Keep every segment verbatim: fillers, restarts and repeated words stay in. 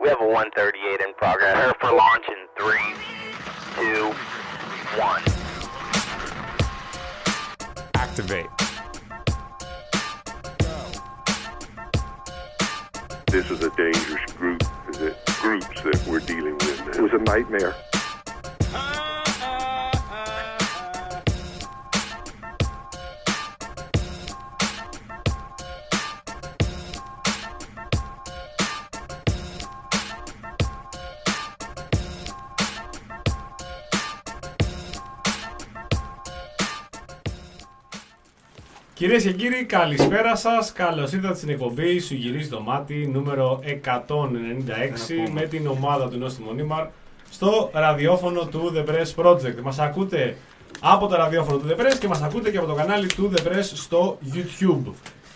Level one thirty-eight in progress. Prepare for launch in three, two, one. Activate. This is a dangerous group, the groups that we're dealing with now. It was a nightmare. Κυρίες και κύριοι, καλησπέρα σας. Καλώς ήρθατε στην εκπομπή Σου γυρίζει το μάτι νούμερο εκατόν ενενήντα έξι με την ομάδα του Νόστιμου Νίμαρ στο ραδιόφωνο του The Press Project. Μας ακούτε από το ραδιόφωνο του The Press και μας ακούτε και από το κανάλι του The Press στο YouTube.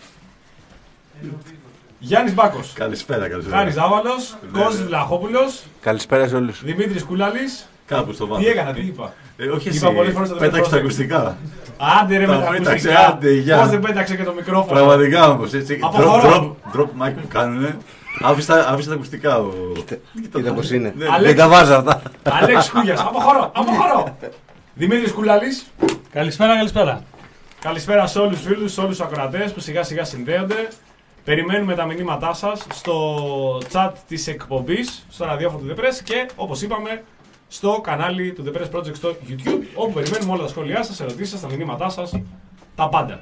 Γιάννης Μπάκος. Καλησπέρα, καλησπέρα. Χάρης Ζάβαλος. Κώστας Βλαχόπουλος. Καλησπέρα σε όλους. Δημήτρης Κούλαλης. Κάπου στο βάθος. Τι έκανα, τι είπα. Ε, όχι Είπα εσύ, πολλές φορές το The Press πέταξε τα Project. ακουστικά. Άντε ρε με Τα τα πέταξε, ακουστικά. άντε, γεια. Πώς δεν πέταξε και το μικρόφωνο. Πραγματικά όμως, έτσι. Drop, Αποχωρώ. drop, drop mic που κάνουνε. Άφησε τα, άφησε τα ακουστικά. Ο... Κοίτα πώς είναι. Ναι. Αλέξη. Δεν τα βάζω αυτά. Αλέξη Κούγιας. Αποχωρώ, αποχωρώ. Δημήτρης Κούλαλης. Καλησπέρα, καλησπέρα. Καλησπέρα σε όλους τους φίλους, σε όλους τους ακροατές που σιγά σιγά συνδέονται. Περιμένουμε τα μηνύματά σας στο chat της εκπομπής, στο ραδιόφωνο του The Press και όπως είπαμε στο κανάλι του The Press Project στο YouTube, όπου περιμένουμε όλα τα σχόλιά σας, ερωτήσεις σας, τα μηνύματά σας, τα πάντα.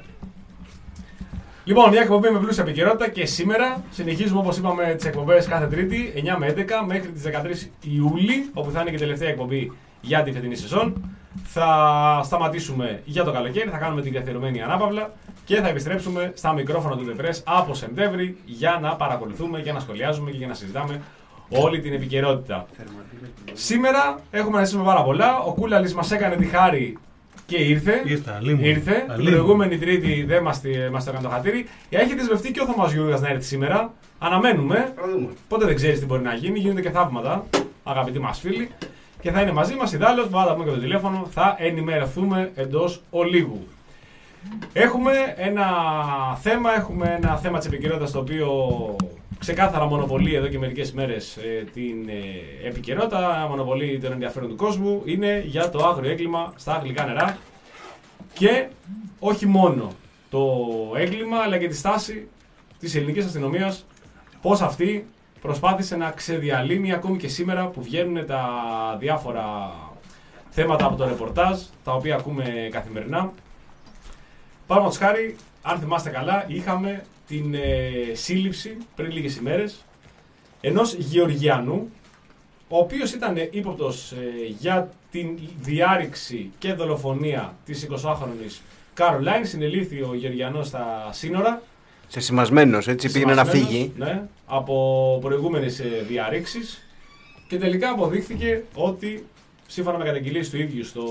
Λοιπόν, μια εκπομπή με πλούσια επικαιρότητα και σήμερα συνεχίζουμε όπως είπαμε τις εκπομπές κάθε Τρίτη, εννιά με έντεκα μέχρι τις δεκατρείς Ιούλη, όπου θα είναι και η τελευταία εκπομπή για τη φετινή σεζόν. Θα σταματήσουμε για το καλοκαίρι, θα κάνουμε την καθιερωμένη ανάπαυλα και θα επιστρέψουμε στα μικρόφωνα του The Press από Σεπτέμβρη για να παρακολουθούμε, για να σχολιάζουμε και για να συζητάμε όλη την επικαιρότητα. Σήμερα έχουμε να ζήσουμε πάρα πολλά. Ο Κούλαλης μας έκανε τη χάρη και ήρθε. Ήρθα, λίμου. Ήρθε. Την Αλίμου. προηγούμενη Τρίτη δεν μας, τη- μας το έκανε το χατήρι. Έχει δεσμευτεί και ο Θωμάς Γιούργας να έρθει σήμερα. Αναμένουμε. Πότε δεν ξέρεις τι μπορεί να γίνει. Γίνονται και θαύματα, αγαπητοί μας φίλοι. Και θα είναι μαζί μας. Ιδάλλως, μπορούμε να τα πούμε και το τηλέφωνο. Θα ενημερωθούμε εντός ολίγου. Έχουμε ένα θέμα, έχουμε ένα θέμα της επικαιρότητας το οποίο ξεκάθαρα μονοπολεί εδώ και μερικές μέρες ε, την ε, επικαιρότητα, μονοπολεί τον ενδιαφέρον του κόσμου. Είναι για το άγριο έγκλημα στα γλυκά νερά και όχι μόνο το έγκλημα αλλά και τη στάση της ελληνικής αστυνομίας, πώς αυτή προσπάθησε να ξεδιαλύνει ακόμη και σήμερα που βγαίνουν τα διάφορα θέματα από το ρεπορτάζ τα οποία ακούμε καθημερινά. Παραδείγματος χάρη, αν θυμάστε καλά, είχαμε την ε, σύλληψη πριν λίγες ημέρες ενός Γεωργιανού, ο οποίος ήταν ύποπτος ε, για την διάρρηξη και δολοφονία της εικοσάχρονης Καρολάιν. Συνελήφθη ο Γεωργιανός στα σύνορα. Σε σημασμένος, έτσι πήγαινε να Σημασμένος, φύγει. Ναι, από προηγούμενες ε, διαρρήξεις και τελικά αποδείχθηκε ότι σύμφωνα με καταγγελίες του ίδιου στο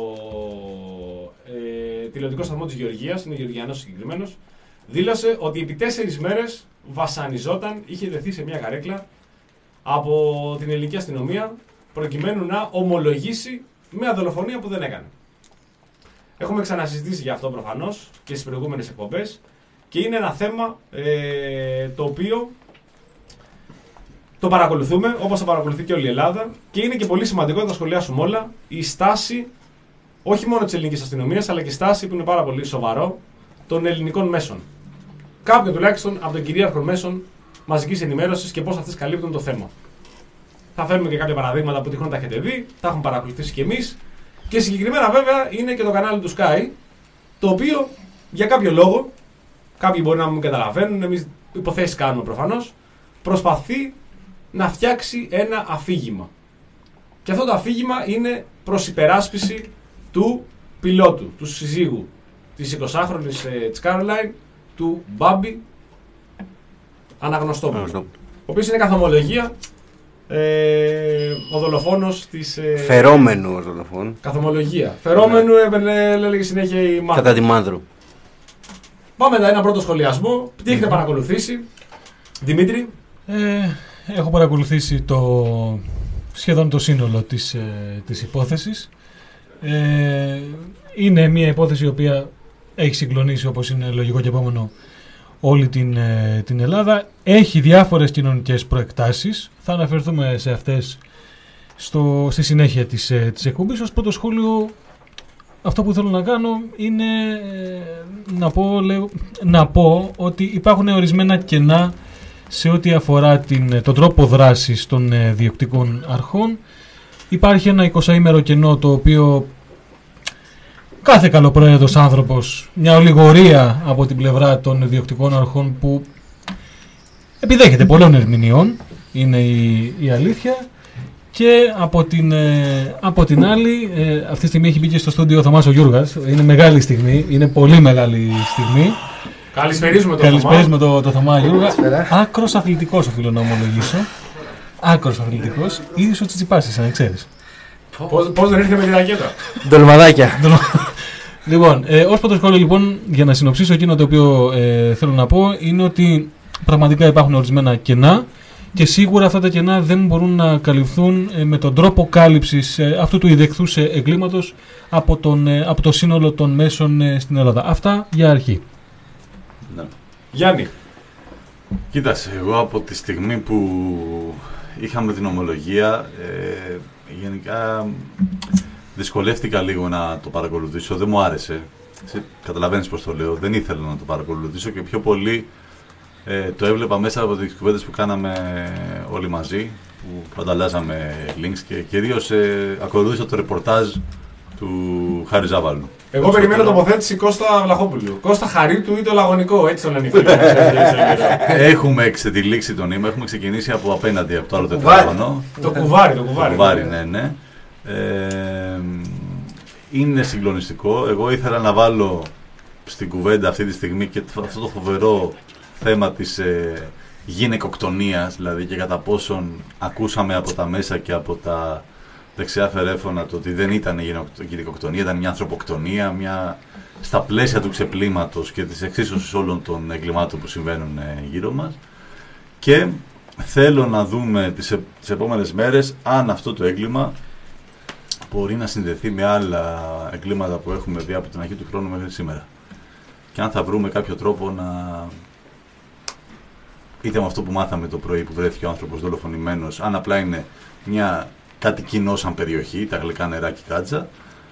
ε, τηλεοπτικό σταθμό της Γεωργίας, είναι Γεωργιανός συγκεκριμένος, δήλωσε ότι επί τέσσερις μέρες βασανιζόταν, είχε δεθεί σε μια καρέκλα από την ελληνική αστυνομία προκειμένου να ομολογήσει μια δολοφονία που δεν έκανε. Έχουμε ξανασυζητήσει για αυτό προφανώς και στις προηγούμενες εκπομπές και είναι ένα θέμα ε, το οποίο το παρακολουθούμε, όπως το παρακολουθεί και όλη η Ελλάδα και είναι και πολύ σημαντικό να τα σχολιάσουμε όλα, η στάση όχι μόνο της ελληνικής αστυνομίας αλλά και η στάση που είναι πάρα πολύ σοβαρό των ελληνικών μέσων. Κάποιον τουλάχιστον από των κυρίαρχων μέσων μαζικής ενημέρωσης και πώς αυτές καλύπτουν το θέμα. Θα φέρουμε και κάποια παραδείγματα που τυχόν τα έχετε δει, τα έχουμε παρακολουθήσει κι εμείς και συγκεκριμένα βέβαια είναι και το κανάλι του Sky, το οποίο για κάποιο λόγο, κάποιοι μπορεί να μην καταλαβαίνουν, εμείς υποθέσεις κάνουμε προφανώς, προσπαθεί να φτιάξει ένα αφήγημα. Και αυτό το αφήγημα είναι προς υπεράσπιση του πιλότου, του συζύγου της εικοσάχρονης ε, της Caroline, του Μπάμπη Αναγνωστόπουλου, ο οποίος είναι καθομολογία ε, ο δολοφόνος της... Ε, Φερόμενου ο δολοφόν. Καθομολογία. Φερόμενου ε, έλεγε συνέχεια η Μάνδρου. Κατά τη Μάνδρου. Πάμε μετά ένα πρώτο σχολιασμό. Τι έχετε παρακολουθήσει, Δημήτρη? Ε, έχω παρακολουθήσει το, σχεδόν το σύνολο της, ε, της υπόθεσης. Ε, είναι μια υπόθεση η οποία έχει συγκλονίσει, όπως είναι λογικό και επόμενο, όλη την, ε, την Ελλάδα. Έχει διάφορες κοινωνικές προεκτάσεις. Θα αναφερθούμε σε αυτές στο, στη συνέχεια της, ε, της εκπομπής. Ως πρώτο σχόλιο, αυτό που θέλω να κάνω είναι ε, να, πω, λέω, να πω ότι υπάρχουν ορισμένα κενά σε ό,τι αφορά την, τον τρόπο δράσης των ε, διοκτικών αρχών. Υπάρχει ένα εικοσαήμερο κενό το οποίο κάθε καλοπροαίρετος άνθρωπος, μια ολιγορία από την πλευρά των διοκτικών αρχών που επιδέχεται πολλών ερμηνειών, είναι η, η αλήθεια. Και από την, ε, από την άλλη, ε, αυτή τη στιγμή έχει μπει και στο στούντιο ο Θωμάς ο Γιούργας. Είναι μεγάλη στιγμή, είναι πολύ μεγάλη στιγμή. Καλησπερίζουμε τον Καλησπερίζουμε το, το Θωμά Γιούργα. Άκρος αθλητικός, οφείλω να ομολογήσω. Άκρος αθλητικός. Ίδιος ο Τσιτσιπάς, αν ξέρεις. Πώς, πώς δεν ήρθε με τη ρακέτα. Ντολμαδάκια. Λοιπόν, ε, ως πρώτο σχόλιο, λοιπόν, για να συνοψίσω εκείνο το οποίο ε, θέλω να πω, είναι ότι πραγματικά υπάρχουν ορισμένα κενά και σίγουρα αυτά τα κενά δεν μπορούν να καλυφθούν ε, με τον τρόπο κάλυψης ε, αυτού του ιδεχθούς ε, εγκλήματος από, τον, ε, από το σύνολο των μέσων ε, στην Ελλάδα. Αυτά για αρχή. Ναι. Γιάννη. Κοίτασε, εγώ από τη στιγμή που είχαμε την ομολογία, ε, γενικά δυσκολεύτηκα λίγο να το παρακολουθήσω, δεν μου άρεσε. Καταλαβαίνεις πώς το λέω, δεν ήθελα να το παρακολουθήσω και πιο πολύ ε, το έβλεπα μέσα από τις κουβέντες που κάναμε όλοι μαζί, που ανταλλάζαμε links και κυρίως ε, ακολούθησα το ρεπορτάζ του Χάρη Ζάβαλου. Εγώ Πώς περιμένω τοποθέτηση Κώστα Βλαχόπουλου. Κώστα Χαρίτου ή το Λαγωνικό, έτσι τον ανοιχτή. Έχουμε εξετυλίξει τον νήμα, έχουμε ξεκινήσει από απέναντι από το άλλο τετράγωνο. Το κουβάρι, το κουβάρι. Το κουβάρι, ναι, ναι. Ε, είναι συγκλονιστικό. Εγώ ήθελα να βάλω στην κουβέντα αυτή τη στιγμή και αυτό το φοβερό θέμα της ε, γυναικοκτονίας, δηλαδή και κατά πόσον ακούσαμε από τα μέσα και από τα δεξιά φερέφωνα το ότι δεν ήταν γυναικοκτονία, ήταν μια ανθρωποκτονία, μια στα πλαίσια του ξεπλήματος και της εξίσωσης όλων των εγκλημάτων που συμβαίνουν ε, γύρω μας. Και θέλω να δούμε τις, ε, τις επόμενες μέρες αν αυτό το έγκλημα μπορεί να συνδεθεί με άλλα εγκλήματα που έχουμε δει από την αρχή του χρόνου μέχρι σήμερα. Και αν θα βρούμε κάποιο τρόπο να, είτε με αυτό που μάθαμε το πρωί που βρέθηκε ο άνθρωπος δολοφονημένος, αν απλά είναι μια, κάτι κοινό σαν περιοχή, τα γλυκά νερά και κάτσα,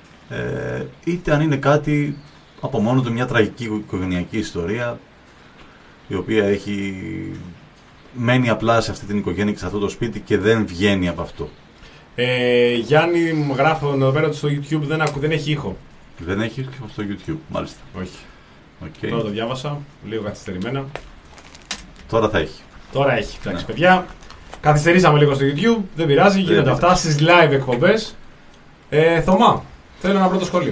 ε, είτε αν είναι κάτι από μόνο του, μια τραγική οικογενειακή ιστορία, η οποία έχει μένει απλά σε αυτή την οικογένεια και σε αυτό το σπίτι και δεν βγαίνει από αυτό. Ε, Γιάννη, μου γράφω εδώ πέρα στο YouTube, δεν, ακου, δεν έχει ήχο. Δεν έχει ήχο στο YouTube, μάλιστα. Όχι. Okay. Τώρα το διάβασα, λίγο καθυστερημένα. Τώρα θα έχει. Τώρα έχει. Εντάξει, ναι. Παιδιά, καθυστερήσαμε λίγο στο YouTube, δεν πειράζει, γίνονται αυτά στις live εκπομπές. Ε, Θωμά, θέλω ένα πρώτο σχόλιο.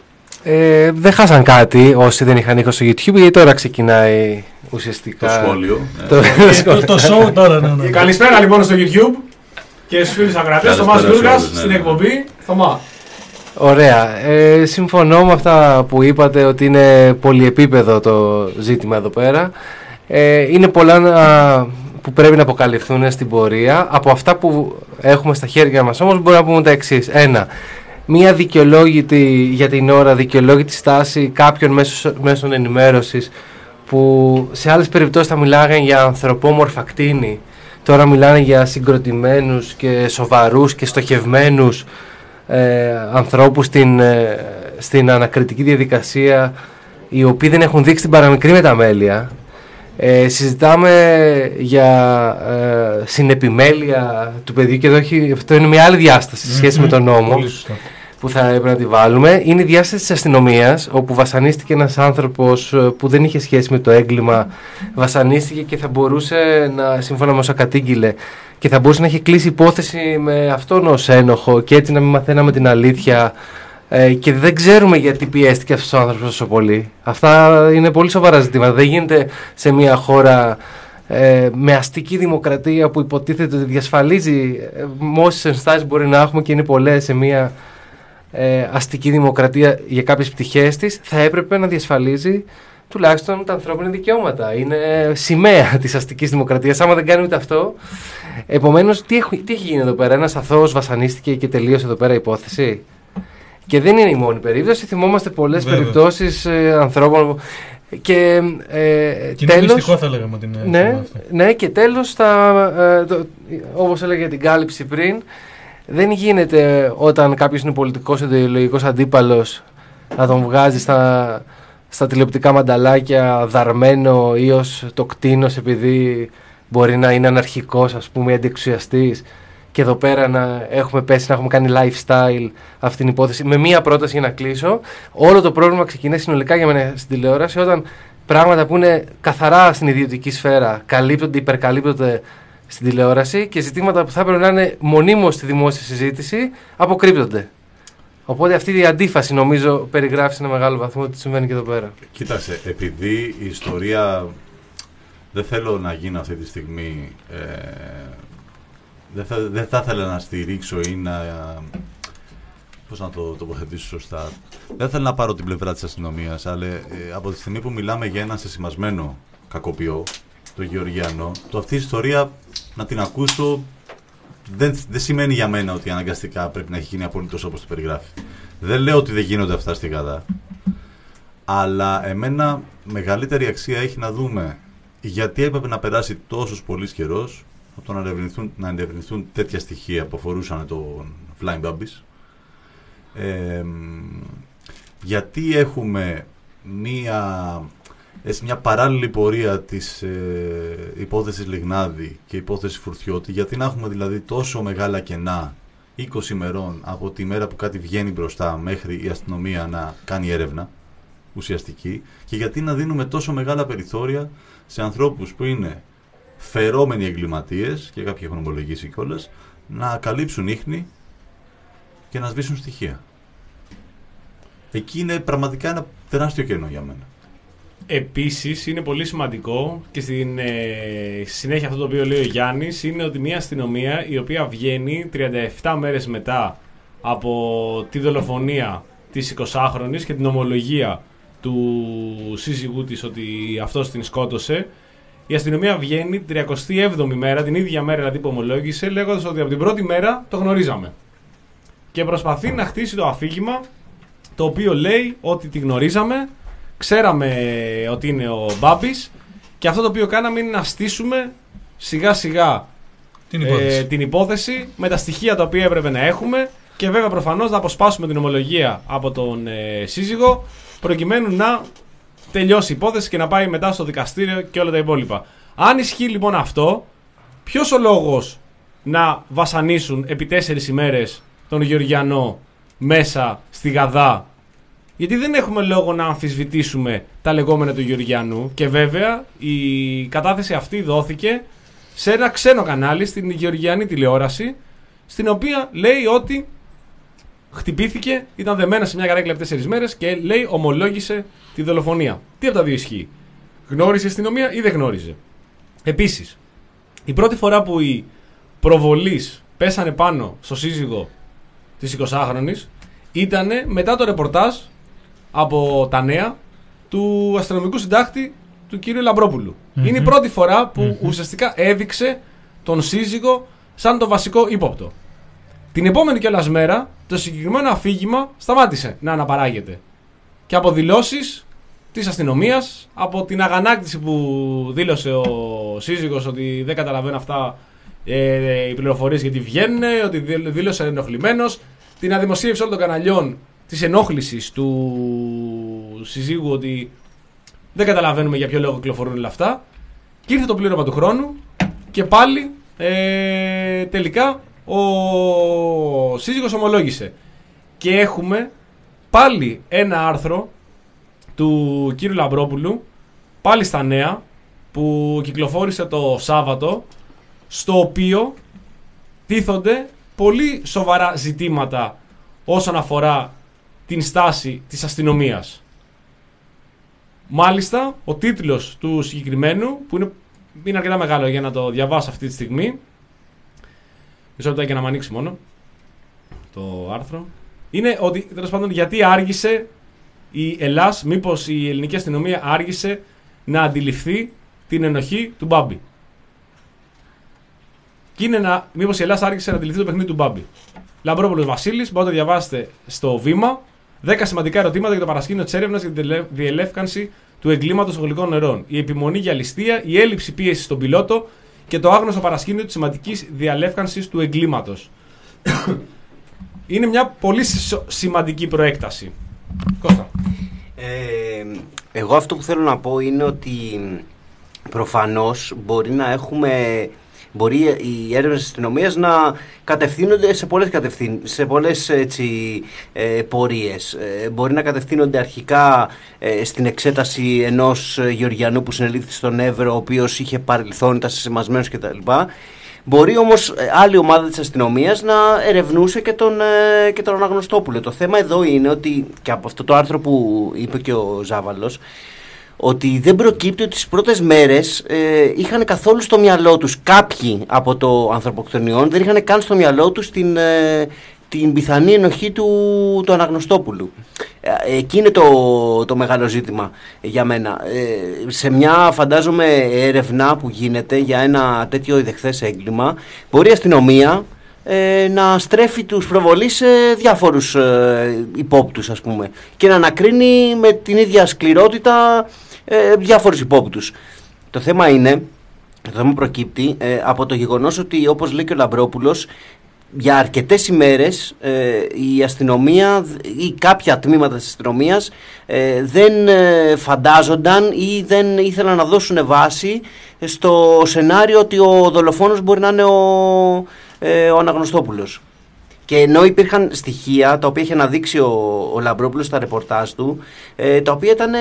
Ε, δεν χάσαν κάτι όσοι δεν είχαν ήχο στο YouTube, γιατί τώρα ξεκινάει ουσιαστικά το σχόλιο. Το, το, το show τώρα, ναι, ναι. Καλησπέρα λοιπόν στο YouTube και στους φίλους ακροατές, Θωμάς Γιούργας, στην εκπομπή. Θωμά. Ωραία. Ε, συμφωνώ με αυτά που είπατε ότι είναι πολυεπίπεδο το ζήτημα εδώ πέρα. Ε, είναι πολλά να, που πρέπει να αποκαλυφθούν στην πορεία. Από αυτά που έχουμε στα χέρια μας όμως μπορούμε να πούμε τα εξής. Ένα, μία δικαιολόγητη, για την ώρα δικαιολόγητη στάση κάποιων μέσων, μέσων ενημέρωσης που σε άλλες περιπτώσεις θα μιλάγαν για ανθρωπόμορφα κτίνη. Τώρα μιλάνε για συγκροτημένους και σοβαρούς και στοχευμένους ε, ανθρώπους στην, ε, στην ανακριτική διαδικασία, οι οποίοι δεν έχουν δείξει την παραμικρή μεταμέλεια. Ε, συζητάμε για ε, συνεπιμέλεια του παιδιού και εδώ έχει, αυτό είναι μια άλλη διάσταση σε σχέση mm-hmm. με τον νόμο που θα έπρεπε να τη βάλουμε. Είναι η διάσταση της αστυνομίας, όπου βασανίστηκε ένας άνθρωπος που δεν είχε σχέση με το έγκλημα, βασανίστηκε και θα μπορούσε να, σύμφωνα με όσα κατήγγειλε, και θα μπορούσε να έχει κλείσει υπόθεση με αυτόν ως ένοχο και έτσι να μην μαθαίναμε την αλήθεια. Ε, και δεν ξέρουμε γιατί πιέστηκε αυτός ο άνθρωπος τόσο πολύ. Αυτά είναι πολύ σοβαρά ζητήματα. Δεν γίνεται σε μια χώρα ε, με αστική δημοκρατία που υποτίθεται ότι διασφαλίζει ε, με όσες ενστάσεις μπορεί να έχουμε και είναι πολλές σε μια ε, αστική δημοκρατία για κάποιες πτυχές της, θα έπρεπε να διασφαλίζει τουλάχιστον τα ανθρώπινα δικαιώματα. Είναι σημαία της αστικής δημοκρατίας. Άμα δεν κάνει ούτε αυτό, επομένως τι, τι έχει γίνει εδώ πέρα? Ένας αθώος βασανίστηκε και τελείωσε εδώ πέρα η υπόθεση. Και δεν είναι η μόνη περίπτωση. Θυμόμαστε πολλές περιπτώσεις ε, ανθρώπων Και, ε, και είναι τέλος, μυστικό θα λέγαμε ότι είναι. Ναι, ναι, και τέλος, ε, όπως έλεγα για την κάλυψη πριν, δεν γίνεται όταν κάποιος είναι πολιτικός ιδεολογικός αντίπαλος να τον βγάζει στα, στα τηλεοπτικά μανταλάκια δαρμένο ή ως το κτήνος επειδή μπορεί να είναι αναρχικός, ας πούμε, ή αντιεξουσιαστής, και εδώ πέρα να έχουμε πέσει να έχουμε κάνει lifestyle αυτή την υπόθεση. Με μία πρόταση για να κλείσω, όλο το πρόβλημα ξεκινάει συνολικά για μένα στην τηλεόραση όταν πράγματα που είναι καθαρά στην ιδιωτική σφαίρα καλύπτονται, υπερκαλύπτονται στην τηλεόραση και ζητήματα που θα έπρεπε να είναι μονίμως στη δημόσια συζήτηση αποκρύπτονται. Οπότε αυτή η αντίφαση νομίζω περιγράφει σε ένα μεγάλο βαθμό τι συμβαίνει και εδώ πέρα. Κοίταξε, επειδή η ιστορία δεν θέλω να γίνω αυτή τη στιγμή, ε, δεν, θα, δεν θα ήθελα να στηρίξω ή να, πώς να το τοποθετήσω σωστά, δεν θέλω να πάρω την πλευρά της αστυνομίας, αλλά ε, από τη στιγμή που μιλάμε για έναν σεσημασμένο κακοποιό, το Γεωργιανό, το αυτή η ιστορία να την ακούσω δεν, δεν σημαίνει για μένα ότι αναγκαστικά πρέπει να έχει γίνει απολύτως όπως το περιγράφει. Δεν λέω ότι δεν γίνονται αυτά στη Γαδά, αλλά εμένα μεγαλύτερη αξία έχει να δούμε γιατί έπρεπε να περάσει τόσος πολύς καιρός από το να ερευνηθούν, να ερευνηθούν τέτοια στοιχεία που αφορούσαν τον Flying Bubbies. Ε, γιατί έχουμε μία, μια παράλληλη πορεία της ε, υπόθεσης Λιγνάδη και υπόθεσης Φουρτιώτη, γιατί να έχουμε δηλαδή τόσο μεγάλα κενά είκοσι ημερών από τη μέρα που κάτι βγαίνει μπροστά μέχρι η αστυνομία να κάνει έρευνα ουσιαστική, και γιατί να δίνουμε τόσο μεγάλα περιθώρια σε ανθρώπους που είναι φερόμενοι εγκληματίες, και κάποιοι έχουν ομολογήσει κιόλας, να καλύψουν ίχνη και να σβήσουν στοιχεία. Εκεί είναι πραγματικά ένα τεράστιο κενό για μένα. Επίσης είναι πολύ σημαντικό και στην ε, συνέχεια αυτό το οποίο λέει ο Γιάννης είναι ότι μια αστυνομία η οποία βγαίνει τριάντα επτά μέρες μετά από τη δολοφονία της εικοσάχρονης και την ομολογία του σύζυγού της ότι αυτός την σκότωσε, η αστυνομία βγαίνει την τριακοστή έβδομη μέρα, την ίδια μέρα δηλαδή που ομολόγησε, λέγοντας ότι από την πρώτη μέρα το γνωρίζαμε. Και προσπαθεί να χτίσει το αφήγημα το οποίο λέει ότι τη γνωρίζαμε, ξέραμε ότι είναι ο Μπάμπης, και αυτό το οποίο κάναμε είναι να στήσουμε σιγά σιγά την υπόθεση, ε, την υπόθεση με τα στοιχεία τα οποία έπρεπε να έχουμε, και βέβαια προφανώς να αποσπάσουμε την ομολογία από τον ε, σύζυγο προκειμένου να τελειώσει η υπόθεση και να πάει μετά στο δικαστήριο και όλα τα υπόλοιπα. Αν ισχύει λοιπόν αυτό, ποιος ο λόγος να βασανίσουν επί τέσσερις ημέρες τον Γεωργιανό μέσα στη Γαδά? Γιατί δεν έχουμε λόγο να αμφισβητήσουμε τα λεγόμενα του Γεωργιανού, και βέβαια η κατάθεση αυτή δόθηκε σε ένα ξένο κανάλι στην Γεωργιανή τηλεόραση, στην οποία λέει ότι χτυπήθηκε, ήταν δεμένα σε μια καρέκλα από τέσσερις μέρες και λέει ομολόγησε τη δολοφονία. Τι από τα δύο ισχύει? Γνώριζε η αστυνομία ή δεν γνώριζε? Επίσης, η πρώτη φορά που οι προβολείς πέσανε πάνω στο σύζυγο της εικοσάχρονης ήταν μετά το ρεπορτάζ από τα νέα του αστυνομικού συντάκτη του κύριου Λαμπρόπουλου. Mm-hmm. Είναι η πρώτη φορά που mm-hmm. ουσιαστικά έδειξε τον σύζυγο σαν το βασικό ύποπτο. Την επόμενη κιόλας μέρα το συγκεκριμένο αφήγημα σταμάτησε να αναπαράγεται. Και από δηλώσεις της αστυνομίας, από την αγανάκτηση που δήλωσε ο σύζυγος ότι δεν καταλαβαίνω αυτά ε, οι πληροφορίες γιατί βγαίνουν, ότι δήλωσε ενοχλημένος, την αδημοσίευση όλων των καναλιών της ενόχλησης του συζύγου ότι δεν καταλαβαίνουμε για ποιο λόγο κυκλοφορούν όλα αυτά, και ήρθε το πλήρωμα του χρόνου και πάλι ε, τελικά ο σύζυγος ομολόγησε. Και έχουμε πάλι ένα άρθρο του κύριου Λαμπρόπουλου, πάλι στα νέα, που κυκλοφόρησε το Σάββατο, στο οποίο τίθονται πολύ σοβαρά ζητήματα όσον αφορά την στάση της αστυνομίας. Μάλιστα, ο τίτλος του συγκεκριμένου, που είναι, είναι αρκετά μεγάλο για να το διαβάσω αυτή τη στιγμή, μισό λεπτάκι να μ' ανοίξει μόνο το άρθρο, είναι ότι, τέλος πάντων, γιατί άργησε η Ελλάς, μήπως η ελληνική αστυνομία άργησε να αντιληφθεί την ενοχή του Μπάμπη. Και είναι να, μήπως η Ελλάς άργησε να αντιληφθεί το παιχνίδι του Μπάμπη. Λαμπρόπουλος Βασίλης, μπορείτε να διαβάσετε στο Βήμα δέκα σημαντικά ερωτήματα για το παρασκήνιο της έρευνας για την διελεύκανση του εγκλήματος γλυκών νερών, η επιμονή για ληστεία, η έλλειψη πίεσης στον πιλότο και το άγνωστο παρασκήνιο της σημαντικής διαλεύκανσης του εγκλήματος. Είναι μια πολύ σημαντική προέκταση. Κώστα. Ε, εγώ αυτό που θέλω να πω είναι ότι προφανώς μπορεί να έχουμε... Μπορεί οι έρευνες της αστυνομίας να κατευθύνονται σε πολλές, κατευθύν, σε πολλές έτσι, ε, πορείες. Ε, μπορεί να κατευθύνονται αρχικά ε, στην εξέταση ενός Γεωργιανού που συνελήφθη στον Εύρο, ο οποίος είχε παρελθόν, ήταν σεσημασμένος κτλ. Μπορεί όμως άλλη ομάδα της αστυνομίας να ερευνούσε και τον, ε, και τον Αναγνωστόπουλο. Το θέμα εδώ είναι ότι, και από αυτό το άρθρο που είπε και ο Ζάβαλος, ότι δεν προκύπτει ότι τις πρώτες μέρες ε, είχαν καθόλου στο μυαλό τους κάποιοι από το ανθρωποκτονιόν, δεν είχαν καν στο μυαλό τους την, ε, την πιθανή ενοχή του, του Αναγνωστόπουλου. Ε, εκεί είναι το, το μεγάλο ζήτημα για μένα. Ε, σε μια, φαντάζομαι, έρευνα που γίνεται για ένα τέτοιο ιδεχθές έγκλημα, μπορεί η αστυνομία ε, να στρέφει τους προβολείς σε διάφορους ε, υπόπτους, ας πούμε, και να ανακρίνει με την ίδια σκληρότητα Ε, διάφορους υπόπτους. Το θέμα είναι, το θέμα προκύπτει ε, από το γεγονός ότι, όπως λέει και ο Λαμπρόπουλος, για αρκετές ημέρες ε, η αστυνομία ή κάποια τμήματα της αστυνομίας ε, δεν ε, φαντάζονταν ή δεν ήθελαν να δώσουν βάση στο σενάριο ότι ο δολοφόνος μπορεί να είναι ο, ε, ο Αναγνωστόπουλος. Και ενώ υπήρχαν στοιχεία τα οποία είχε αναδείξει ο, ο Λαμπρόπουλος στα ρεπορτάζ του, ε, τα οποία ήταν ε,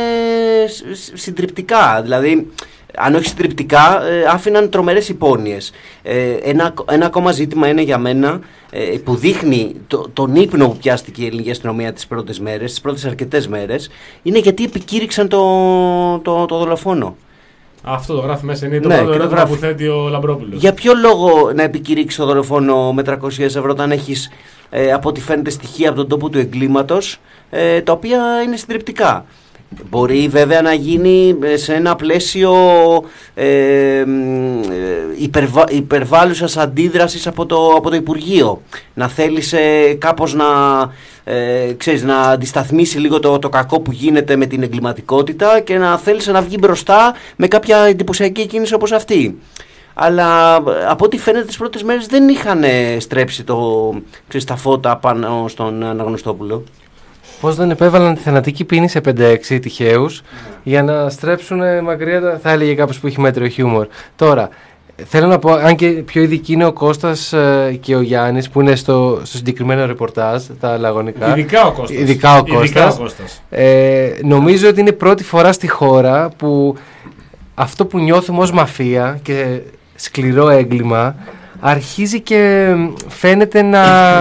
συντριπτικά. Δηλαδή, αν όχι συντριπτικά, ε, άφηναν τρομερές υπόνοιες. Ε, ένα, ένα ακόμα ζήτημα είναι για μένα ε, που δείχνει το, τον ύπνο που πιάστηκε η ελληνική αστυνομία τις πρώτες μέρες, τις πρώτες αρκετές μέρες, είναι γιατί επικήρυξαν το, το, το δολοφόνο. Αυτό το γράφει μέσα, είναι το ναι, πρώτο ερώτημα γράφει. που θέτει ο Λαμπρόπουλος. Για ποιο λόγο να επικηρύξει το δολοφόνο με τριακόσια ευρώ όταν έχεις, ε, από ό,τι φαίνεται, στοιχεία από τον τόπο του εγκλήματος, ε, τα οποία είναι συντριπτικά. Μπορεί βέβαια να γίνει σε ένα πλαίσιο ε, υπερβα, υπερβάλλουσας αντίδρασης από το, από το Υπουργείο. Να θέλεις ε, κάπως να, ε, ξέρεις, να αντισταθμίσει λίγο το, το κακό που γίνεται με την εγκληματικότητα και να θέλεις να βγει μπροστά με κάποια εντυπωσιακή κίνηση όπως αυτή. Αλλά από ό,τι φαίνεται τις πρώτες μέρες δεν είχαν στρέψει το, ξέρεις, τα φώτα πάνω στον Αναγνωστόπουλο. Πώς δεν επέβαλαν τη θανατική ποινή σε πέντε έξι τυχαίους για να στρέψουν μακριά, θα έλεγε κάποιος που έχει μέτριο χιούμορ. Τώρα, θέλω να πω, αν και πιο ειδικοί είναι ο Κώστας και ο Γιάννης που είναι στο, στο συγκεκριμένο ρεπορτάζ, τα λαγωνικά. Ειδικά ο Κώστας. Ειδικά ο Κώστας. Ειδικά ο Κώστας. Ε, νομίζω ότι είναι πρώτη φορά στη χώρα που αυτό που νιώθουμε ως μαφία και σκληρό έγκλημα αρχίζει και φαίνεται να,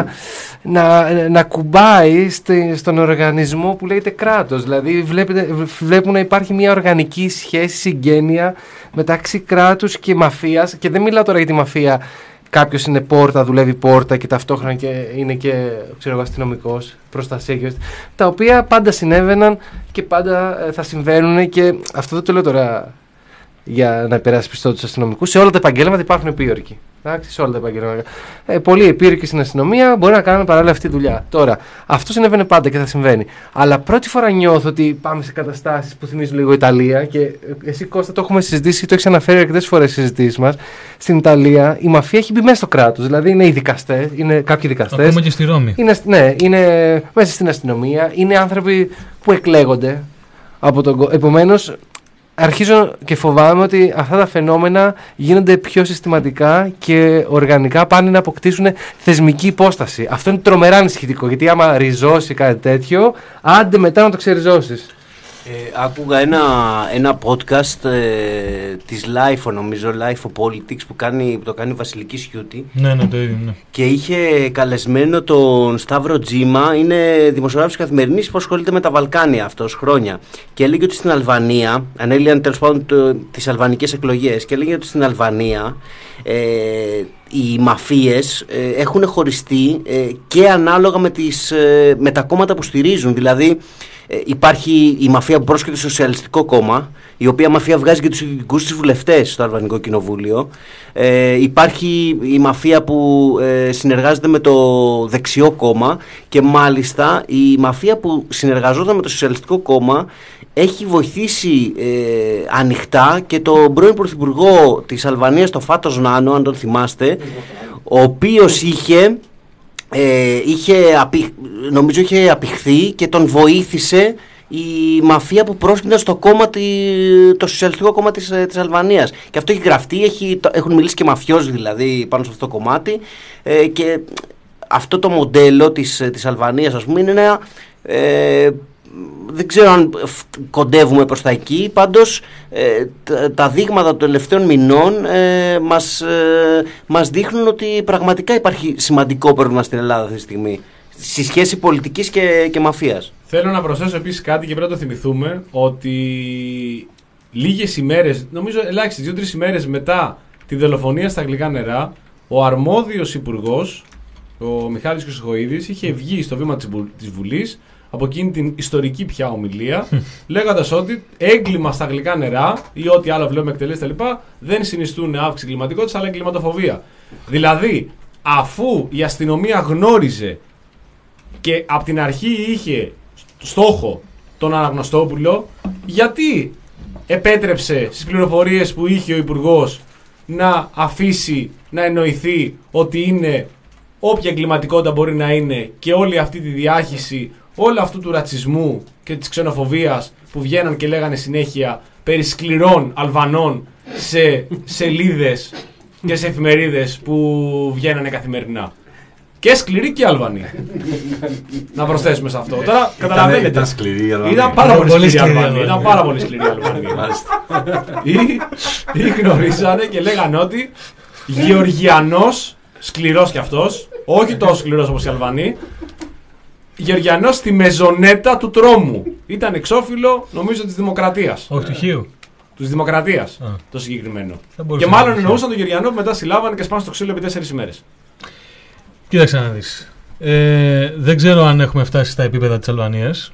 να, να κουμπάει στη, στον οργανισμό που λέγεται κράτος. Δηλαδή βλέπετε, βλέπουμε να υπάρχει μια οργανική σχέση, συγγένεια μεταξύ κράτους και μαφίας. Και δεν μιλάω τώρα για τη μαφία, κάποιος είναι πόρτα, δουλεύει πόρτα και ταυτόχρονα και είναι και ξέρω, αστυνομικός, προστασία και τα οποία πάντα συνέβαιναν και πάντα θα συμβαίνουν, και αυτό δεν το λέω τώρα για να περάσει πιστό του αστυνομικού. Σε όλα τα επαγγέλματα υπάρχουν επίορκοι. Εντάξει, σε όλα τα επαγγέλματα. Ε, πολλοί επίορκοι στην αστυνομία μπορεί να κάνουν παράλληλα αυτή τη δουλειά. Τώρα, αυτό συνέβαινε πάντα και θα συμβαίνει. Αλλά πρώτη φορά νιώθω ότι πάμε σε καταστάσεις που θυμίζουν λίγο Ιταλία, και εσύ, Κώστα, το έχουμε συζητήσει, το έχεις αναφέρει αρκετές φορές στις συζητήσεις μας. Στην Ιταλία η μαφία έχει μπει μέσα στο κράτος. Δηλαδή είναι οι δικαστές, είναι κάποιοι δικαστές. Ακόμα και στη Ρώμη. Είναι, ναι, είναι μέσα στην αστυνομία. Είναι άνθρωποι που εκλέγονται από τον κόσμο. Επομένως, αρχίζω και φοβάμαι ότι αυτά τα φαινόμενα γίνονται πιο συστηματικά και οργανικά, πάνε να αποκτήσουν θεσμική υπόσταση. Αυτό είναι τρομερά ανησυχητικό, γιατί άμα ριζώσει κάτι τέτοιο, άντε μετά να το ξεριζώσεις. Ε, άκουγα ένα, ένα podcast ε, της Lifeo, νομίζω, Lifeo Politics, που, κάνει, που το κάνει η Βασιλική Σιούτη. Ναι, ναι, το ίδιο, ναι. Και είχε καλεσμένο τον Σταύρο Τζίμα, είναι δημοσιογράφος Καθημερινής που ασχολείται με τα Βαλκάνια αυτός χρόνια. Και έλεγε ότι στην Αλβανία, ανέλυαν τέλος πάντων τις αλβανικές εκλογές, και έλεγε ότι στην Αλβανία ε, οι μαφίες ε, έχουν χωριστεί ε, και ανάλογα με, τις, ε, με τα κόμματα που στηρίζουν. Δηλαδή, Ε, υπάρχει η μαφία που πρόσκειται στο Σοσιαλιστικό Κόμμα, η οποία μαφία βγάζει και τους ειδικούς της βουλευτές στο Αλβανικό Κοινοβούλιο. Ε, υπάρχει η μαφία που ε, συνεργάζεται με το Δεξιό Κόμμα, και μάλιστα η μαφία που συνεργαζόταν με το Σοσιαλιστικό Κόμμα έχει βοηθήσει ε, ανοιχτά και τον πρώην πρωθυπουργό της Αλβανίας, τον Φάτος Νάνο, αν τον θυμάστε, ο οποίος είχε, ε, είχε απει, νομίζω είχε απηχθεί και τον βοήθησε η μαφία που πρόσκυνε στο κόμμα, το Σοσιαλιστικό Κόμμα της, της Αλβανίας. Και αυτό έχει γραφτεί, έχει, έχουν μιλήσει και μαφιόζοι δηλαδή πάνω σε αυτό το κομμάτι, ε, και αυτό το μοντέλο της, της Αλβανίας, ας πούμε, είναι ένα... Ε, δεν ξέρω αν κοντεύουμε προς τα εκεί, πάντως ε, τα, τα δείγματα των τελευταίων μηνών ε, μας, ε, μας δείχνουν ότι πραγματικά υπάρχει σημαντικό πρόβλημα στην Ελλάδα αυτή τη στιγμή στη σχέση πολιτικής και, και μαφίας. Θέλω να προσθέσω επίσης κάτι και πρέπει να το θυμηθούμε, ότι λίγες ημέρες, νομίζω ελάχιστες, δύο-τρεις ημέρες μετά τη δολοφονία στα Αγγλικά Νερά, ο αρμόδιος υπουργός, ο Μιχάλης Χρυσοχοΐδης, είχε βγει στο βήμα της Βουλής από εκείνη την ιστορική πια ομιλία, λέγοντας ότι έγκλημα στα Αγγλικά Νερά ή ό,τι άλλο βλέπουμε εκτελέσει τα λοιπά δεν συνιστούν αύξηση κλιματικότητας αλλά εγκληματοφοβία. Δηλαδή, αφού η αστυνομία γνώριζε και από την αρχή είχε στόχο τον Αναγνωστόπουλο, γιατί επέτρεψε στις πληροφορίες που είχε ο υπουργός να αφήσει να εννοηθεί ότι είναι όποια εγκληματικότητα μπορεί να είναι και όλη αυτή τη διάχυση όλου αυτού του ρατσισμού και της ξενοφοβίας που βγαίναν και λέγανε συνέχεια περί σκληρών Αλβανών σε σελίδες και σε εφημερίδες που βγαίνανε καθημερινά. Και σκληροί και Αλβανοί. Να προσθέσουμε σε αυτό. Τώρα καταλαβαίνετε. Ήταν σκληροί Αλβανοί. Ήταν πάρα πολύ σκληροί Αλβανοί. Ήταν πάρα πολύ σκληροί Αλβανοί. Ή γνωρίζανε και λέγανε ότι Γεωργιανός, σκληρός κι αυτός, όχι τόσο σκληρός όπως οι Αλβανοί, Γεωργιανός στη μεζονέτα του τρόμου. Ήταν εξώφυλλο, νομίζω, της Δημοκρατίας. Όχι του Χίου. Της Δημοκρατίας, Α. το συγκεκριμένο. να Και μάλλον είναι εννοούσαν τον Γεωργιανό που μετά συλλάβανε και σπάνε στο ξύλο επί τέσσερις ημέρες. Κοίταξε να δεις. Ε, δεν ξέρω αν έχουμε φτάσει στα επίπεδα της Αλβανίας.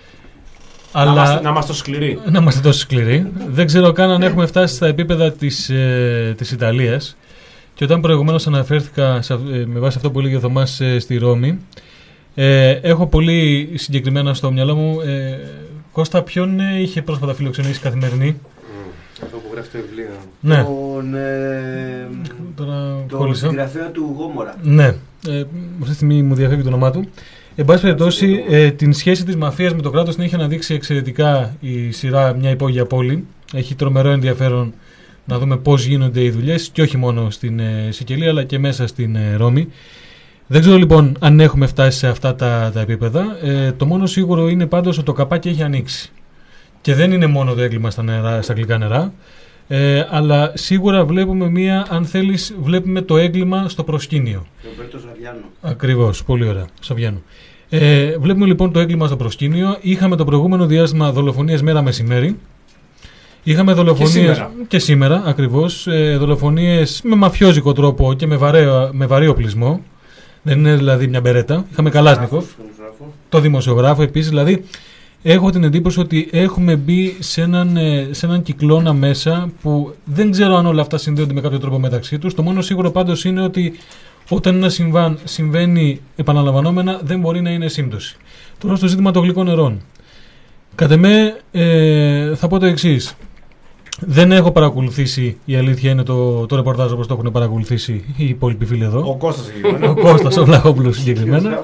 Να, Αλλά... είμαστε, να είμαστε τόσο σκληροί. Να είμαστε τόσο σκληροί. Δεν ξέρω καν αν έχουμε φτάσει στα επίπεδα της, ε, της Ιταλίας. Και όταν προηγουμένως αναφέρθηκα σε, ε, με βάση αυτό που έλεγε ο Θωμάς ε, στη Ρώμη, ε, έχω πολύ συγκεκριμένα στο μυαλό μου, ε, Κώστα, ποιον ε, είχε πρόσφατα φιλοξενήσει Καθημερινή? Mm, αυτό που γράφει το βιβλίο. Ναι. Τον, ε, Τώρα το κόλλησα. συγγραφέα του Γόμορα. Ναι. Ε, αυτή τη στιγμή μου διαφεύγει το όνομά του. Εν πάση περιπτώσει, ε, την σχέση της μαφίας με το κράτος την έχει αναδείξει εξαιρετικά η σειρά Μια υπόγεια πόλη. Έχει τρομερό ενδιαφέρον να δούμε πώς γίνονται οι δουλειές και όχι μόνο στην ε, Σικελία αλλά και μέσα στην ε, Ρώμη. Δεν ξέρω λοιπόν αν έχουμε φτάσει σε αυτά τα, τα επίπεδα. Ε, το μόνο σίγουρο είναι πάντως ότι το καπάκι έχει ανοίξει. Και δεν είναι μόνο το έγκλημα στα, νερά, στα αγγλικά νερά. Ε, αλλά σίγουρα βλέπουμε μία, αν θέλεις, βλέπουμε το έγκλημα στο προσκήνιο. Ρομπέρτο Σαβιάνο. Ακριβώς, πολύ ωραία. Σαβιάνο. Ε, βλέπουμε λοιπόν το έγκλημα στο προσκήνιο. Είχαμε το προηγούμενο διάστημα δολοφονίες μέρα μεσημέρι. Είχαμε δολοφονίες και σήμερα, και σήμερα ακριβώς. Ε, δολοφονίες με μαφιόζικο τρόπο και με, βαρέο, με βαρύ οπλισμό. Δεν είναι δηλαδή μια μπερέτα. Είχαμε Καλάσνικοφ. Το δημοσιογράφο επίσης. Δηλαδή, έχω την εντύπωση ότι έχουμε μπει σε έναν, σε έναν κυκλώνα μέσα που δεν ξέρω αν όλα αυτά συνδέονται με κάποιο τρόπο μεταξύ τους. Το μόνο σίγουρο πάντως είναι ότι όταν ένα συμβάν συμβαίνει επαναλαμβανόμενα δεν μπορεί να είναι σύμπτωση. Τώρα στο ζήτημα των γλυκών νερών. Κατ' εμέ ε, θα πω το εξής. Δεν έχω παρακολουθήσει, η αλήθεια είναι το, το ρεπορτάζ όπως το έχουν παρακολουθήσει οι υπόλοιποι φίλοι εδώ. Ο Κώστας συγκεκριμένα. Ο Κώστας, ο Βλαχόπουλος συγκεκριμένα.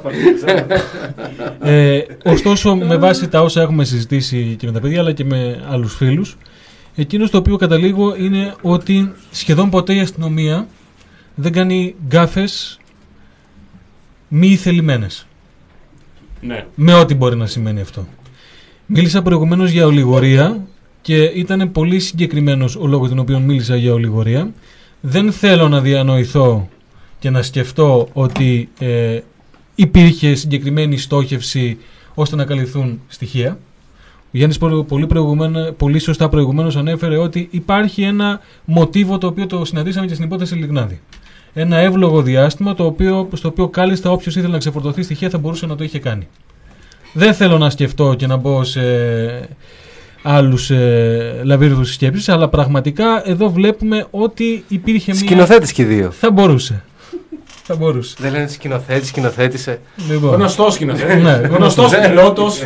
ε, ωστόσο, με βάση τα όσα έχουμε συζητήσει και με τα παιδιά αλλά και με άλλους φίλους, εκείνο στο οποίο καταλήγω είναι ότι σχεδόν ποτέ η αστυνομία δεν κάνει γκάφες μη θελημένες. Ναι. Με ό,τι μπορεί να σημαίνει αυτό. Μίλησα προηγουμένως για ολιγορία και ήταν πολύ συγκεκριμένος ο λόγος τον οποίο μίλησα για ολιγορία. Δεν θέλω να διανοηθώ και να σκεφτώ ότι ε, υπήρχε συγκεκριμένη στόχευση ώστε να καλυφθούν στοιχεία. Ο Γιάννης πολύ, πολύ σωστά προηγουμένως ανέφερε ότι υπάρχει ένα μοτίβο το οποίο το συναντήσαμε και στην υπόθεση Λιγνάδη. Ένα εύλογο διάστημα το οποίο, στο οποίο κάλλιστα όποιος ήθελε να ξεφορτωθεί στοιχεία θα μπορούσε να το είχε κάνει. Δεν θέλω να σκεφτώ και να μπω σε άλλους ε, λαβύρινθους σκέψεις, αλλά πραγματικά εδώ βλέπουμε ότι υπήρχε μία... Σκηνοθέτης και δύο. Θα μπορούσε. Θα μπορούσε. Δεν λένε σκηνοθέτη, σκηνοθέτησε. Λοιπόν. Γνωστός σκηνοθέτη. Ναι, Γνωστός γνωστός. πιλότος.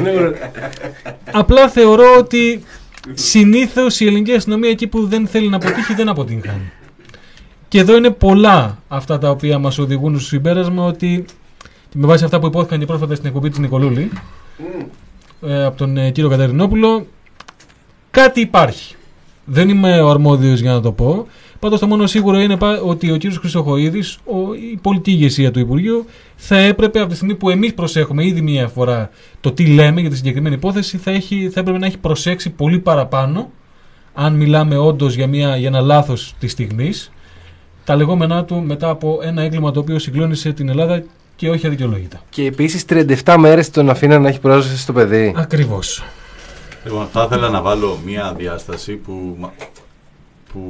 Απλά θεωρώ ότι συνήθως η ελληνική αστυνομία εκεί που δεν θέλει να αποτύχει δεν αποτυγχάνει. Και εδώ είναι πολλά αυτά τα οποία μας οδηγούν στο συμπέρασμα ότι με βάση αυτά που υπόθηκαν και πρόσφατα στην εκπομπή της Νικολούλη ε, από τον ε, κύριο Κατερινόπουλο, κάτι υπάρχει. Δεν είμαι ο αρμόδιος για να το πω. Πάντως το μόνο σίγουρο είναι ότι ο κύριος Χρυσοχοΐδης, ο, η πολιτική ηγεσία του Υπουργείου, θα έπρεπε από τη στιγμή που εμείς προσέχουμε ήδη μία φορά το τι λέμε για τη συγκεκριμένη υπόθεση, θα, έχει, θα έπρεπε να έχει προσέξει πολύ παραπάνω, αν μιλάμε όντως για, μια, για ένα λάθος της στιγμής, τα λεγόμενά του μετά από ένα έγκλημα το οποίο συγκλώνησε την Ελλάδα και όχι αδικαιολόγητα. Και επίσης τριάντα επτά μέρες τον αφήναν να έχει πρόσβαση στο παιδί. Ακριβώς. Λοιπόν, θα ήθελα να βάλω μία διάσταση που, που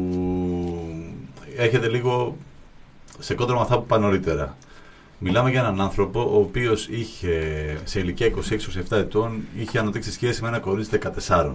έχετε λίγο σε κόντρα με αυτά που είπα νωρίτερα. Μιλάμε για έναν άνθρωπο ο οποίος είχε σε ηλικία είκοσι έξι είκοσι επτά ετών είχε αναπτύξει σχέση με ένα κορίτσι δεκατεσσάρων.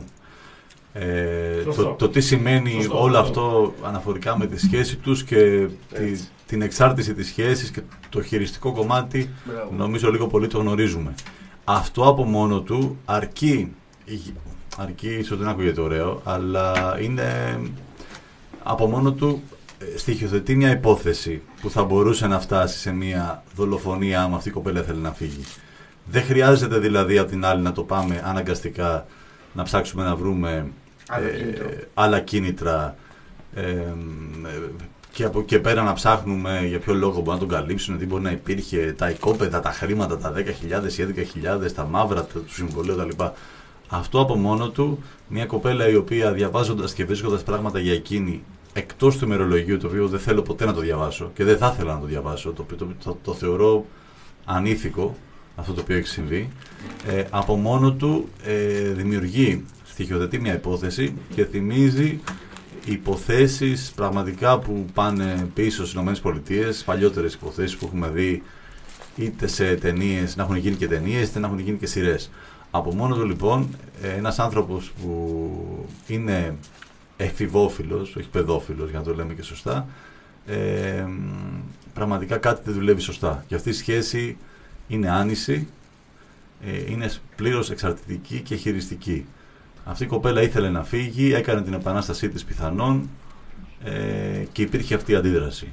Ε, το, το τι σημαίνει Σωστό. όλο αυτό αναφορικά με τη σχέση τους και τη, την εξάρτηση της σχέσης και το χειριστικό κομμάτι, Μπράβο. νομίζω λίγο πολύ το γνωρίζουμε. Αυτό από μόνο του αρκεί, αρκεί ίσως δεν ακούγεται ωραίο, αλλά είναι από μόνο του στοιχειοθετεί μια υπόθεση που θα μπορούσε να φτάσει σε μια δολοφονία άμα αυτή η κοπέλα θέλει να φύγει. Δεν χρειάζεται δηλαδή από την άλλη να το πάμε αναγκαστικά να ψάξουμε να βρούμε άλλα, ε, άλλα κίνητρα ε, ε, και από εκεί πέρα να ψάχνουμε για ποιο λόγο μπορεί να τον καλύψουν, τι μπορεί να υπήρχε, τα οικόπεδα, τα χρήματα, τα δέκα χιλιάδες ή έντεκα χιλιάδες, τα μαύρα του συμβολίου κτλ. Αυτό από μόνο του, μια κοπέλα η οποία διαβάζοντας και βρίσκοντας πράγματα για εκείνη εκτός του ημερολογίου, το οποίο δεν θέλω ποτέ να το διαβάσω και δεν θα ήθελα να το διαβάσω, το, το, το, το θεωρώ ανήθικο αυτό το οποίο έχει συμβεί, ε, από μόνο του ε, δημιουργεί, στοιχειοθετεί μια υπόθεση και θυμίζει υποθέσεις πραγματικά που πάνε πίσω στις ΗΠΑ, παλιότερες υποθέσεις που έχουμε δει είτε σε ταινίες, να έχουν γίνει και ταινίες, είτε να έχουν γίνει και σειρές. Από μόνο του λοιπόν, ένας άνθρωπος που είναι εφηβόφιλος, όχι παιδόφιλος για να το λέμε και σωστά, ε, πραγματικά κάτι δεν δουλεύει σωστά. Και αυτή η σχέση είναι άνηση, ε, είναι πλήρως εξαρτητική και χειριστική. Αυτή η κοπέλα ήθελε να φύγει, έκανε την επανάστασή της πιθανόν ε, και υπήρχε αυτή η αντίδραση.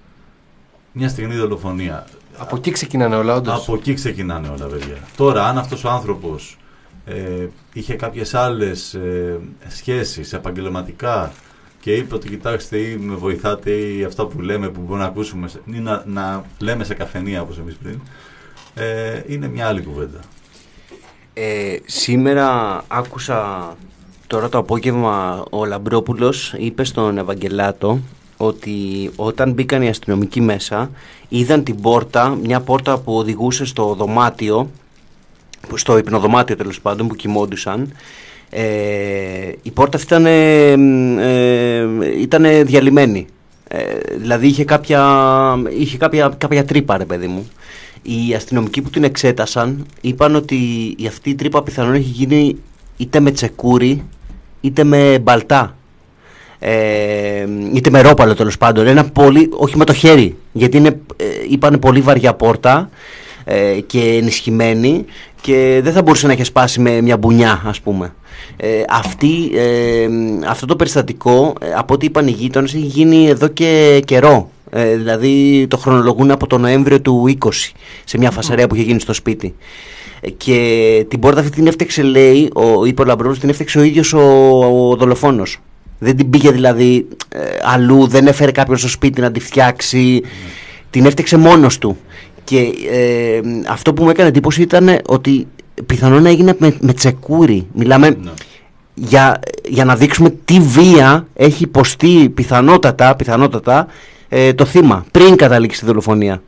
Μια στιγμή δολοφονία. Από εκεί ξεκινάνε όλα, όντως. Από εκεί ξεκινάνε όλα, παιδιά. Τώρα, αν αυτός ο άνθρωπος ε, είχε κάποιες άλλες ε, σχέσεις επαγγελματικά και είπε ότι κοιτάξτε ή με βοηθάτε ή αυτά που λέμε που μπορούμε να ακούσουμε ή να, να λέμε σε καφενεία όπως εμείς πριν, ε, είναι μια άλλη κουβέντα. Ε, σήμερα άκουσα τώρα το απόγευμα ο Λαμπρόπουλος είπε στον Ευαγγελάτο ότι όταν μπήκαν οι αστυνομικοί μέσα είδαν την πόρτα, μια πόρτα που οδηγούσε στο δωμάτιο, στο υπνοδωμάτιο τέλος πάντων που κοιμόντουσαν. Ε, η πόρτα αυτή ήταν, ε, ε, ήταν διαλυμένη, ε, δηλαδή είχε κάποια, είχε κάποια, κάποια τρύπα ρε παιδί μου. Οι αστυνομικοί που την εξέτασαν είπαν ότι η αυτή η τρύπα πιθανόν έχει γίνει είτε με τσεκούρι είτε με μπαλτά, ε, είτε με ρόπαλο τέλος πάντων, ένα πολύ, όχι με το χέρι, γιατί είναι, ε, είπαν πολύ βαριά πόρτα ε, και ενισχυμένη και δεν θα μπορούσε να έχει σπάσει με μια μπουνιά ας πούμε. Ε, αυτή, ε, αυτό το περιστατικό ε, από ό,τι είπαν οι γείτονες έχει γίνει εδώ και καιρό. Ε, δηλαδή το χρονολογούν από τον Νοέμβριο του είκοσι σε μια φασαρία που είχε γίνει στο σπίτι ε, και την πόρτα αυτή την έφτιαξε, λέει, ο, είπε ο Λαμπρός, την έφτιαξε ο ίδιος ο, ο δολοφόνος. Δεν την πήγε δηλαδή ε, αλλού, δεν έφερε κάποιον στο σπίτι να τη φτιάξει, mm. την έφτιαξε μόνος του και ε, αυτό που μου έκανε εντύπωση ήταν ότι πιθανόν να έγινε με, με τσεκούρι. Μιλάμε mm. για, για να δείξουμε τι βία έχει υποστεί πιθανότατα, πιθανότατα Ε, το θύμα πριν καταλήξει στη δολοφονία.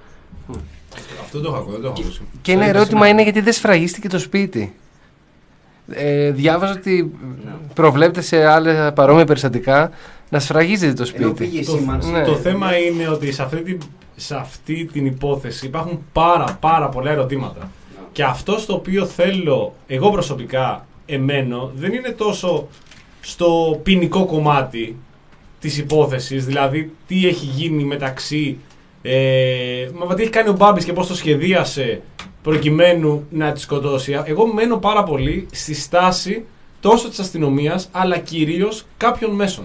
Αυτό το έχω ακούσει. Και, και ένα ερώτημα είναι γιατί δεν σφραγίστηκε το σπίτι. Ε, διάβαζα ότι προβλέπεται σε άλλα παρόμοια περιστατικά να σφραγίζεται το σπίτι. Το, ναι. το θέμα είναι ότι σε αυτή, την, σε αυτή την υπόθεση υπάρχουν πάρα πάρα πολλά ερωτήματα. Yeah. Και αυτό στο οποίο θέλω εγώ προσωπικά εμένω δεν είναι τόσο στο ποινικό κομμάτι της υπόθεσης, δηλαδή τι έχει γίνει μεταξύ Ε, μα τι έχει κάνει ο Μπάμπης και πώς το σχεδίασε προκειμένου να τη σκοτώσει. Εγώ μένω πάρα πολύ στη στάση τόσο της αστυνομίας αλλά κυρίως κάποιων μέσων.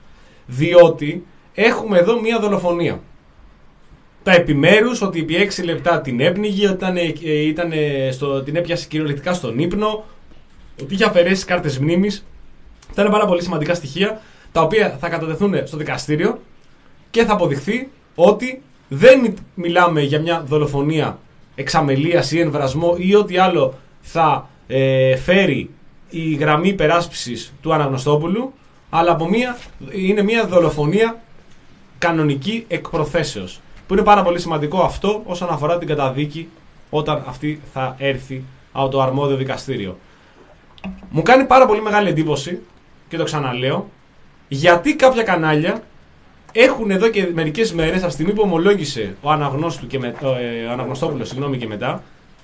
Διότι έχουμε εδώ μία δολοφονία. Τα επιμέρους ότι επί έξι λεπτά την έπνιγε, ότι ήταν, ε, ήταν στο, την έπιασε κυριολεκτικά στον ύπνο, ότι είχε αφαιρέσει κάρτες μνήμης. Αυτά είναι πάρα πολύ σημαντικά στοιχεία τα οποία θα κατατεθούν στο δικαστήριο και θα αποδειχθεί ότι δεν μιλάμε για μια δολοφονία εξαμελίας ή εμβρασμό ή ό,τι άλλο θα ε, φέρει η γραμμή υπεράσπισης του Αναγνωστόπουλου, αλλά από μια, είναι μια δολοφονία κανονική εκ προθέσεως. Που είναι πάρα πολύ σημαντικό αυτό όσον αφορά την καταδίκη όταν αυτή θα έρθει από το αρμόδιο δικαστήριο. Μου κάνει πάρα πολύ μεγάλη εντύπωση και το ξαναλέω, γιατί κάποια κανάλια έχουν εδώ και μερικές μέρες, από τη στιγμή που ομολόγησε ο, Αναγνώστου και με, ε, ο Αναγνωστόπουλος συγγνώμη, και μετά,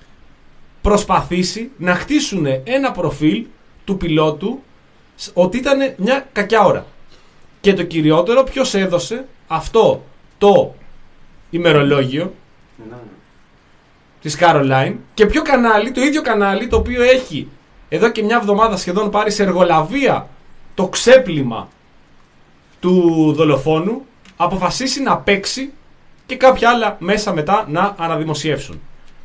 προσπαθήσει να χτίσουν ένα προφίλ του πιλότου ότι ήταν μια κακιά ώρα. Και το κυριότερο, ποιος έδωσε αυτό το ημερολόγιο no. της Caroline και ποιο κανάλι, το ίδιο κανάλι το οποίο έχει εδώ και μια εβδομάδα σχεδόν πάρει σε εργολαβία το ξέπλυμα του δολοφόνου, αποφασίσει να παίξει και κάποια άλλα μέσα μετά να αναδημοσιεύσουν.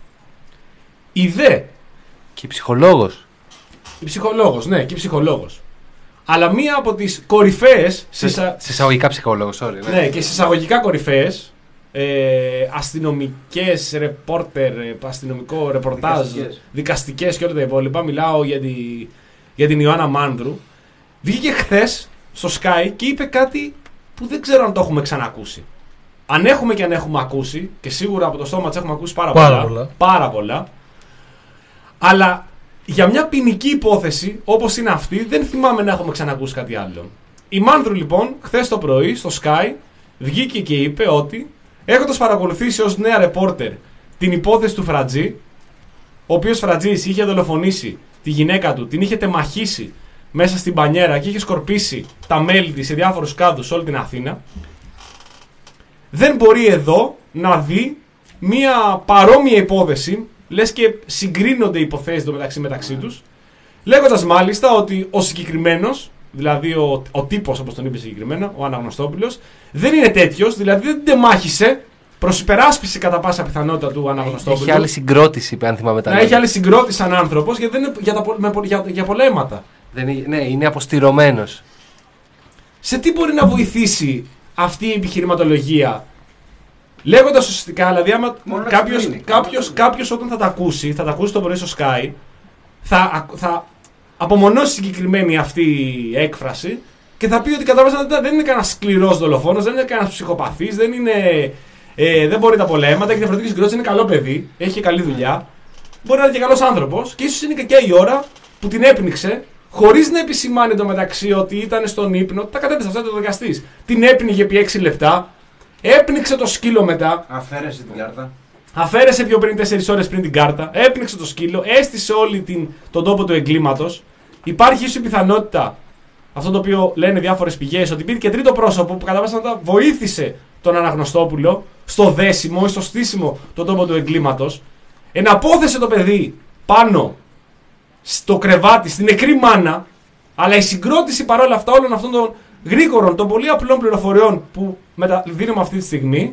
Η δε και η ψυχολόγος η ψυχολόγος, ναι, και η ψυχολόγος, αλλά μία από τις κορυφαίες σε εισαγωγικά ψυχολόγος, sorry, ναι. Ναι, και σε εισαγωγικά κορυφαίες ε, αστυνομικές ρεπόρτερ, αστυνομικό ρεπορτάζ, δικαστικές, δικαστικές και όλα τα υπόλοιπα. Μιλάω για, τη, για την Ιωάννα Μάνδρου. Βγήκε χθες στο Sky και είπε κάτι που δεν ξέρω αν το έχουμε ξανακούσει. Αν έχουμε και αν έχουμε ακούσει, και σίγουρα από το στόμα της έχουμε ακούσει πάρα, πάρα πολλά, πολλά, πάρα πολλά, αλλά για μια ποινική υπόθεση όπως είναι αυτή δεν θυμάμαι να έχουμε ξανακούσει κάτι άλλο. Η Μάνδρου λοιπόν χθες το πρωί στο Sky βγήκε και είπε ότι, έχοντας παρακολουθήσει ως νέα ρεπόρτερ την υπόθεση του Φρατζή, ο οποίος Φρατζής είχε δολοφονήσει τη γυναίκα του, την είχε τεμαχίσει μέσα στην μπανιέρα και είχε σκορπίσει τα μέλη της σε διάφορους κάδους σε όλη την Αθήνα, δεν μπορεί εδώ να δει μια παρόμοια υπόθεση, λες και συγκρίνονται οι υποθέσεις το μεταξύ, μεταξύ τους, λέγοντας μάλιστα ότι ο συγκεκριμένος, δηλαδή ο, ο τύπος όπως τον είπε συγκεκριμένα, ο Αναγνωστόπουλος, δεν είναι τέτοιος, δηλαδή δεν τεμάχισε, προς υπεράσπιση κατά πάσα πιθανότητα του Αναγνωστόπουλου. Έχει άλλη συγκρότηση, αν θυμάμαι τα Να έχει άλλη συγκρότηση σαν άνθρωπος, γιατί δεν είναι για, τα, με, για, για πολλά αίματα. Δεν είναι, ναι, είναι αποστηρωμένος. Σε τι μπορεί να βοηθήσει αυτή η επιχειρηματολογία, λέγοντας ουσιαστικά, δηλαδή άμα κάποιος, κάποιος, κάποιος όταν θα τα ακούσει, θα τα ακούσει το πρωί στο Sky, θα, θα απομονώσει συγκεκριμένη αυτή η έκφραση και θα πει ότι κατά βάση δεν είναι κανένας σκληρός δολοφόνος, δεν είναι κανένας ψυχοπαθής, δεν, είναι, ε, δεν μπορεί τα πολλά αίματα, έχει διαφορετική συγκρότηση, είναι καλό παιδί, έχει καλή δουλειά, μπορεί να είναι και καλός άνθρωπος και ίσως είναι και, και η ώρα που την έπνιξε, χωρίς να επισημάνει το μεταξύ ότι ήταν στον ύπνο, τα κατέθεσε αυτά το δικαστής. Την έπνιγε επί έξι λεπτά, έπνιξε το σκύλο μετά. Αφαίρεσε την κάρτα. Αφαίρεσε πιο πριν τέσσερις ώρες πριν την κάρτα, έπνιξε το σκύλο, έστησε όλη την, τον τόπο του εγκλήματος. Υπάρχει ίσως η πιθανότητα, αυτό το οποίο λένε διάφορες πηγές, ότι υπήρχε και τρίτο πρόσωπο που κατά πάσα βοήθησε τον Αναγνωστόπουλο στο δέσιμο ή στο στήσιμο τον τόπο του εγκλήματος. Εναπόθεσε το παιδί πάνω στο κρεβάτι, στην νεκρή μάνα, αλλά η συγκρότηση παρόλα αυτά όλων αυτών των γρήγορων, των πολύ απλών πληροφοριών που μεταδίνουμε αυτή τη στιγμή,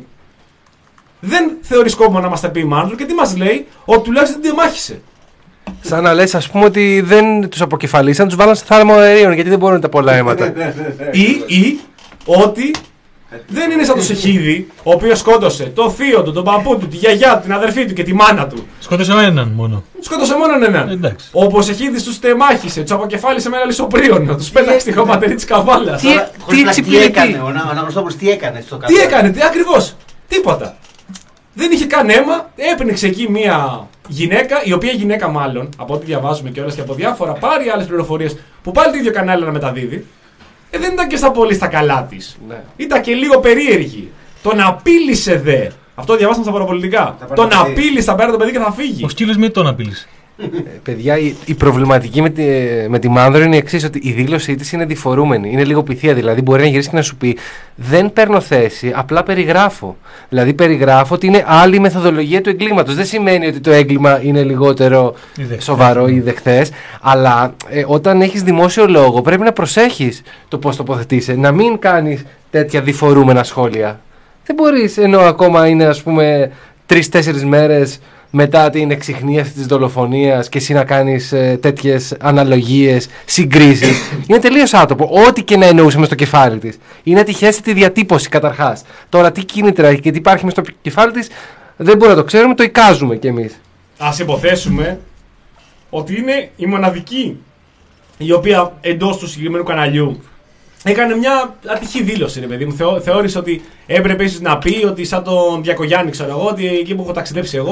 δεν θεωρεί σκόπιμο να μας τα πει η Μάνδρου και τι μας λέει, ότι τουλάχιστον την μάχησε. Σαν να λες, ας πούμε, ότι δεν τους αποκεφαλίσαν, τους βάλαν σε θάλαμο αερίων γιατί δεν μπορούν τα πολλά αίματα. ή, ή ότι δεν είναι σαν το Σεχίδη, ο οποίος σκότωσε το θείο του, τον παππού του, τη γιαγιά του, την αδερφή του και τη μάνα του. Σκότωσε έναν μόνο. Σκότωσε μόνο έναν. Όπου ο Σεχίδης τους τεμάχησε, τους αποκεφάλισε με ένα λισοπρίωνο, τους πέταξε στη χωματερή της καβάλας. Τι έκανε, ο Αναγνωστόπουλος τι έκανε στο Τι έκανε, τι ακριβώς, τίποτα. Δεν είχε καν αίμα, έπνιξε εκεί μία γυναίκα, η οποία γυναίκα μάλλον, από ό,τι διαβάζουμε κιόλας και από διάφορα, πάρει άλλες πληροφορίες που πάλι το ίδιο κανάλι να μεταδίδει. Ε, δεν ήταν και στα πολύ στα καλά της. Ναι. Ήταν και λίγο περίεργη. Τον απείλησε δε. Αυτό διαβάσαμε στα παραπολιτικά. Τον απείλησε, θα πάρει το παιδί και θα φύγει. Ο σκύλος με τον απείλησε. Παιδιά, η, η προβληματική με τη, με τη Μάνδρο είναι η εξής, ότι η δήλωσή της είναι διφορούμενη. Είναι λίγο πυθία, δηλαδή μπορεί να γυρίσει και να σου πει δεν παίρνω θέση, απλά περιγράφω. Δηλαδή περιγράφω ότι είναι άλλη η μεθοδολογία του εγκλήματος. Δεν σημαίνει ότι το έγκλημα είναι λιγότερο Ιδεχθές, σοβαρό ναι. ή δεχθές, αλλά ε, όταν έχεις δημόσιο λόγο πρέπει να προσέχεις το πώς τοποθετείσαι, να μην κάνεις τέτοια διφορούμενα σχόλια. Δεν μπορείς, ενώ ακόμα είναι ας πούμε τρεις-τέσσερις μέρες μετά την εξιχνίαση της δολοφονίας και εσύ να κάνεις ε, τέτοιες αναλογίες, συγκρίσεις. Είναι τελείως άτομο. Ό,τι και να εννοούσε μες στο κεφάλι της. Είναι ατυχέστη τη διατύπωση καταρχάς. Τώρα τι κίνητρα και τι υπάρχει μες στο κεφάλι της δεν μπορούμε να το ξέρουμε, το εικάζουμε κι εμείς. Ας υποθέσουμε ότι είναι η μοναδική η οποία εντός του συγκεκριμένου καναλιού έκανε μια ατυχή δήλωση, ρε παιδί μου. Θεώ, θεώρησε ότι έπρεπε ίσως να πει ότι σαν τον Διακογιάννη, ξέρω εγώ, ότι εκεί που έχω ταξιδέψει εγώ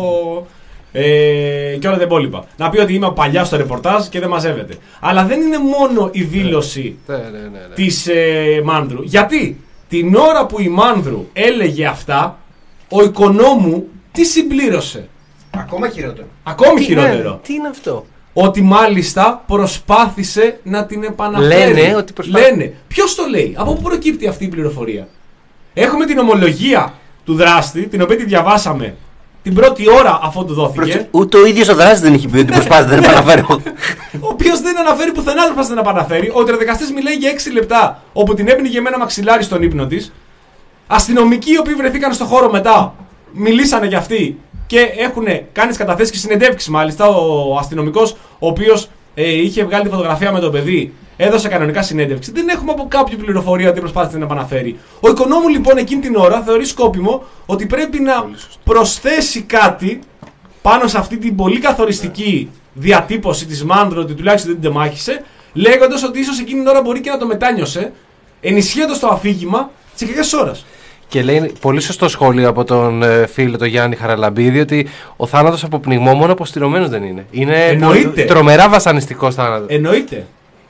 ε, και όλα τα υπόλοιπα. Να πει ότι είμαι παλιά στο ρεπορτάζ και δεν μαζεύεται. Αλλά δεν είναι μόνο η δήλωση Ναι, ναι, ναι, ναι. της ε, Μάνδρου. Γιατί την ώρα που η Μάνδρου έλεγε αυτά, ο Οικονόμου τι συμπλήρωσε. Ακόμα χειρότερο. Ακόμη Τι, χειρότερο. ναι, τι είναι αυτό. Ότι μάλιστα προσπάθησε να την επαναφέρει. Λένε ότι προσπά- Λένε. Ποιος το λέει, από πού προκύπτει αυτή η πληροφορία. Έχουμε την ομολογία του δράστη, την οποία τη διαβάσαμε την πρώτη ώρα αφού του δόθηκε. Προς... Ούτε ο ίδιος ο δράστης δεν έχει πει ότι προσπάθησε να επαναφέρω. Ο οποίος δεν αναφέρει πουθενά δεν προσπάθησε να επαναφέρει. Ο τερδικαστής μιλάει για έξι λεπτά, όπου την έπνιγε με ένα μαξιλάρι στον ύπνο της. Αστυνομικοί οι οποίοι βρεθήκαν στο χώρο μετά μιλήσανε για αυτή και έχουν κάνει καταθέσεις και συνεντεύξεις μάλιστα. Ο αστυνομικός, ο οποίος ε, είχε βγάλει τη φωτογραφία με το παιδί, έδωσε κανονικά συνέντευξη. Δεν έχουμε από κάποια πληροφορία ότι προσπάθησε να επαναφέρει. Ο Οικονόμου λοιπόν εκείνη την ώρα θεωρεί σκόπιμο ότι πρέπει να προσθέσει κάτι πάνω σε αυτή την πολύ καθοριστική διατύπωση της Μάνδρου, ότι τουλάχιστον δεν την τεμάχησε, λέγοντας ότι ίσως εκείνη την ώρα μπορεί και να το μετάνιωσε, ενισχύοντας το αφήγημα της κακιάς ώρας. Και λέει πολύ σωστό σχόλιο από τον ε, φίλο τον Γιάννη Χαραλαμπίδη ότι ο θάνατος από πνιγμό μόνο αποστηρωμένος δεν είναι. Είναι Εννοείται. τρομερά βασανιστικός θάνατος. Εννοείται.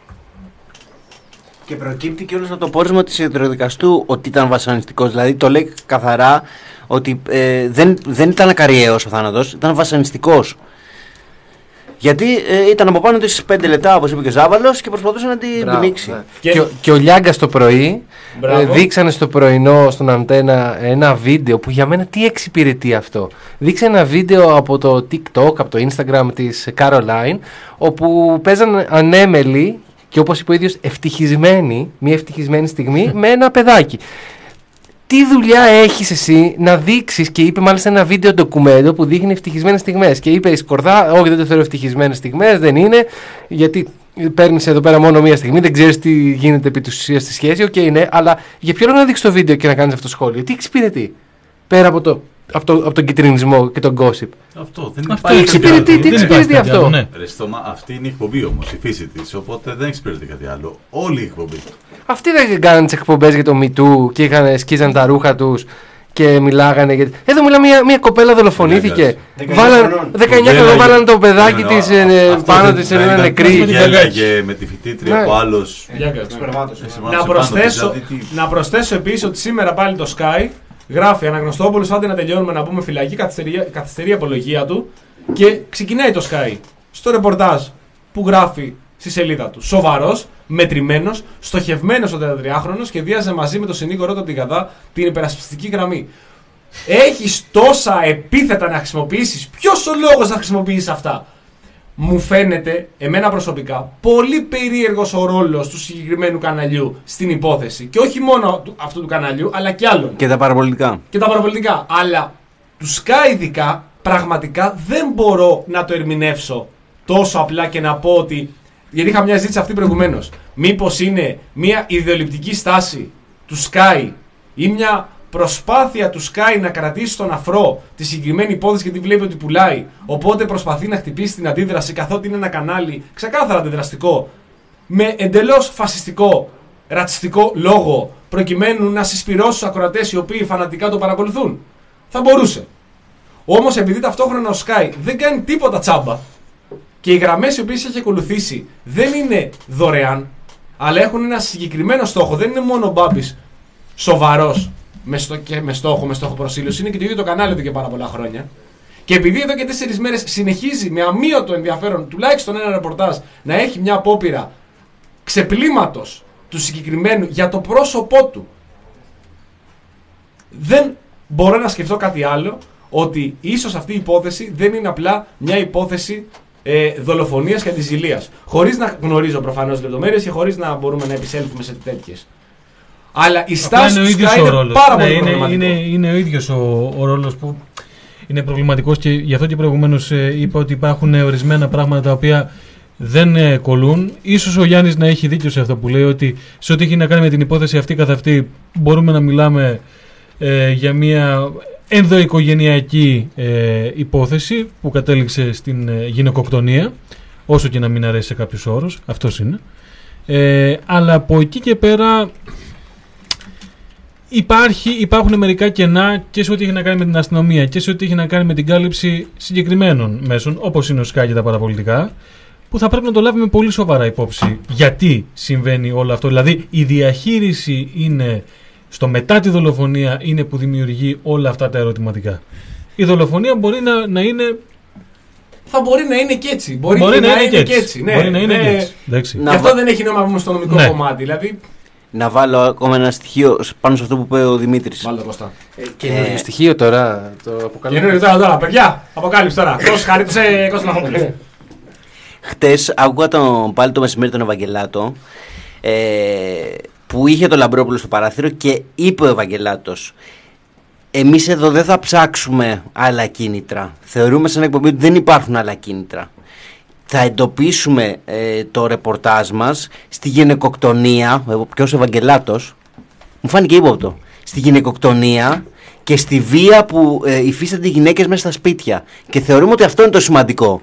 Και προκύπτει και όλο το πόρισμα της ιατροδικαστού ότι ήταν βασανιστικός. Δηλαδή το λέει καθαρά ότι ε, δεν, δεν ήταν ακαριαίος ο θάνατος, ήταν βασανιστικός. Γιατί ε, ήταν από πάνω της πέντε λεπτά, όπως είπε και ο Ζάβαλος, και προσπαθούσε να την Μπράβο, πνίξει. ναι. Και- Και, ο- και ο Λιάγκας το πρωί Μπράβο. ε, δείξανε στο πρωινό στον Αντένα ένα βίντεο που για μένα τι εξυπηρετεί αυτό. Δείξε ένα βίντεο από το TikTok, από το Instagram της Caroline, όπου παίζαν ανέμελοι και όπως είπε ο ίδιος ευτυχισμένοι, μια ευτυχισμένη στιγμή με ένα παιδάκι. Τι δουλειά έχεις εσύ να δείξεις, και είπε μάλιστα ένα βίντεο ντοκουμέντο που δείχνει ευτυχισμένες στιγμές. Και είπε η Σκορδά, όχι δεν το θεωρώ ευτυχισμένες στιγμές, δεν είναι, γιατί παίρνεις εδώ πέρα μόνο μία στιγμή, δεν ξέρεις τι γίνεται επί της ουσίας στη σχέση. Οκ, okay, ναι, αλλά για ποιο λόγο να δείξεις το βίντεο και να κάνεις αυτό το σχόλιο, τι εξυπηρετεί πέρα από, το, από, το, από τον κυτρινισμό και τον gossip. Αυτό δεν Αυτό υπάρχει. εξυπηρετεί, κάτι άλλο. τι Δεν εξυπηρετεί υπάρχει κάτι αυτό? άλλο, ναι. Ρε, στόμα, αυτή είναι η εκπομπή όμως, η φύση της, οπότε δεν εξυπηρετεί κάτι άλλο. Όλη η εκπομπή. Αυτοί δεν κάνανε τις εκπομπές για το Me Too και είχαν, σκίζαν τα ρούχα τους και μιλάγανε. Για... Εδώ μιλά μια, μια κοπέλα δολοφονήθηκε. δεκαεννιά Βάλαν, χρονών. δεκαεννιά χρονών βάλανε το παιδάκι της ε, πάνω της, ένα νεκρή. Γέλαγε με τη φοιτήτρια Ναι. που άλλος. Γιάγκας, ναι. Σπερμάτωσε. Να προσθέσω, να προσθέσω επίσης ότι σήμερα πάλι το Sky γράφει Αναγνωστόπουλος, άντε να τελειώνουμε να πούμε φυλακή, καθυστερεί, καθυστερεί η απολογία του και ξεκινάει το Sky στο ρεπορτάζ που γράφει στη σελίδα του. Σοβαρός, μετρημένος, στοχευμένος ο τριαντατριάχρονος, σχεδίαζε μαζί με τον συνήγορό του Τιγαδά την υπερασπιστική γραμμή. Έχεις τόσα επίθετα να χρησιμοποιήσεις. Ποιος ο λόγος να χρησιμοποιήσεις αυτά? Μου φαίνεται, εμένα προσωπικά, πολύ περίεργος ο ρόλος του συγκεκριμένου καναλιού στην υπόθεση. Και όχι μόνο του- αυτού του καναλιού, αλλά και άλλων. Και τα παραπολιτικά. Και τα παραπολιτικά. Αλλά του Sky ειδικά, πραγματικά δεν μπορώ να το ερμηνεύσω τόσο απλά και να πω ότι. Γιατί είχα μια ζήτηση αυτή προηγουμένως. Μήπως είναι μια ιδεολειπτική στάση του Sky ή μια προσπάθεια του Sky να κρατήσει στον αφρό τη συγκεκριμένη υπόθεση γιατί βλέπει ότι πουλάει. Οπότε προσπαθεί να χτυπήσει την αντίδραση, καθότι είναι ένα κανάλι ξεκάθαρα αντιδραστικό, με εντελώς φασιστικό, ρατσιστικό λόγο, προκειμένου να συσπυρώσει τους ακροατές οι οποίοι φανατικά το παρακολουθούν. Θα μπορούσε. Όμως επειδή ταυτόχρονα ο Sky δεν κάνει τίποτα τσάμπα και οι γραμμές οι οποίες έχει ακολουθήσει δεν είναι δωρεάν, αλλά έχουν ένα συγκεκριμένο στόχο, δεν είναι μόνο ο Μπάμπης σοβαρός με, στο, και με στόχο, με στόχο προσήλωση, είναι και το ίδιο το κανάλι του και πάρα πολλά χρόνια. Και επειδή εδώ και τέσσερις μέρες συνεχίζει με αμύωτο ενδιαφέρον, τουλάχιστον ένα ρεπορτάζ, να έχει μια απόπειρα ξεπλήματος του συγκεκριμένου για το πρόσωπό του, δεν μπορώ να σκεφτώ κάτι άλλο, ότι ίσως αυτή η υπόθεση δεν είναι απλά μια υπόθεση ε, δολοφονίας και αντιζηλίας. Χωρίς να γνωρίζω προφανώς λεπτομέρειες και χωρίς να μπορούμε να επισέλθουμε σε τέτοιες. Αλλά η στάση του Sky είναι πάρα πολύ ναι, προβληματικό. Είναι, είναι, είναι ο ίδιος ο, ο ρόλος που είναι προβληματικός, και γι' αυτό και προηγουμένως ε, είπα ότι υπάρχουν ορισμένα πράγματα τα οποία δεν ε, κολλούν. Ίσως ο Γιάννης να έχει δίκιο σε αυτό που λέει, ότι σε ό,τι έχει να κάνει με την υπόθεση αυτή καθ' αυτή μπορούμε να μιλάμε ε, για μια ενδοοικογενειακή ε, υπόθεση που κατέληξε στην ε, γυναικοκτονία, όσο και να μην αρέσει σε κάποιους όρους, αυτός είναι. Ε, αλλά από εκεί και πέρα υπάρχει, υπάρχουν μερικά κενά και σε ό,τι έχει να κάνει με την αστυνομία και σε ό,τι έχει να κάνει με την κάλυψη συγκεκριμένων μέσων, όπως είναι ο Sky και τα παραπολιτικά, που θα πρέπει να το λάβουμε πολύ σοβαρά υπόψη γιατί συμβαίνει όλο αυτό. Δηλαδή η διαχείριση είναι στο μετά τη δολοφονία, είναι που δημιουργεί όλα αυτά τα ερωτηματικά. Η δολοφονία μπορεί να, να είναι... Θα μπορεί να είναι και έτσι. Μπορεί, μπορεί να, να είναι είναι και έτσι. Ναι, μπορεί να είναι ναι. και έτσι. Εντάξει. Γι' αυτό δεν έχει νόημα να πούμε στο νομικό ναι. κομμάτι. Δηλαδή... Να βάλω ακόμα ένα στοιχείο πάνω σε αυτό που είπε ο Δημήτρης. Βάλτε Κώστα. Ε, Καινούργιο στοιχείο τώρα. Το αποκαλύπτω. Καινούργιο τώρα, τώρα, παιδιά. Αποκάλυψη τώρα. Δώσε χαρίτησε Κώστα Λαχόπουλος. Χτες άκουγα τον, πάλι το μεσημέρι τον Ευαγγελάτο, ε, που είχε το Λαμπρόπουλο στο παράθυρο και είπε ο Ευαγγελάτος, εμείς εδώ δεν θα ψάξουμε άλλα κίνητρα. Θεωρούμε σαν εκπομπή ότι δεν υπάρχουν άλλα κίνητρα. Θα εντοπίσουμε ε, το ρεπορτάζ μας στη γυναικοκτονία, ποιος Ευαγγελάτος, μου φάνηκε ύποπτο, στη γυναικοκτονία και στη βία που ε, υφίστανται οι γυναίκες μέσα στα σπίτια. Και θεωρούμε ότι αυτό είναι το σημαντικό.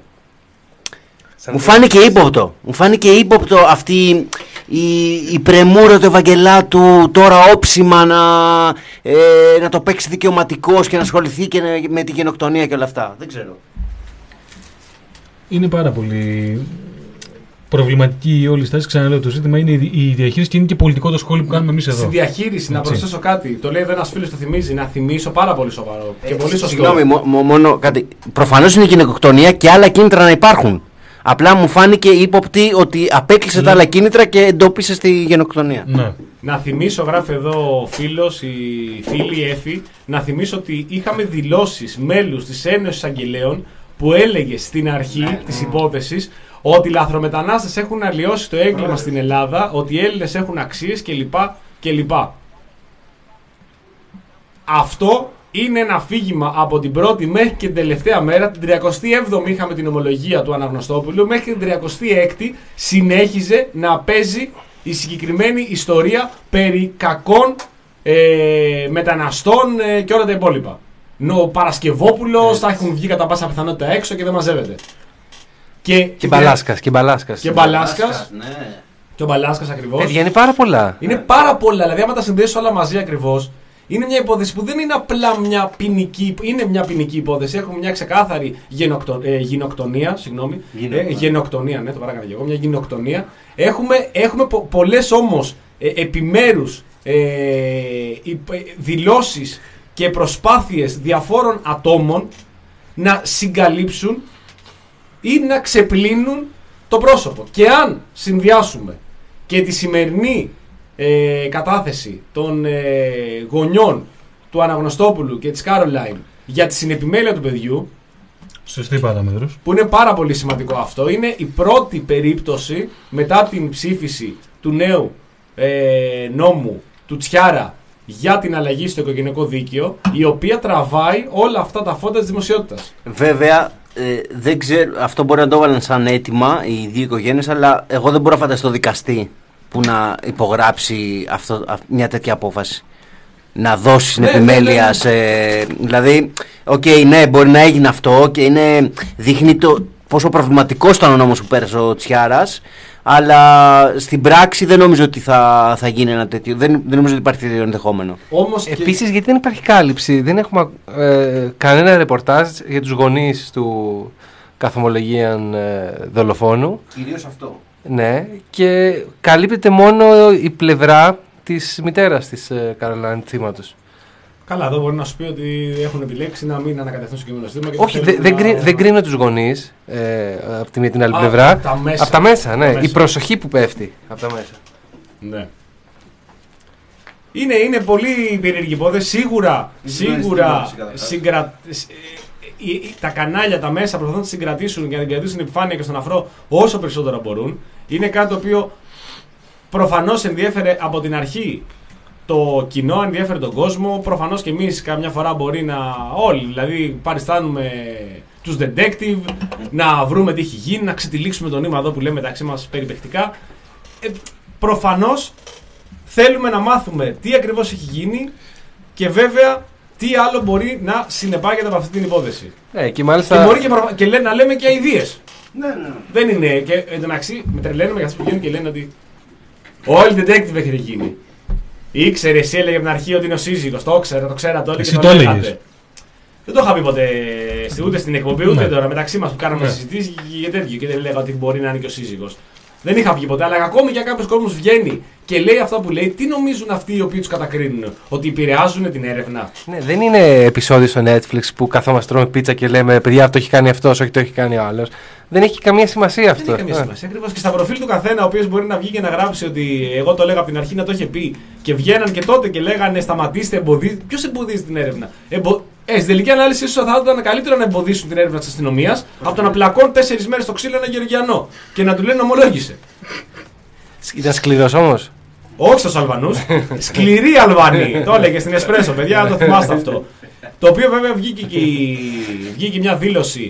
Μου φάνηκε ύποπτο. Μου φάνηκε ύποπτο αυτή η, η πρεμούρα του Ευαγγελάτου τώρα όψιμα να, ε, να το παίξει δικαιωματικός και να ασχοληθεί και με τη γενοκτονία και όλα αυτά. Δεν ξέρω. Είναι πάρα πολύ προβληματική η όλη στάση. Ξαναλέω, το ζήτημα είναι η διαχείριση και είναι και πολιτικό το σχόλιο που κάνουμε εμείς εδώ. Στη διαχείριση, να προσθέσω κάτι. Το λέει εδώ ένας φίλος, το θυμίζει. Να θυμίσω πάρα πολύ σοβαρό. Και Ε, πολύ σωστό. Συγγνώμη, μο, μο, μόνο κάτι. Προφανώς είναι γυναικοκτονία και άλλα κίνητρα να υπάρχουν. Απλά μου φάνηκε ύποπτη ότι απέκλεισε Ναι. τα άλλα κίνητρα και εντόπισε στη γενοκτονία. Ναι. Να θυμίσω, γράφει εδώ ο φίλος, η φίλη Εφη, να θυμίσω ότι είχαμε δηλώσεις μέλους της Ένωσης Αγγελέων που έλεγε στην αρχή της υπόθεσης ότι οι λαθρομετανάστες έχουν αλλοιώσει το έγκλημα στην Ελλάδα, ότι οι Έλληνες έχουν αξίες κλπ. κλπ. Αυτό είναι ένα αφήγημα από την πρώτη μέχρι και την τελευταία μέρα. Την τριακοστή έβδομη είχαμε την ομολογία του Αναγνωστόπουλου, μέχρι την τριακοστή έκτη συνέχιζε να παίζει η συγκεκριμένη ιστορία περί κακών ε, μεταναστών ε, και όλα τα υπόλοιπα. Ο Παρασκευόπουλος θα έχουν βγει κατά πάσα πιθανότητα έξω και δεν μαζεύεται. Και, Και Μπαλάσκας. Και Μπαλάσκας. Και Μπαλάσκας. Ναι. Και ο Μπαλάσκας ακριβώς. Παιδιά, είναι πάρα πολλά. Είναι πάρα πολλά. Δηλαδή, άμα τα συνδέσω όλα μαζί ακριβώς, είναι μια υπόθεση που δεν είναι απλά μια ποινική. Είναι μια ποινική υπόθεση. Έχουμε μια ξεκάθαρη γενοκτο, ε, γυνοκτονία. Συγγνώμη. Ε, γενοκτονία, ναι, το παράκανα και εγώ. Μια γυνοκτονία. Έχουμε, έχουμε πο, πολλές όμως ε, επιμέρους ε, δηλώσεις και προσπάθειες διαφόρων ατόμων να συγκαλύψουν ή να ξεπλύνουν το πρόσωπο. Και αν συνδυάσουμε και τη σημερινή ε, κατάθεση των ε, γονιών του Αναγνωστόπουλου και της Κάρολαϊν για τη συνεπιμέλεια του παιδιού, Σωστή παράμετρος. που είναι πάρα πολύ σημαντικό αυτό, είναι η πρώτη περίπτωση μετά την ψήφιση του νέου ε, νόμου του Τσιάρα για την αλλαγή στο οικογενειακό δίκαιο, η οποία τραβάει όλα αυτά τα φώτα της δημοσιότητας. Βέβαια, ε, δεν ξέρω, αυτό μπορεί να το έβαλαν σαν αίτημα οι δύο οικογένειες, αλλά εγώ δεν μπορώ να φανταστώ δικαστή που να υπογράψει αυτό, μια τέτοια απόφαση. Να δώσει στην Ναι, επιμέλεια ναι, ναι. σε. Δηλαδή, οκ, okay, ναι, μπορεί να έγινε αυτό και είναι, δείχνει το πόσο προβληματικό ήταν ο νόμος που πέρασε ο Τσιάρας, αλλά στην πράξη δεν νομίζω ότι θα, θα γίνει ένα τέτοιο. Δεν, δεν νομίζω ότι υπάρχει τέτοιο ενδεχόμενο. Όμως και- Επίσης, γιατί δεν υπάρχει κάλυψη, δεν έχουμε ε, κανένα ρεπορτάζ για τους γονείς του καθομολογίαν ε, δολοφόνου. Κυρίως αυτό. Ναι, και καλύπτεται μόνο η πλευρά της μητέρας της ε, Καρολάιν θύματος. Καλά, εδώ μπορεί να σου πει ότι έχουν επιλέξει να μην ανακατευθούν στο κείμενο ζήτημα. Όχι, δεν δε, να... δε κρίνω τους γονείς ε, από τη, την άλλη Α, πλευρά. Από τα μέσα. Από τα μέσα, ναι. Τα μέσα. Η προσοχή που πέφτει από τα μέσα. Ναι. Είναι, είναι πολύ περίεργη υπόθεση. Σίγουρα, σίγουρα συγκρα... τα κανάλια, τα μέσα προσπαθούν να συγκρατήσουν και να την κρατήσουν επιφάνεια και στον αφρό όσο περισσότερο μπορούν. Είναι κάτι το οποίο προφανώς ενδιέφερε από την αρχή το κοινό, ενδιέφερε τον κόσμο. Προφανώς και εμείς καμιά φορά μπορεί να. Όλοι δηλαδή παριστάνουμε τους detective, να βρούμε τι έχει γίνει, να ξετυλίξουμε το νήμα εδώ που λέμε μεταξύ μας περιπεκτικά. Ε, προφανώς θέλουμε να μάθουμε τι ακριβώς έχει γίνει και βέβαια τι άλλο μπορεί να συνεπάγεται από αυτή την υπόθεση. Ναι, και μάλιστα. Και μπορεί και, προφα... και λέ, να λέμε και αηδίες. Ναι, ναι. Δεν είναι. Και εντωμεταξύ με τρελαίνουμε για αυτούς που βγαίνουν και λένε ότι όλοι οι detective έχετε γίνει. Ήξερε, εσύ έλεγε από την αρχή ότι είναι ο σύζυγος. Το ήξερα, το ξέρατε όλοι. Εσύ και το έλεγες. Δεν το είχα πει ποτέ ούτε στην εκπομπή ούτε Ναι. τώρα μεταξύ μας που κάναμε Ναι. συζητήσεις και τέτοιο. Και δεν λέγα ότι μπορεί να είναι και ο σύζυγος. Δεν είχα βγει ποτέ, αλλά ακόμη και κάποιος κόσμος βγαίνει και λέει αυτά που λέει, τι νομίζουν αυτοί οι οποίοι τους κατακρίνουν, ότι επηρεάζουν την έρευνα. Ναι, δεν είναι επεισόδιο στο Netflix που καθόμαστε τρώμε πίτσα και λέμε παιδιά αυτό έχει κάνει αυτός, όχι το έχει κάνει ο άλλος. Δεν έχει καμία σημασία αυτό. Δεν έχει καμία σημασία. Ακριβώς και στα προφίλ του καθένα, ο οποίος μπορεί να βγει και να γράψει ότι εγώ το λέγα από την αρχή να το είχε πει και βγαίναν και τότε και λέγανε σταματήστε, εμποδίζετε. Ποιος εμποδίζει την έρευνα. Εμπο... Ε, στην τελική ανάλυση, ίσως θα ήταν καλύτερο να εμποδίσουν την έρευνα της αστυνομίας από το να πλακώνουν τέσσερις μέρες στο ξύλο ένα Γεωργιανό και να του λένε ομολόγησε. Ήταν σκληρός όμως. Όχι στους Αλβανούς. Σκληροί Αλβανοί. Το έλεγε στην Εσπρέσο, παιδιά, να το θυμάστε αυτό. Το οποίο βέβαια βγήκε και, βγήκε μια δήλωση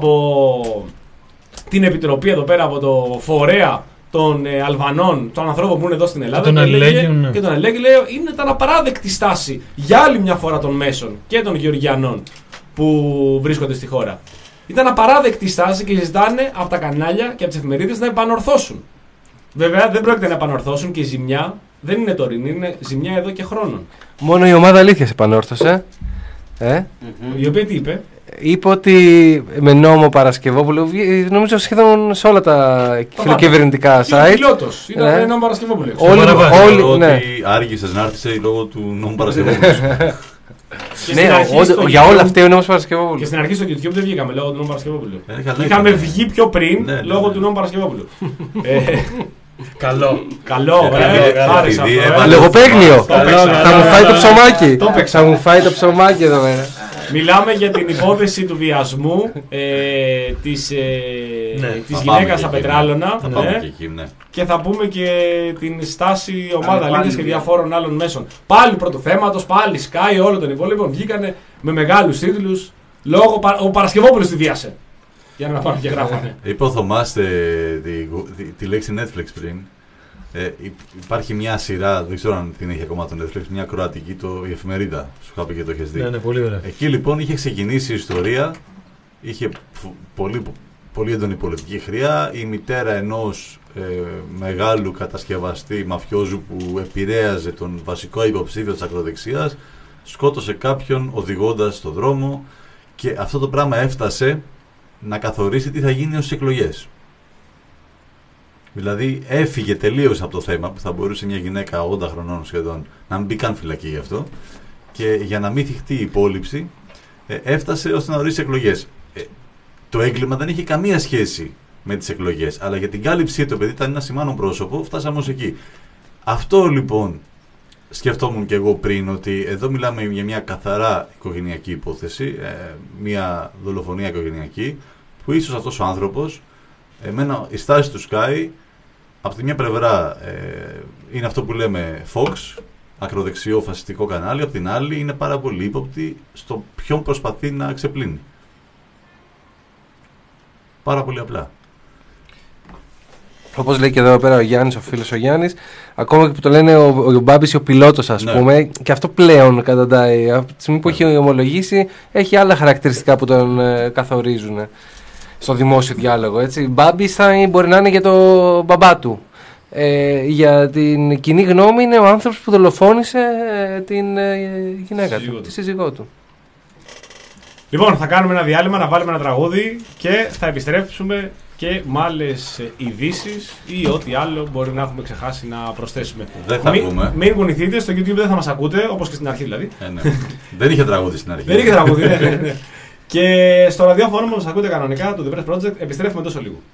από την Επιτροπή εδώ πέρα, από το φορέα των ε, Αλβανών, των ανθρώπων που είναι εδώ στην Ελλάδα. Και τον αλληλέγγυο, ναι. Και τον αλληλέγγυο λέει είναι ήταν απαράδεκτη στάση για άλλη μια φορά των μέσων και των Γεωργιανών που βρίσκονται στη χώρα. Ήταν απαράδεκτη στάση και ζητάνε από τα κανάλια και από τις εφημερίδες να επανορθώσουν. Βέβαια δεν πρόκειται να επανορθώσουν και η ζημιά δεν είναι τωρινή, είναι ζημιά εδώ και χρόνων. Μόνο η ομάδα αλήθειας επανόρθωσε. Ε? Mm-hmm. Η οποία τι είπε. Είπε ότι με νόμο Παρασκευόπουλο, νομίζω σχεδόν σε όλα τα φιλοκυβερνητικά Είναι site. πιλότος, είναι Ναι. νόμο Παρασκευόπουλο. Όλοι, όλοι, Όλοι, ναι. ότι άργησες να έρθεις λόγω του νόμου Παρασκευόπουλου. Ναι, ο- ο- για όλα αυτά ο νόμος Παρασκευόπουλου. Και στην αρχή στο YouTube δεν βγήκαμε λόγω του νόμου Παρασκευόπουλου. Ε, καλά Είχαμε ήταν. βγει πιο πριν Ναι, ναι, λόγω ναι. του νόμου Παρασκευόπουλου. Ε, Καλό. Καλό, Επειδή- ε, άρεσε επειδή αυτό, ε. έβαλε- Λογοπαίγνιο. Το έπαιξα. Θα μου φάει το ψωμάκι. Το έπαιξα. Θα μου φάει το ψωμάκι εδώ πέρα. Μιλάμε για την υπόθεση του βιασμού ε, της, ε, Ναι. της Θα πάμε γυναίκας και στα εκεί, Πετράλωνα. Θα ναι. πάμε και εκεί, ναι. Και θα πούμε και την στάση ομάδα πάλι Λίδες και βία. διαφόρων άλλων μέσων. Πάλι πρώτου θέματος, πάλι Sky, όλο τον υπόλοιπο. Βγήκανε με μεγάλους τίτλους. Λόγω Πα- ο Παρασκευόπουλος τη βίασε. Για να πάρουν και γράφανε. Είπε ο Θωμάς τη, τη, τη, τη λέξη Netflix πριν. Ε, υ- υπάρχει μια σειρά, δεν ξέρω αν την έχει ακόμα το Netflix, μια κροατική, το, η εφημερίδα. Σου είχα πει και το έχεις δει. Ναι, ναι, πολύ ωραία. Εκεί λοιπόν είχε ξεκινήσει η ιστορία, είχε φ- πολύ, πολύ έντονη πολιτική χρειά. Η μητέρα ενός ε, μεγάλου κατασκευαστή μαφιόζου που επηρέαζε τον βασικό υποψήφιο της ακροδεξιάς, σκότωσε κάποιον οδηγώντας στον δρόμο και αυτό το πράγμα έφτασε να καθορίσει τι θα γίνει ως εκλογές. Δηλαδή έφυγε τελείως από το θέμα που θα μπορούσε μια γυναίκα ογδόντα χρονών σχεδόν να μην μπει καν φυλακή γι' αυτό και για να μην θυχτεί η υπόλοιψη ε, έφτασε ώστε να ορίσει εκλογές. Ε, το έγκλημα δεν είχε καμία σχέση με τις εκλογές, αλλά για την κάλυψή του, επειδή ήταν ένα σημάνο πρόσωπο, φτάσαμε ως εκεί. Αυτό λοιπόν σκεφτόμουν και εγώ πριν, ότι εδώ μιλάμε για μια καθαρά οικογενειακή υπόθεση, ε, μια δολοφονία οικογενειακή, που ίσως αυτός ο άνθρωπος, εμένα η στάση του Sky, από τη μια πλευρά ε, είναι αυτό που λέμε Fox, ακροδεξιό φασιστικό κανάλι, από την άλλη είναι πάρα πολύ ύποπτη στο ποιον προσπαθεί να ξεπλύνει. Πάρα πολύ απλά. Όπως λέει και εδώ πέρα ο Γιάννης, ο φίλος ο Γιάννης, ακόμα και που το λένε ο, ο Μπάμπης ο πιλότος, ας Ναι. πούμε, και αυτό πλέον καταντάει. Από τη στιγμή που έχει ομολογήσει, έχει άλλα χαρακτηριστικά που τον ε, καθορίζουν στο δημόσιο διάλογο. Έτσι. Μπάμπης θα μπορεί να είναι για το μπαμπά του. Ε, για την κοινή γνώμη είναι ο άνθρωπος που δολοφόνησε ε, την ε, γυναίκα Σύζυγό του, του. τη σύζυγό του. Λοιπόν, θα κάνουμε ένα διάλειμμα, να βάλουμε ένα τραγούδι και θα επιστρέψουμε και με άλλες ειδήσεις ή ό,τι άλλο μπορεί να έχουμε ξεχάσει να προσθέσουμε. Δεν θα μην, πούμε. Μην κουνηθείτε, στο YouTube δεν θα μας ακούτε, όπως και στην αρχή δηλαδή. Ε, ναι. Δεν είχε τραγούδι στην αρχή. Δεν είχε τραγούδι, ναι, ναι, ναι. Και στο ραδιόφωνο μας ακούτε κανονικά το The Press Project. Επιστρέφουμε τόσο λίγο.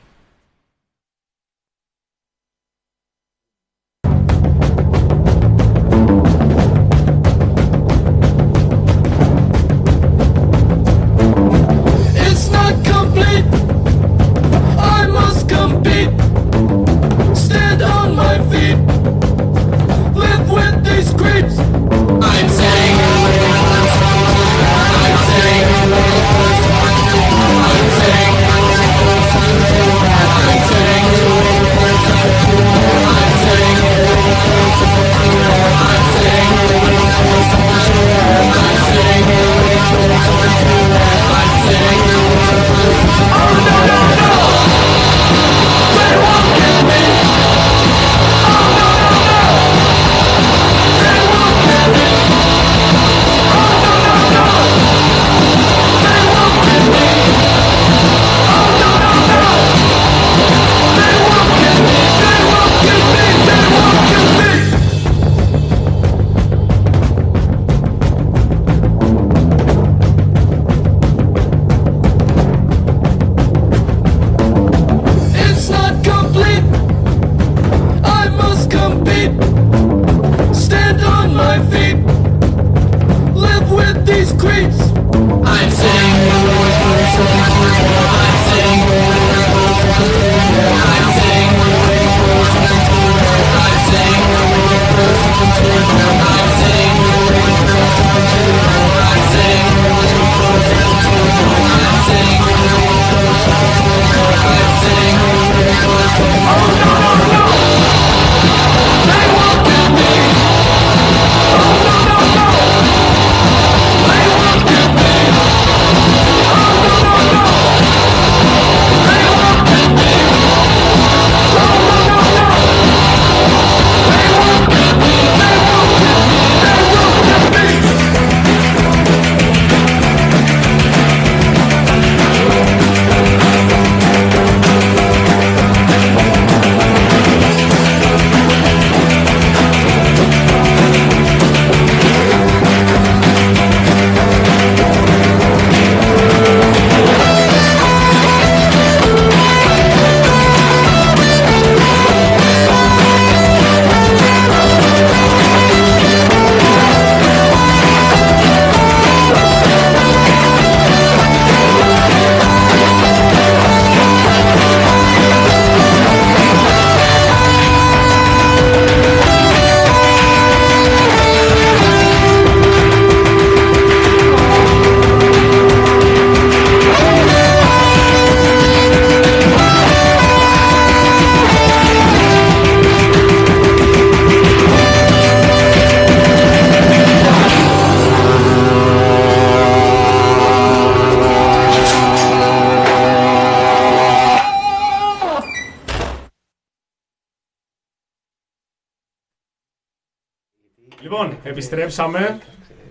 Λοιπόν, επιστρέψαμε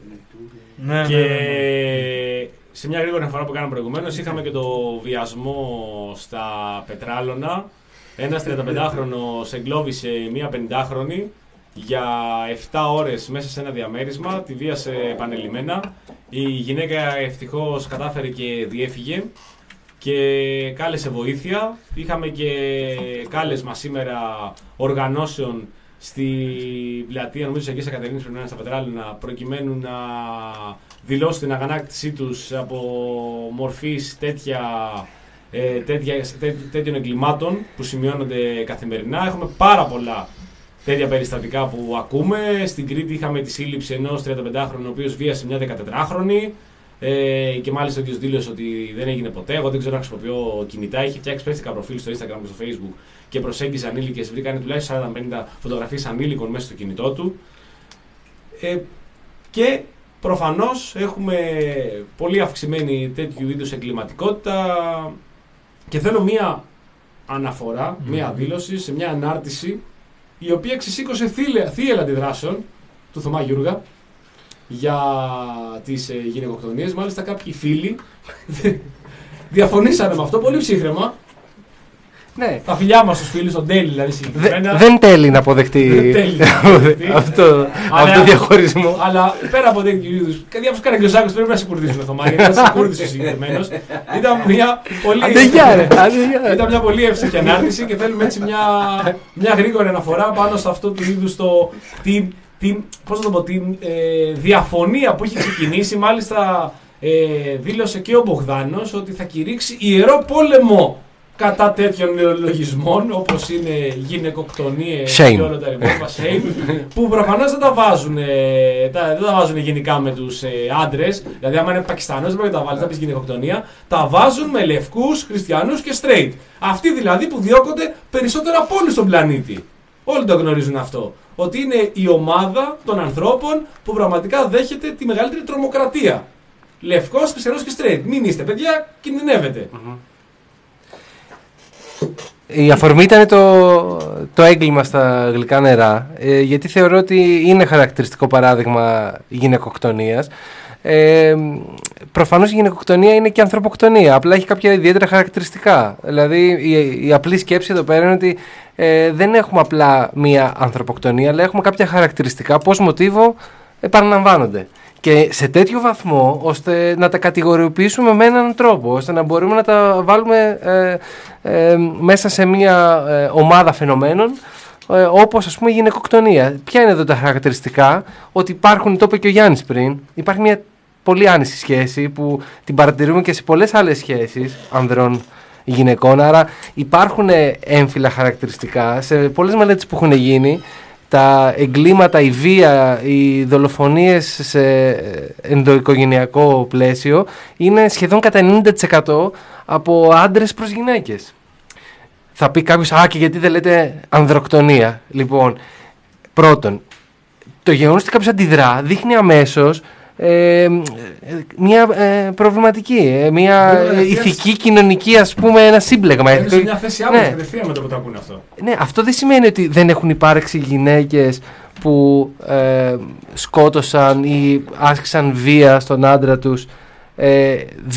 Ναι, και ναι, ναι, ναι. σε μια γρήγορη αναφορά που κάναμε προηγουμένως είχαμε και το βιασμό στα Πετράλωνα. Ένας τριανταπεντάχρονος εγκλώβησε μία πενηντάχρονη για επτά ώρες μέσα σε ένα διαμέρισμα, τη βίασε επανελειμμένα. Η γυναίκα ευτυχώς κατάφερε και διέφυγε και κάλεσε βοήθεια. Είχαμε και κάλεσμα σήμερα οργανώσεων στη πλατεία, νομίζω της Αγίας Εκατερίνης πρέπει να είναι στα Πετράλωνα, προκειμένου να δηλώσουν την αγανάκτησή τους από μορφής τέτοια, ε, τέτοια, τέ, τέτοιων εγκλημάτων που σημειώνονται καθημερινά. Έχουμε πάρα πολλά τέτοια περιστατικά που ακούμε. Στην Κρήτη είχαμε τη σύλληψη ενός τριανταπεντάχρονου ο οποίος βίασε μια δεκατετράχρονη ε, και μάλιστα ο ίδιος δήλωσε ότι δεν έγινε ποτέ. Εγώ δεν ξέρω να χρησιμοποιώ κινητά. Είχε φτιάξει πέφτικα προφίλ στο Instagram και στο Facebook και προσέγγιζε ανήλικες. Βρήκανε τουλάχιστον σαράντα με πενήντα φωτογραφίες ανήλικων μέσα στο κινητό του. Ε, και προφανώς έχουμε πολύ αυξημένη τέτοιου είδους εγκληματικότητα και θέλω μία αναφορά, mm. μία δήλωση σε μια ανάρτηση η οποία ξεσήκωσε θύελλα αντιδράσεων του Θωμά Γιούργα για τις ε, γυναικοκτονίες. Μάλιστα κάποιοι φίλοι διαφωνήσανε με αυτό πολύ ψύχραιμα Ναι. Τα φιλιά μας στους φίλους, τον Τέλη δηλαδή συγκεκριμένα. Δε, δεν τέλει να αποδεχτεί αυτό το διαχωρισμό. Αλλά πέρα από τέτοιου είδους, διάφορους καραγκιόζάκους πρέπει να σε κουρδίσουν το Θωμά, γιατί δεν σε κούρδισε ο συγκεκριμένος. Ήταν μια πολύ. Ήταν μια πολύ εύστοχη ανάρτηση και θέλουμε έτσι μια, μια γρήγορη αναφορά πάνω σε αυτό του είδους το. Την, την, πώς να το πω, την ε, διαφωνία που έχει ξεκινήσει, μάλιστα ε, δήλωσε και ο Μπογδάνος ότι θα κηρύξει ιερό πόλεμο κατά τέτοιων νεολογισμών όπως είναι γυναικοκτονίες και όλα τα υπόλοιπα shame, που προφανώς δεν τα βάζουν, τα, δεν τα βάζουν γενικά με τους ε, άντρες, δηλαδή άμα είναι Πακιστανός δεν πρέπει να τα βάλεις, θα πεις γυναικοκτονία, τα βάζουν με λευκούς, χριστιανούς και straight. Αυτοί δηλαδή που διώκονται περισσότερο από όλους στον πλανήτη. Όλοι το γνωρίζουν αυτό. Ότι είναι η ομάδα των ανθρώπων που πραγματικά δέχεται τη μεγαλύτερη τρομοκρατία. Λευκός, χριστιανός και straight. Μην είστε παιδιά, κινδυνεύετε. Mm-hmm. Η αφορμή ήταν το, το έγκλημα στα γλυκά νερά, ε, γιατί θεωρώ ότι είναι χαρακτηριστικό παράδειγμα γυναικοκτονίας. Ε, προφανώς η γυναικοκτονία είναι και ανθρωποκτονία, απλά έχει κάποια ιδιαίτερα χαρακτηριστικά. Δηλαδή η, η απλή σκέψη εδώ πέρα είναι ότι ε, δεν έχουμε απλά μία ανθρωποκτονία, αλλά έχουμε κάποια χαρακτηριστικά που ως μοτίβο επαναλαμβάνονται. Και σε τέτοιο βαθμό ώστε να τα κατηγοριοποιήσουμε με έναν τρόπο, ώστε να μπορούμε να τα βάλουμε ε, ε, μέσα σε μια ε, ομάδα φαινομένων, ε, όπως ας πούμε η γυναικοκτονία. Ποια είναι εδώ τα χαρακτηριστικά? Ότι υπάρχουν, το είπε και ο Γιάννης πριν, υπάρχει μια πολύ άνηση σχέση που την παρατηρούμε και σε πολλές άλλες σχέσεις ανδρών γυναικών, άρα υπάρχουν έμφυλα χαρακτηριστικά σε πολλές μελέτες που έχουν γίνει. Τα εγκλήματα, η βία, οι δολοφονίες σε ενδοοικογενειακό πλαίσιο είναι σχεδόν κατά ενενήντα τοις εκατό από άντρες προς γυναίκες. Θα πει κάποιος, α, και γιατί δεν λέτε ανδροκτονία? Λοιπόν, πρώτον, το γεγονός ότι κάποιος αντιδρά δείχνει αμέσως Ε, μια ε, προβληματική, ε, μια ε, ηθική, κοινωνική, ας πούμε, ένα σύμπλεγμα. Είναι σε μια θέση άμεση κατευθείαν με το που το ακούνε αυτό. Ναι, αυτό δεν σημαίνει ότι δεν έχουν υπάρξει γυναίκες που ε, σκότωσαν ή άσκησαν βία στον άντρα τους ε,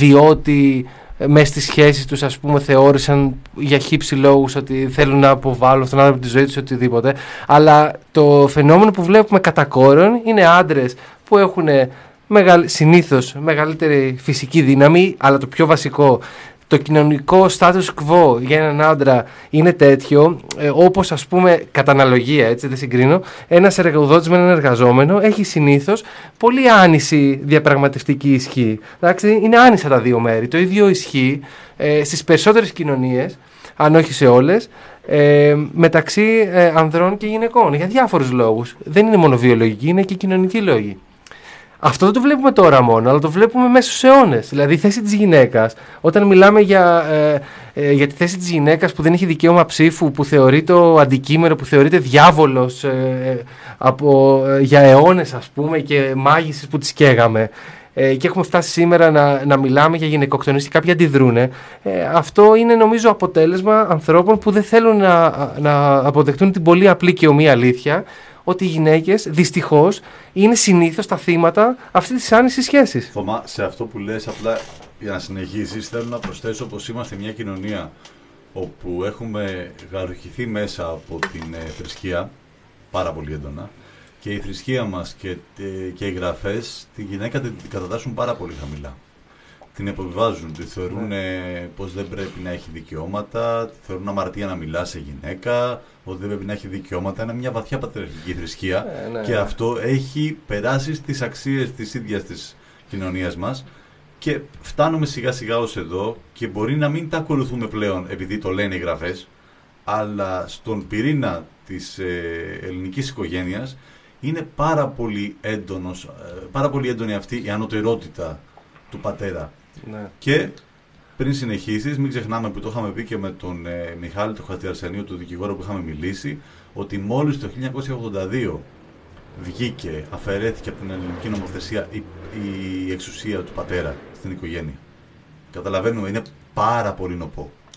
διότι ε, μέσα στις σχέσεις τους, ας πούμε, θεώρησαν για χύψη λόγους ότι θέλουν να αποβάλουν στον άντρα από τη ζωή τους οτιδήποτε. Αλλά το φαινόμενο που βλέπουμε κατά κόρον είναι άντρες που έχουν μεγαλ, συνήθως μεγαλύτερη φυσική δύναμη, αλλά το πιο βασικό, το κοινωνικό status quo για έναν άντρα είναι τέτοιο, ε, όπως ας πούμε κατά αναλογία, έτσι δεν συγκρίνω, ένας εργοδότης με έναν εργαζόμενο έχει συνήθως πολύ άνηση διαπραγματευτική ισχύ. Εντάξει, είναι άνισα τα δύο μέρη. Το ίδιο ισχύει ε, στις περισσότερες κοινωνίες, αν όχι σε όλες, ε, μεταξύ ε, ανδρών και γυναικών, για διάφορους λόγους. Δεν είναι μόνο βιολογικοί, είναι και κοινωνικοί λόγοι. Αυτό δεν το βλέπουμε τώρα μόνο, αλλά το βλέπουμε μέσα στους αιώνες. Δηλαδή η θέση της γυναίκας, όταν μιλάμε για, ε, ε, για τη θέση της γυναίκας που δεν έχει δικαίωμα ψήφου, που θεωρείται το αντικείμενο, που θεωρείται διάβολος ε, από, ε, για αιώνες, ας πούμε, και μάγισσες που τις καίγαμε, ε, και έχουμε φτάσει σήμερα να, να μιλάμε για γυναικοκτονίες και κάποιοι αντιδρούνε, ε, αυτό είναι νομίζω αποτέλεσμα ανθρώπων που δεν θέλουν να, να αποδεχτούν την πολύ απλή και ομοία αλήθεια, ότι οι γυναίκες δυστυχώς είναι συνήθως τα θύματα αυτής της άνησης σχέσης. Θωμά, σε αυτό που λες, απλά για να συνεχίσεις, θέλω να προσθέσω πως είμαστε μια κοινωνία όπου έχουμε γαλουχηθεί μέσα από την ε, θρησκεία πάρα πολύ έντονα, και η θρησκεία μας και, ε, και οι γραφές τη γυναίκα την κατατάσσουν πάρα πολύ χαμηλά. Την υποβιβάζουν, τη θεωρούν ε, πως δεν πρέπει να έχει δικαιώματα, τη θεωρούν αμαρτία να μιλά σε γυναίκα, ότι δεν πρέπει να έχει δικαιώματα. Είναι μια βαθιά πατριαρχική θρησκεία, ε, ναι, και ναι. αυτό έχει περάσει στις αξίες της ίδιας της κοινωνίας μας, και φτάνουμε σιγά σιγά ως εδώ, και μπορεί να μην τα ακολουθούμε πλέον επειδή το λένε οι γραφές, αλλά στον πυρήνα της ε, ελληνικής οικογένειας είναι πάρα πολύ, έντονος, ε, πάρα πολύ έντονη αυτή η ανωτερότητα του πατέρα. Ναι. Και πριν συνεχίσεις, μην ξεχνάμε που το είχαμε πει και με τον ε, Μιχάλη τον Χατζιαρσενίου, τον δικηγόρο που είχαμε μιλήσει, ότι μόλις το χίλια εννιακόσια ογδόντα δύο βγήκε, αφαιρέθηκε από την ελληνική νομοθεσία η, η εξουσία του πατέρα στην οικογένεια. Καταλαβαίνουμε, είναι πάρα πολύ νοπό.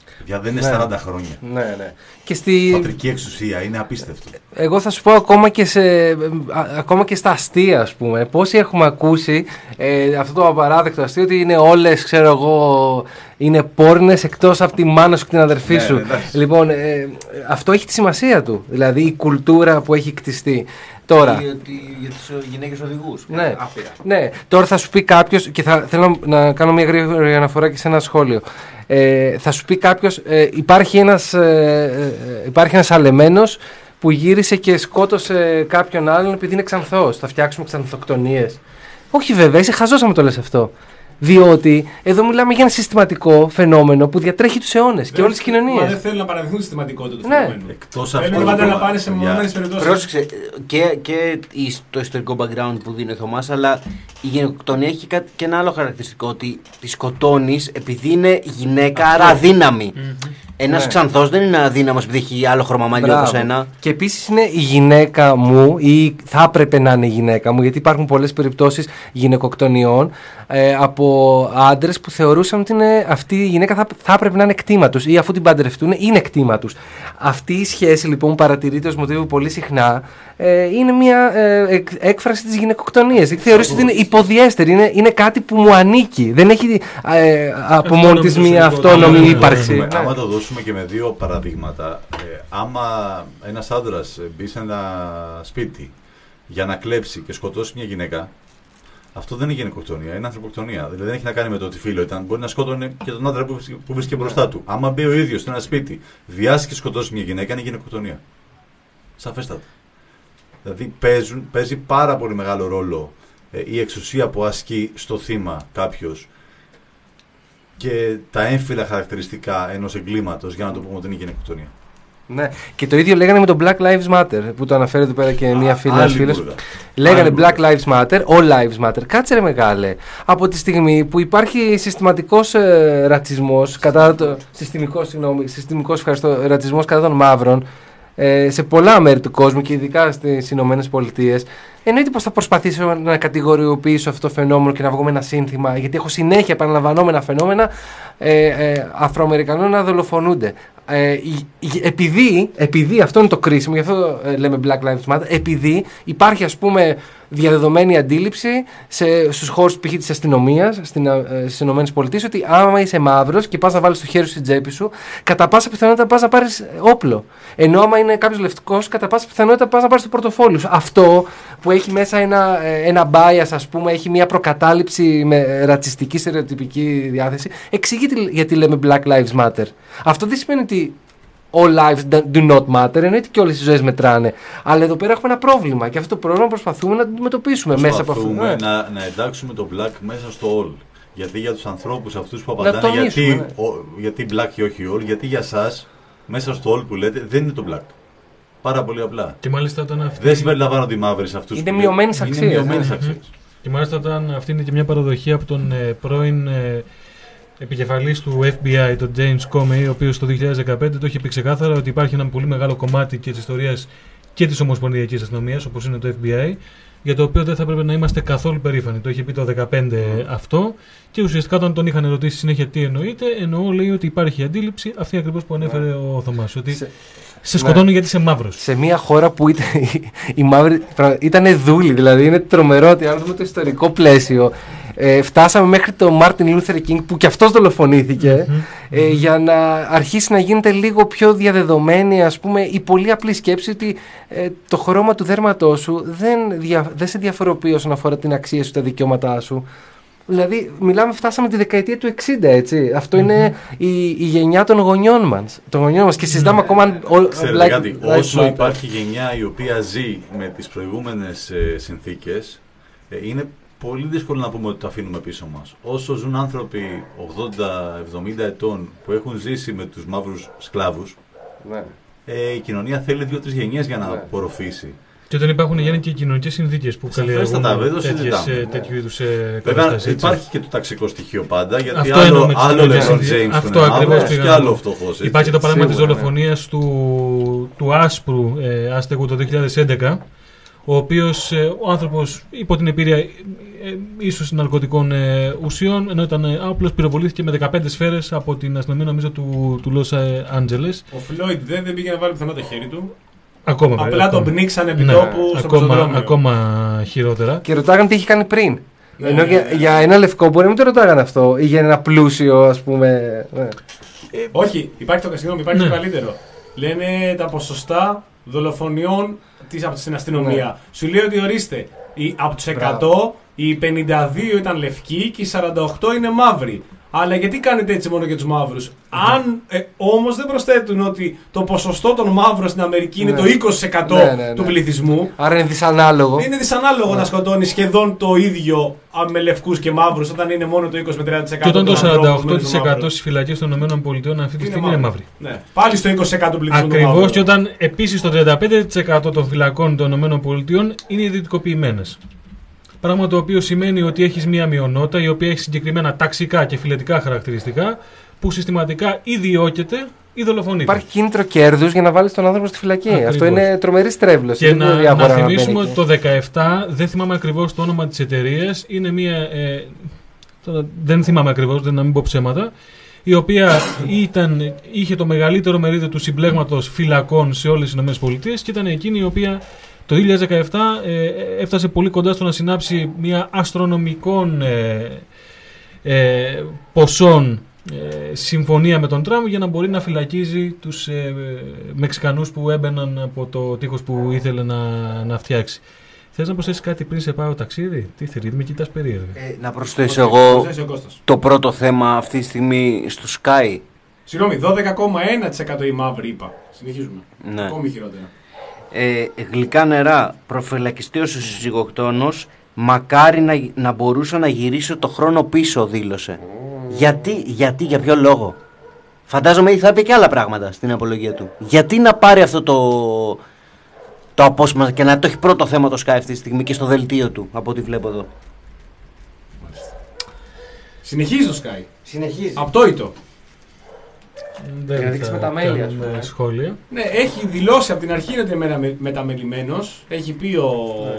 Για δεν είναι Ναι. σαράντα χρόνια. Ναι, ναι. Και στη... Πατρική εξουσία, είναι απίστευτο. Εγώ θα σου πω ακόμα και, σε, α, ακόμα και στα αστεία, ας πούμε. Πόσοι έχουμε ακούσει ε, αυτό το απαράδεκτο αστείο ότι είναι όλες, ξέρω εγώ, είναι πόρνες εκτός από τη μάνα σου και την αδερφή Ναι, σου. εντάξει. Λοιπόν, ε, αυτό έχει τη σημασία του. Δηλαδή η κουλτούρα που έχει κτιστεί. Τώρα, Ή ότι για τις γυναίκες οδηγούς. ναι, Άπειρα. ναι, τώρα θα σου πει κάποιος, και θα, θέλω να κάνω μια γρήγορη αναφορά και σε ένα σχόλιο. Ε, θα σου πει κάποιος, ε, υπάρχει, ένας, ε, ε, υπάρχει ένας αλεμένος που γύρισε και σκότωσε κάποιον άλλον επειδή είναι ξανθός. Θα φτιάξουμε ξανθοκτονίες. Όχι βέβαια, είσαι χαζός άμα το λες αυτό. Διότι εδώ μιλάμε για ένα συστηματικό φαινόμενο που διατρέχει τους αιώνες και όλες τις Μα δεν κοινωνίες. θέλουν να παραδεχθούν τη συστηματικότητα του Ναι. φαινομένου. Εκτός Θέλουν αυτού, πάντα να λοιπόν, πάνε σε για- μεμονωμένες περιπτώσεις. Πρόσεξε, και, και η- το ιστορικό background που δίνει ο Θωμάς, αλλά η γενοκτονία έχει κάτι, και ένα άλλο χαρακτηριστικό, ότι τη σκοτώνεις επειδή είναι γυναίκα, άρα αδύναμη. Ένας Ναι. ξανθός δεν είναι αδύναμος επειδή έχει άλλο χρωμαμάνι Μπράβο. όπως ένα. Και επίσης είναι η γυναίκα μου ή θα έπρεπε να είναι η γυναίκα μου, γιατί υπάρχουν πολλές περιπτώσεις γυναικοκτονιών ε, από άντρες που θεωρούσαν ότι είναι, αυτή η γυναίκα θα, θα έπρεπε να είναι κτήμα τους ή αφού την παντρευτούν είναι κτήμα τους. Αυτή η σχέση λοιπόν που παρατηρείται ως μοτίβο πολύ συχνά ε, είναι μια ε, εκ- έκφραση της γυναικοκτονίας. Γιατί θεωρείς ότι είναι υποδιέστερη, είναι, είναι κάτι που μου ανήκει. Δεν έχει ε, από μόνη της μια αυτόνομη Ναι, ναι, ύπαρξη. Άμα, Ναι. άμα το δώσουμε και με δύο παραδείγματα, ε, άμα ένας άντρας ε, μπει σε ένα σπίτι για να κλέψει και σκοτώσει μια γυναίκα, αυτό δεν είναι γυναικοκτονία, είναι ανθρωποκτονία. Δηλαδή δεν έχει να κάνει με το ότι φίλο ήταν. Μπορεί να σκότωνε και τον άντρα που βρίσκε- που βρίσκεται μπροστά του. Άμα μπει ο ίδιος σε ένα σπίτι, βιάσει και σκοτώσει μια γυναίκα, είναι γυναικοκτονία. Σαφέστατα. Δηλαδή παίζουν, παίζει πάρα πολύ μεγάλο ρόλο ε, η εξουσία που ασκεί στο θύμα κάποιος και τα έμφυλα χαρακτηριστικά ενός εγκλήματος, για να το πούμε ότι είναι γυναικοκτονία. Ναι. Και το ίδιο λέγανε με το Black Lives Matter που το αναφέρει εδώ πέρα και μια φίλη Άλλη ένας φίλος. μπουρδα. Λέγανε Άλλη Black μπουρδα. Lives Matter, All Lives Matter. Κάτσε ρε μεγάλε. Από τη στιγμή που υπάρχει συστηματικός ε, ρατσισμός κατά το. Συστημικός, συγγνώμη, συστημικός ευχαριστώ, ρατσισμός κατά των μαύρων ε, σε πολλά μέρη του κόσμου και ειδικά στις Ηνωμένες Πολιτείες, εννοείται πως θα προσπαθήσω να κατηγοριοποιήσω αυτό το φαινόμενο και να βγω με ένα σύνθημα, γιατί έχω συνέχεια επαναλαμβανόμενα φαινόμενα ε, ε, Αφροαμερικανών να δολοφονούνται. Ε, η- η- επειδή, επειδή, αυτό είναι το κρίσιμο, γι' αυτό ε, λέμε Black Lives Matter, επειδή υπάρχει ας πούμε διαδεδομένη αντίληψη σε, στους χώρους π.χ. της αστυνομίας στην, ε, στις ΗΠΑ ότι άμα είσαι μαύρος και πας να βάλεις το χέρι σου στην τσέπη σου, κατά πάσα πιθανότητα πας να πάρεις όπλο. Ενώ άμα είναι κάποιος λευκός, κατά πάσα πιθανότητα πας να πάρεις το πορτοφόλι σου. Αυτό που έχει μέσα ένα, ε, ένα bias, ας πούμε, έχει μια προκατάληψη με ρατσιστική στερεοτυπική διάθεση, εξηγεί τι- γιατί λέμε Black Lives Matter. Αυτό δεν σημαίνει ότι all lives do not matter, εννοείται και όλες οι ζωές μετράνε. Αλλά εδώ πέρα έχουμε ένα πρόβλημα και αυτό το πρόβλημα προσπαθούμε να το αντιμετωπίσουμε μέσα από αυτό. Προσπαθούμε Ναι. να, να εντάξουμε το black μέσα στο all. Γιατί για τους ανθρώπους αυτούς που Να απαντάνε τονίσουμε, γιατί, ναι. ο, γιατί black και όχι all, γιατί για σας μέσα στο all που λέτε δεν είναι το black. Πάρα πολύ απλά. Και μάλιστα όταν αυτή. Δεν συμπεριλαμβάνονται οι μαύροι σε αυτούς Είναι που μειωμένες λέτε. αξίες, Είναι μειωμένες ναι. αξίες. Και μάλιστα όταν αυτή είναι και μια παραδοχή από τον ε, πρώην ε, επικεφαλής του Εφ Μπι Άι, τον James Comey, ο οποίος το δύο χιλιάδες δεκαπέντε το είχε πει ξεκάθαρα ότι υπάρχει ένα πολύ μεγάλο κομμάτι και της ιστορίας και της Ομοσπονδιακής Αστυνομίας, όπως είναι το Εφ Μπι Άι, για το οποίο δεν θα πρέπει να είμαστε καθόλου περήφανοι. Το είχε πει το δύο χιλιάδες δεκαπέντε αυτό και ουσιαστικά όταν τον είχαν ρωτήσει συνέχεια τι εννοείται, εννοώ λέει ότι υπάρχει αντίληψη αυτή ακριβώς που ανέφερε ο Θωμάς. Ότι Σε- σε σκοτώνουν γιατί είσαι μαύρος. Σε μια χώρα που ήταν, οι μαύροι ήταν δούλοι, δηλαδή είναι τρομερό ότι αν δούμε το ιστορικό πλαίσιο, ε, φτάσαμε μέχρι τον Μάρτιν Λούθερ Κίνγκ που και αυτός δολοφονήθηκε, ε, για να αρχίσει να γίνεται λίγο πιο διαδεδομένη, ας πούμε, η πολύ απλή σκέψη ότι ε, το χρώμα του δέρματός σου δεν, δια, δεν σε διαφοροποιεί όσον αφορά την αξία σου, τα δικαιώματά σου. Δηλαδή, μιλάμε, φτάσαμε τη δεκαετία του εξήντα, έτσι. Αυτό είναι η, η γενιά των γονιών μας. Των γονιών μας και συζητάμε ακόμα αν. ο- Ξέρετε like- κάτι, like όσο matter. υπάρχει γενιά η οποία ζει με τις προηγούμενες ε, συνθήκες, ε, είναι πολύ δύσκολο να πούμε ότι το αφήνουμε πίσω μας. Όσο ζουν άνθρωποι ογδόντα εβδομήντα ετών που έχουν ζήσει με τους μαύρους σκλάβους, Ναι. ε, η κοινωνία θέλει δύο-τρεις γενιές για να Ναι. απορροφήσει. Και δεν υπάρχουν Γιάννη και κοινωνικές συνθήκες που Σαφέστατα, καλλιεργούν δεν το τέτοιες, συζητάμε. ε, τέτοιου είδους ε, Βέβαια καταστάσεις. έτσι. υπάρχει και το ταξικό στοιχείο πάντα, γιατί Αυτό άλλο, εννοώ με τις άλλο κοινωνικές LeBron συνθήκες. James Αυτό που είναι ακριβώς μαύρος πήγα και να άλλο πω. φτωχός. έτσι. Υπάρχει το παράδειγμα της Σίγουρα, ναι. δολοφονίας του, του άσπρου ε, άστεγου το δύο χιλιάδες έντεκα, ο οποίος ε, ο άνθρωπος υπό την εμπειρία ε, ε, ίσως ναρκωτικών ε, ουσιών, ενώ ήταν ε, άπλος, πυροβολήθηκε με δεκαπέντε σφαίρες από την αστυνομία, νομίζω, του, του Λος Άντζελες. Ο Φλόιντ δεν, δεν πήγε να βάλει πουθενά το χέρι του. Ακόμα, Απλά ακόμα. τον πνίξαν επί Ναι, τόπου στο ακόμα, πεζοδρόμιο. ακόμα χειρότερα. Και ρωτάγαν τι είχε κάνει πριν. Ναι, Ενώ ναι, για, ναι. για ένα λευκό μπορεί να μην το ρωτάγαν αυτό, ή για ένα πλούσιο, ας πούμε. Ναι. Όχι, υπάρχει το, συγγνώμη, υπάρχει Ναι. το καλύτερο. Λένε τα ποσοστά δολοφονιών της, από την αστυνομία. Ναι. Σου λέει ότι ορίστε, οι, από τους εκατό οι πενήντα δύο ήταν λευκοί και οι σαράντα οκτώ είναι μαύροι. Αλλά γιατί κάνετε έτσι μόνο για τους μαύρους? Αν ε, όμως δεν προσθέτουν ότι το ποσοστό των μαύρων στην Αμερική είναι Ναι. το είκοσι τοις εκατό Ναι, ναι, ναι. του πληθυσμού, Άρα είναι δυσανάλογο. είναι δυσανάλογο να σκοτώνει σχεδόν το ίδιο α, με λευκούς και μαύρους όταν είναι μόνο το είκοσι με τριάντα τοις εκατό. Και όταν το των ανθρώπων σαράντα οκτώ μένουν τοις μαύρων. εκατό στις φυλακές των ΗΠΑ αυτή τη στιγμή είναι μαύροι. Ναι. Πάλι στο είκοσι τοις εκατό του πληθυσμού. των Ακριβώς, μαύρων. και όταν επίσης το τριάντα πέντε τοις εκατό των φυλακών των ΗΠΑ είναι ιδιωτικοποιημένες. Πράγμα το οποίο σημαίνει ότι έχεις μία μειονότητα η οποία έχει συγκεκριμένα ταξικά και φιλετικά χαρακτηριστικά που συστηματικά ή διώκεται ή δολοφονείται. Υπάρχει κίνητρο κέρδους για να βάλεις τον άνθρωπο στη φυλακή. Ακριβώς. Αυτό είναι τρομερή στρέβλωση. Και Δεν να, μπορεί να αγορά θυμίσουμε μπαίνει ότι εκεί. το δεκαεπτά, δεν θυμάμαι ακριβώς το όνομα της εταιρείας, είναι μία, ε, τώρα δεν θυμάμαι ακριβώς, δεν να μην πω ψέματα, η οποία ήταν, είχε το μεγαλύτερο μερίδιο του συμπλέγματος φυλακών σε όλες τις ΗΠΑ και ήταν εκείνη η οποία το δύο χιλιάδες δεκαεπτά ε, έφτασε πολύ κοντά στο να συνάψει μια αστρονομικών ε, ε, ποσών ε, συμφωνία με τον Τραμπ για να μπορεί να φυλακίζει τους ε, Μεξικανούς που έμπαιναν από το τείχος που ήθελε να, να φτιάξει. Θες να προσθέσεις κάτι πριν σε πάω ταξίδι? Τι θέλει, με κοιτάς περίεργα. Ε, να προσθέσω εγώ Προσθέσει ο Κώστας. το πρώτο θέμα αυτή τη στιγμή στο Sky. Συγγνώμη, δώδεκα κόμμα ένα τοις εκατό οι μαύροι είπα. Συνεχίζουμε. Ναι. Ακόμη χειρότερα. Ε, γλυκά νερά, προφυλακιστής ο συζυγοκτόνος, μακάρι να, να μπορούσα να γυρίσω το χρόνο πίσω, δήλωσε. Γιατί, γιατί, για ποιο λόγο? Φαντάζομαι ότι θα είπε και άλλα πράγματα στην απολογία του. Γιατί να πάρει αυτό το, το απόσπασμα και να το έχει πρώτο θέμα το Sky αυτή τη στιγμή και στο δελτίο του, από ό,τι βλέπω εδώ. Συνεχίζει το Sky. Συνεχίζει. Απτόητο. Δεν Για να δείξει θα με τα μέλη, ας κάνουμε πούμε. σχόλια. Ναι, έχει δηλώσει από την αρχή ότι είναι μεταμε- μεταμελημένος. Έχει πει ο,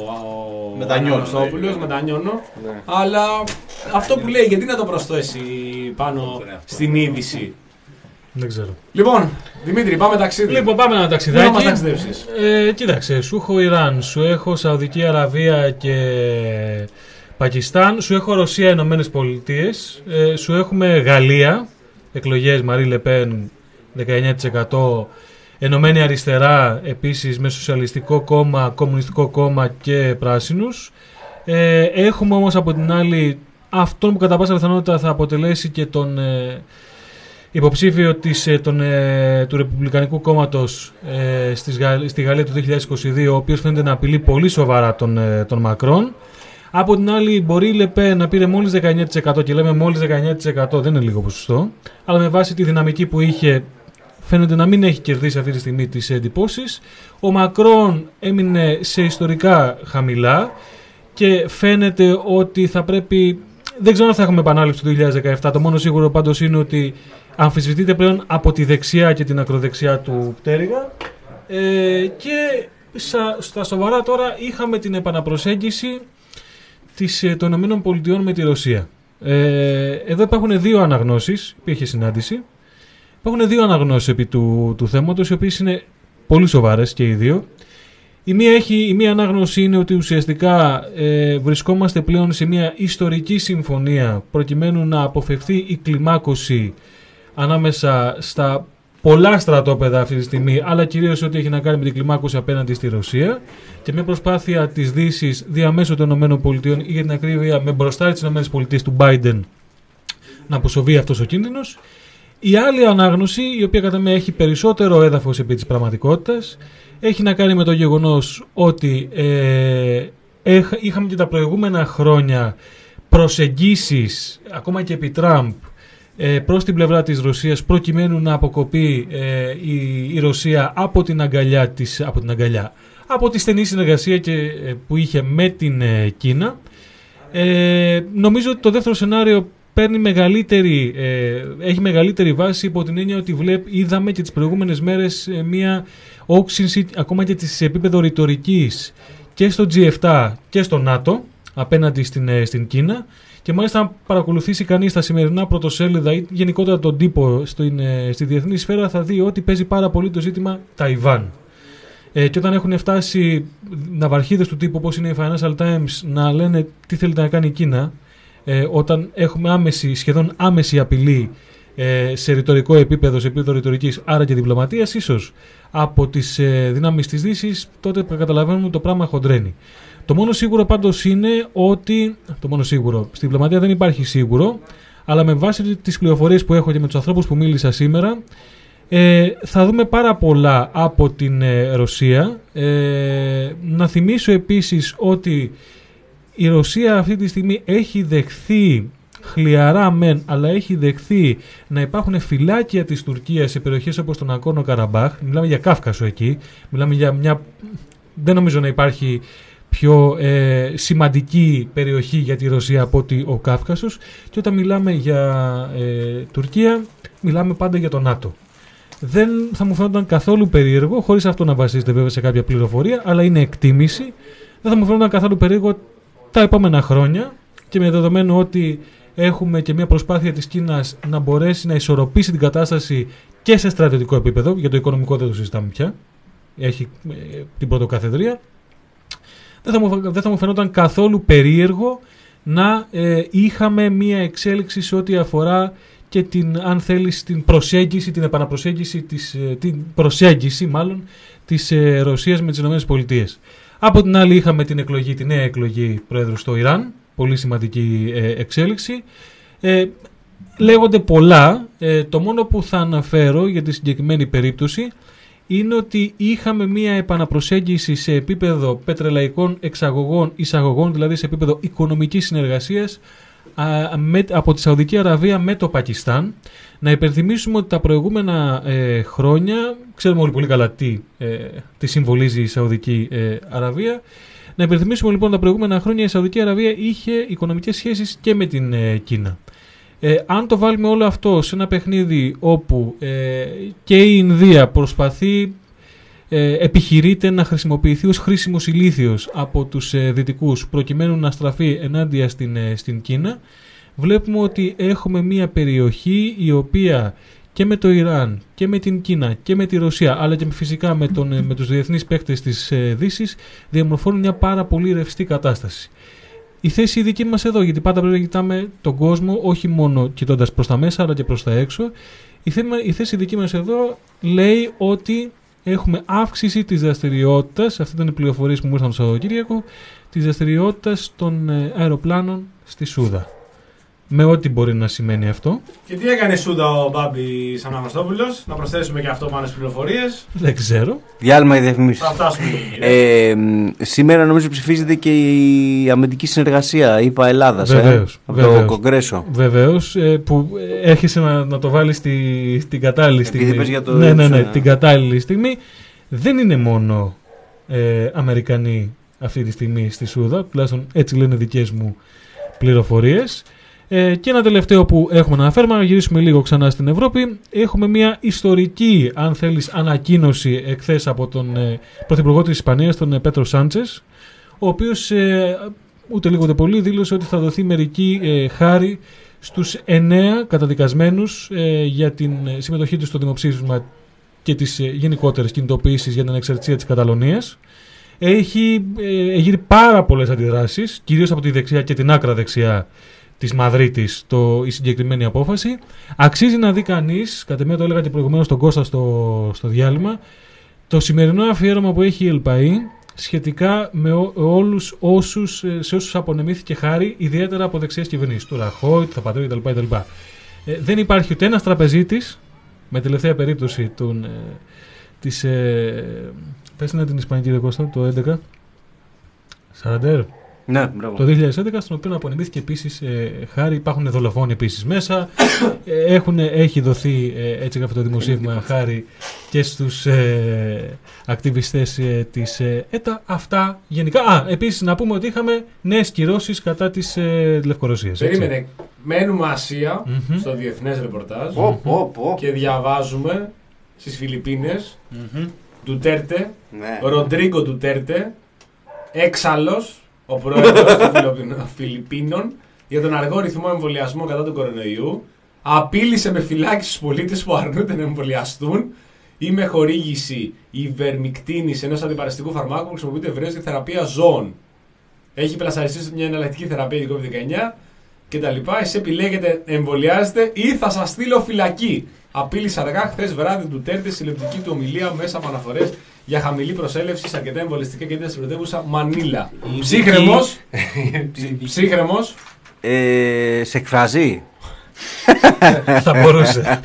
ο Μετανιώνω, Αναστόπουλος, ναι. μετανιώνω. Αλλά αυτό που λέει, γιατί να το προσθέσει πάνω στην είδηση. Δεν ξέρω. Λοιπόν, Δημήτρη, πάμε ταξίδι. Λοιπόν, πάμε ένα Πού να ταξιδάκι. μας ταξιδεύσεις? Ε, κοίταξε, σου έχω Ιράν, σου έχω Σαουδική Αραβία και Πακιστάν, σου έχω Ρωσία, Ηνωμένες Πολιτείες, ε, σου έχουμε Γαλλία, εκλογές Μαρί Λεπέν δεκαεννιά τοις εκατό, Ενωμένη Αριστερά επίσης με Σοσιαλιστικό Κόμμα, Κομμουνιστικό Κόμμα και Πράσινους. Ε, έχουμε όμως από την άλλη αυτόν που κατά πάσα πιθανότητα θα αποτελέσει και τον ε, υποψήφιο της, ε, τον, ε, του Ρεπουμπλικανικού Κόμματος ε, στις Γα- στη Γαλλία του δύο χιλιάδες είκοσι δύο, ο οποίος φαίνεται να απειλεί πολύ σοβαρά τον, ε, τον Μακρόν. Από την άλλη, μπορεί η Λεπέ να πήρε μόλις δεκαεννιά τοις εκατό και λέμε μόλις δεκαεννιά τοις εκατό δεν είναι λίγο ποσοστό, αλλά με βάση τη δυναμική που είχε, φαίνεται να μην έχει κερδίσει αυτή τη στιγμή τις εντυπώσεις. Ο Μακρόν έμεινε σε ιστορικά χαμηλά και φαίνεται ότι θα πρέπει. Δεν ξέρω αν θα έχουμε επανάληψη του δύο χιλιάδες δεκαεπτά. Το μόνο σίγουρο πάντως είναι ότι αμφισβητείται πλέον από τη δεξιά και την ακροδεξιά του πτέρυγα. Ε, και στα, στα σοβαρά τώρα είχαμε την επαναπροσέγγιση της, ε, των ΗΠΑ με τη Ρωσία. Ε, εδώ υπάρχουν δύο αναγνώσεις, υπήρχε συνάντηση. Υπάρχουν δύο αναγνώσεις επί του, του θέματος, οι οποίες είναι πολύ σοβαρές και οι δύο. Η μία, έχει, η μία ανάγνωση είναι ότι ουσιαστικά ε, βρισκόμαστε πλέον σε μια ιστορική συμφωνία προκειμένου να αποφευθεί η κλιμάκωση ανάμεσα στα πολλά στρατόπεδα αυτή τη στιγμή, αλλά κυρίως ό,τι έχει να κάνει με την κλιμάκωση απέναντι στη Ρωσία και μια προσπάθεια της Δύσης διαμέσου των ΗΠΑ ή για την ακρίβεια με μπροστά τις ΗΠΑ του Biden να αποσοβεί αυτός ο κίνδυνος. Η άλλη ανάγνωση, η οποία κατά με έχει περισσότερο έδαφος επί της πραγματικότητας, έχει να κάνει με το γεγονός ότι ε, είχαμε και τα προηγούμενα χρόνια προσεγγίσεις, ακόμα και επί Τραμπ, ε, προς την πλευρά της Ρωσίας, προκειμένου να αποκοπεί ε, η, η Ρωσία από την αγκαλιά της, από την αγκαλιά, από τη στενή συνεργασία και, ε, που είχε με την ε, Κίνα. Ε, νομίζω ότι το δεύτερο σενάριο παίρνει μεγαλύτερη, ε, έχει μεγαλύτερη βάση υπό την έννοια ότι βλέπ, είδαμε και τις προηγούμενες μέρες ε, μια όξυνση ακόμα και σε επίπεδο ρητορικής και στο τζι επτά και στο ΝΑΤΟ απέναντι στην, στην Κίνα. Και μάλιστα, αν παρακολουθήσει κανείς τα σημερινά πρωτοσέλιδα ή γενικότερα τον τύπο στην, στη διεθνή σφαίρα, θα δει ότι παίζει πάρα πολύ το ζήτημα Ταϊβάν. Ε, και όταν έχουν φτάσει ναυαρχίδες του τύπου όπως είναι η Financial Times να λένε τι θέλει να κάνει η Κίνα, ε, όταν έχουμε άμεση, σχεδόν άμεση απειλή ε, σε ρητορικό επίπεδο, σε επίπεδο ρητορικής, άρα και διπλωματίας, ίσως από τις ε, δυνάμεις της Δύσης, τότε καταλαβαίνουμε το πράγμα χοντρένει. Το μόνο σίγουρο πάντως είναι ότι. Το μόνο σίγουρο. Στη διπλωματία δεν υπάρχει σίγουρο, αλλά με βάση τις πληροφορίες που έχω και με τους ανθρώπους που μίλησα σήμερα, ε, θα δούμε πάρα πολλά από την ε, Ρωσία. Ε, να θυμίσω επίσης ότι η Ρωσία αυτή τη στιγμή έχει δεχθεί, χλιαρά μεν, αλλά έχει δεχθεί να υπάρχουν φυλάκια της Τουρκίας σε περιοχές όπως τον Ναγκόρνο Καραμπάχ. Μιλάμε για Κάφκασο εκεί. Μιλάμε για μια. Δεν νομίζω να υπάρχει πιο ε, σημαντική περιοχή για τη Ρωσία από ότι ο Κάφκασος, και όταν μιλάμε για ε, Τουρκία μιλάμε πάντα για το ΝΑΤΟ. Δεν θα μου φαίνονταν καθόλου περίεργο, χωρίς αυτό να βασίζεται βέβαια σε κάποια πληροφορία, αλλά είναι εκτίμηση, δεν θα μου φαίνονταν καθόλου περίεργο τα επόμενα χρόνια, και με δεδομένο ότι έχουμε και μια προσπάθεια της Κίνας να μπορέσει να ισορροπήσει την κατάσταση και σε στρατιωτικό επίπεδο, για το οικονομικό δεν το συζητάμε πια, έχει ε, την πρωτοκαθεδρία. Δεν θα, μου, δεν θα μου φαινόταν καθόλου περίεργο να ε, είχαμε μία εξέλιξη σε ό,τι αφορά και την, αν θέλεις, την προσέγγιση, την επαναπροσέγγιση, της, ε, την προσέγγιση μάλλον της ε, Ρωσίας με τις ΗΠΑ. Από την άλλη είχαμε την εκλογή, τη νέα εκλογή πρόεδρου στο Ιράν, πολύ σημαντική ε, εξέλιξη. Ε, λέγονται πολλά, ε, το μόνο που θα αναφέρω για τη συγκεκριμένη περίπτωση είναι ότι είχαμε μία επαναπροσέγγιση σε επίπεδο πετρελαϊκών εξαγωγών, εισαγωγών, δηλαδή σε επίπεδο οικονομικής συνεργασίας α, με, από τη Σαουδική Αραβία με το Πακιστάν. Να υπενθυμίσουμε ότι τα προηγούμενα ε, χρόνια, ξέρουμε όλοι πολύ καλά τι, ε, τι συμβολίζει η Σαουδική ε, Αραβία. Να υπενθυμίσουμε λοιπόν τα προηγούμενα χρόνια η Σαουδική Αραβία είχε οικονομικές σχέσεις και με την ε, Κίνα. Ε, αν το βάλουμε όλο αυτό σε ένα παιχνίδι όπου ε, και η Ινδία προσπαθεί, ε, επιχειρείται να χρησιμοποιηθεί ως χρήσιμος ηλίθιος από τους ε, δυτικούς προκειμένου να στραφεί ενάντια στην, ε, στην Κίνα, βλέπουμε ότι έχουμε μια περιοχή η οποία και με το Ιράν και με την Κίνα και με τη Ρωσία, αλλά και φυσικά με, τον, με τους διεθνείς παίκτες της ε, Δύσης, διαμορφώνουν μια πάρα πολύ ρευστή κατάσταση. Η θέση η δική μας εδώ, γιατί πάντα πρέπει να κοιτάμε τον κόσμο όχι μόνο κοιτώντας προς τα μέσα αλλά και προς τα έξω, η, θέμα, η θέση η δική μας εδώ λέει ότι έχουμε αύξηση της δραστηριότητας, αυτές ήταν οι πληροφορίες που μου ήρθαν το Σαββατοκύριακο, της δραστηριότητας των ε, αεροπλάνων στη Σούδα. Με ό,τι μπορεί να σημαίνει αυτό. Και τι έκανε Σούδα ο Μπάμπης Αναγνωστόπουλος, να προσθέσουμε και αυτό πάνω στις πληροφορίες. Δεν ξέρω. Διάλειμμα ή διαφημίσεις. Θα φτάσουμε. ε, σήμερα νομίζω ψηφίζεται και η αμυντική συνεργασία, είπα Ελλάδας. Βεβαίως. Ε, από το Κογκρέσο. Βεβαίως, ε, που έρχεσαι να, να το βάλεις στη, στην κατάλληλη στιγμή. Επειδή πες για το ναι, ναι, ναι, ναι, την κατάλληλη στιγμή. Δεν είναι μόνο ε, Αμερικανοί αυτή τη στιγμή στη Σούδα, τουλάχιστον έτσι λένε δικές μου πληροφορίες. Ε, και ένα τελευταίο που έχουμε να αναφέρουμε, να γυρίσουμε λίγο ξανά στην Ευρώπη. Έχουμε μια ιστορική, αν θέλεις, ανακοίνωση εχθές από τον ε, Πρωθυπουργό της Ισπανίας, τον ε, Πέτρο Σάντσες, ο οποίος ε, ούτε λίγο ούτε πολύ δήλωσε ότι θα δοθεί μερική ε, χάρη στους εννέα καταδικασμένους ε, για την συμμετοχή τους στο δημοψήφισμα και τις ε, γενικότερες κινητοποιήσεις για την ανεξαρτησία της Καταλωνίας. Έχει ε, γύρει πάρα πολλές αντιδράσεις, κυρίως από τη δεξιά και την άκρα δεξιά της Μαδρίτης, το, η συγκεκριμένη απόφαση. Αξίζει να δει κανείς, κατά μία το έλεγα και προηγουμένως τον Κώστα στο, στο διάλειμμα, το σημερινό αφιέρωμα που έχει η ΕΛΠΑΗ σχετικά με ό, όλους όσους, σε όσους απονεμήθηκε χάρη, ιδιαίτερα από δεξιές κυβερνήσεις, του Ραχώη, του Θαπατρίου κτλ. κτλ. Ε, δεν υπάρχει ούτε ένας τραπεζίτης, με τελευταία περίπτωση των, ε, της, ε, πες να την Ισπανική δε Κώστα, το έντεκα, Σαραντέρ. Ναι, μπράβο. Το δύο χιλιάδες έντεκα, στον οποίο απονεμήθηκε επίσης ε, χάρη, υπάρχουν δολοφόνοι επίσης μέσα, ε, έχουν, έχει δοθεί ε, έτσι γράφει το δημοσίευμα χάρη και στους ε, ακτιβιστές ε, της ε, ΕΤΑ. Αυτά γενικά. Α, επίσης να πούμε ότι είχαμε νέες κυρώσεις κατά της ε, Λευκορωσίας. Περίμενε, έτσι. Μένουμε Ασία, Mm-hmm. στο διεθνές ρεπορτάζ Πω, πω, πω. και διαβάζουμε στις Φιλιππίνες Mm-hmm. Ντουτέρτε, Ναι. Ροντρίγκο Ντουτέρτε, έξαλλος ο πρόεδρος των Φιλιππίνων για τον αργό ρυθμό εμβολιασμού κατά του κορονοϊού. Απείλησε με φυλάκιση στους πολίτες που αρνούνται να εμβολιαστούν ή με χορήγηση ιβερμικτίνης ενός αντιπαραστικού φαρμάκου που χρησιμοποιείται ευρέως για θεραπεία ζώων. Έχει πλασαριστεί σε μια εναλλακτική θεραπεία για κόβιντ δεκαεννιά κτλ. Εσείς επιλέγετε εμβολιάζετε ή θα σας στείλω φυλακή. Απείλησε αργά χθες βράδυ του Τέρτε στη λεπτική του ομιλία μέσα από αναφορές για χαμηλή προσέλευση σε αρκετά εμβολιαστικά κέντρα στην πρωτεύουσα Μανίλα. Ψύχρεμος. Ψύχρεμος. Ε, σε εκφράζει. Θα μπορούσε.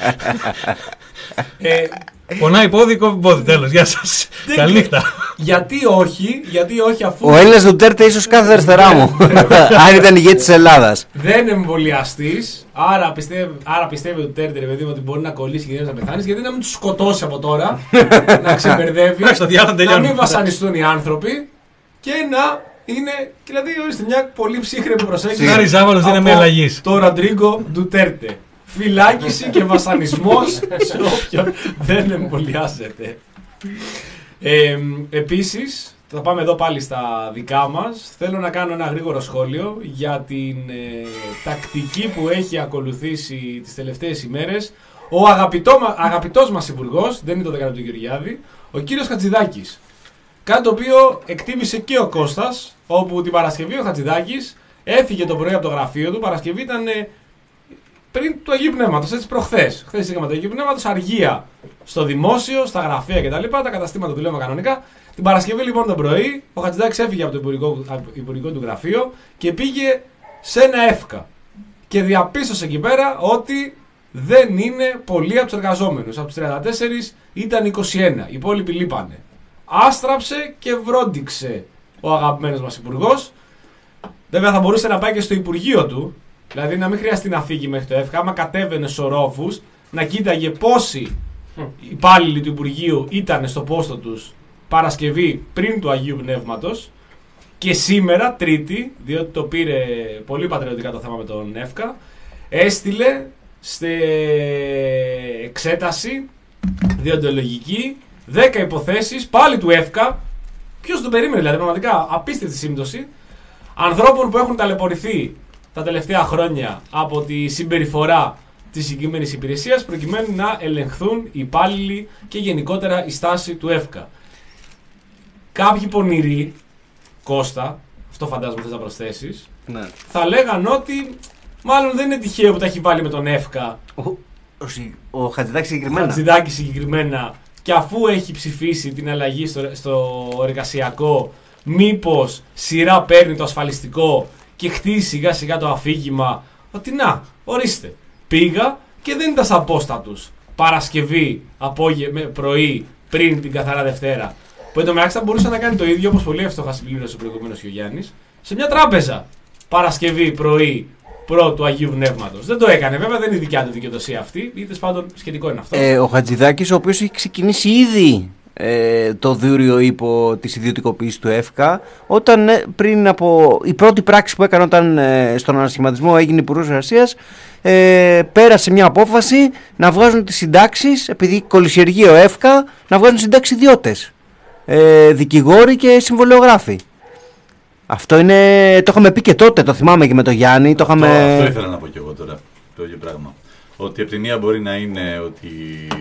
ε, Πονάει πόδι, κόβει πόδι. Τέλος, γεια σας. Καληνύχτα. Γιατί όχι, γιατί όχι αφού. Ο Έλληνας Ντουτέρτε ίσως κάθε αριστερά μου. Αν ήταν ηγέτης της Ελλάδας. Δεν εμβολιαστής, άρα πιστεύει, άρα πιστεύει ο Ντουτέρτε, ρε παιδί μου, ότι μπορεί να κολλήσει και να πεθάνει. Γιατί να μην του σκοτώσει από τώρα, να ξεμπερδεύει, να μην βασανιστούν οι άνθρωποι και να είναι. Δηλαδή, ορίστε μια πολύ ψύχρεμη προσέγγιση. Χάρη Ζάβαλος είναι με αλλαγή. Το Ροντρίγκο Ντουτέρτε. Φυλάκιση και βασανισμός σε όποιον δεν εμβολιάζεται. Ε, επίσης, θα πάμε εδώ πάλι στα δικά μας. Θέλω να κάνω ένα γρήγορο σχόλιο για την ε, τακτική που έχει ακολουθήσει τις τελευταίες ημέρες ο αγαπητό, αγαπητός μας υπουργός, δεν είναι το δεκαετία του Γεωργιάδη, ο κύριος Χατζηδάκης. Κάτι το οποίο εκτίμησε και ο Κώστας, όπου την Παρασκευή ο Χατζηδάκης έφυγε το πρωί από το γραφείο του. Παρασκευή ήταν ε, πριν του Αγίου Πνεύματος, έτσι προχθές. Χθες είχαμε το Αγίου Πνεύματος, αργία στο δημόσιο, στα γραφεία κτλ. Τα καταστήματα δουλεύουν κανονικά. Την Παρασκευή λοιπόν το πρωί, ο Χατζηδάκης έφυγε από το υπουργικό, από το υπουργικό του γραφείο και πήγε σε ένα εύκα. Και διαπίστωσε εκεί πέρα ότι δεν είναι πολλοί από τους εργαζόμενους. Από τους τριάντα τέσσερις ήταν είκοσι ένα. Οι υπόλοιποι λείπανε. Άστραψε και βρόντιξε ο αγαπημένος μας υπουργός. Βέβαια θα μπορούσε να πάει και στο Υπουργείο του. Δηλαδή να μην χρειαστεί να φύγει μέχρι το εύκα. Άμα κατέβαινε στους ορόφους, να κοίταγε πόσοι υπάλληλοι του Υπουργείου ήταν στο πόστο τους Παρασκευή πριν του Αγίου Πνεύματος. Και σήμερα, Τρίτη, διότι το πήρε πολύ πατριωτικά το θέμα με τον εύκα, έστειλε σε εξέταση διοντολογική δέκα υποθέσεις πάλι του εύκα. Ποιος τον περίμενε, δηλαδή, πραγματικά απίστευτη σύμπτωση ανθρώπων που έχουν ταλαιπωρηθεί τα τελευταία χρόνια από τη συμπεριφορά της συγκεκριμένης υπηρεσίας προκειμένου να ελεγχθούν οι υπάλληλοι και γενικότερα η στάση του εύκα. Κάποιοι πονηροί, Κώστα, αυτό φαντάζομαι θες να προσθέσεις, Ναι. θα λέγαν ότι μάλλον δεν είναι τυχαίο που τα έχει βάλει με τον εύκα Ο, ο, ο Χατζηδάκης ο συγκεκριμένα. Χατζηδάκη συγκεκριμένα, και αφού έχει ψηφίσει την αλλαγή στο, στο εργασιακό, μήπως σειρά παίρνει το ασφαλιστικό και χτίσει σιγά σιγά το αφήγημα ότι να, ορίστε, πήγα και δεν ήταν σαν απόστατους Παρασκευή, απόγευμα, πρωί, πριν την καθαρά Δευτέρα. Που εντωμεταξύ θα μπορούσε να κάνει το ίδιο, όπως πολύ εύστοχα συμπλήρωσε προηγουμένως και ο Γιάννης, σε μια τράπεζα. Παρασκευή, πρωί, πρώτου Αγίου Πνεύματος. Δεν το έκανε, βέβαια, δεν είναι δικιά του δικαιοδοσία αυτή, ή τέλος πάντων σχετικό είναι αυτό. Ε, ο Χατζηδάκης, ο οποίος έχει ξεκινήσει ήδη ε, το δούριο ύπο της ιδιωτικοποίησης του ΕΦΚΑ, όταν ε, πριν από η πρώτη πράξη που έκανε όταν ε, στον ανασχηματισμό έγινε υπουργός εργασίας, ε, πέρασε μια απόφαση να βγάζουν τις συντάξεις, επειδή κολυσιεργεί ο ΕΦΚΑ, να βγάζουν συντάξεις ιδιώτες. Ε, δικηγόροι και συμβολιογράφοι. Αυτό είναι, το είχαμε πει και τότε, το θυμάμαι και με τον Γιάννη. Το είχαμε... αυτό, αυτό ήθελα να πω και εγώ τώρα, το ίδιο πράγμα. Ότι από τη μία μπορεί να είναι ότι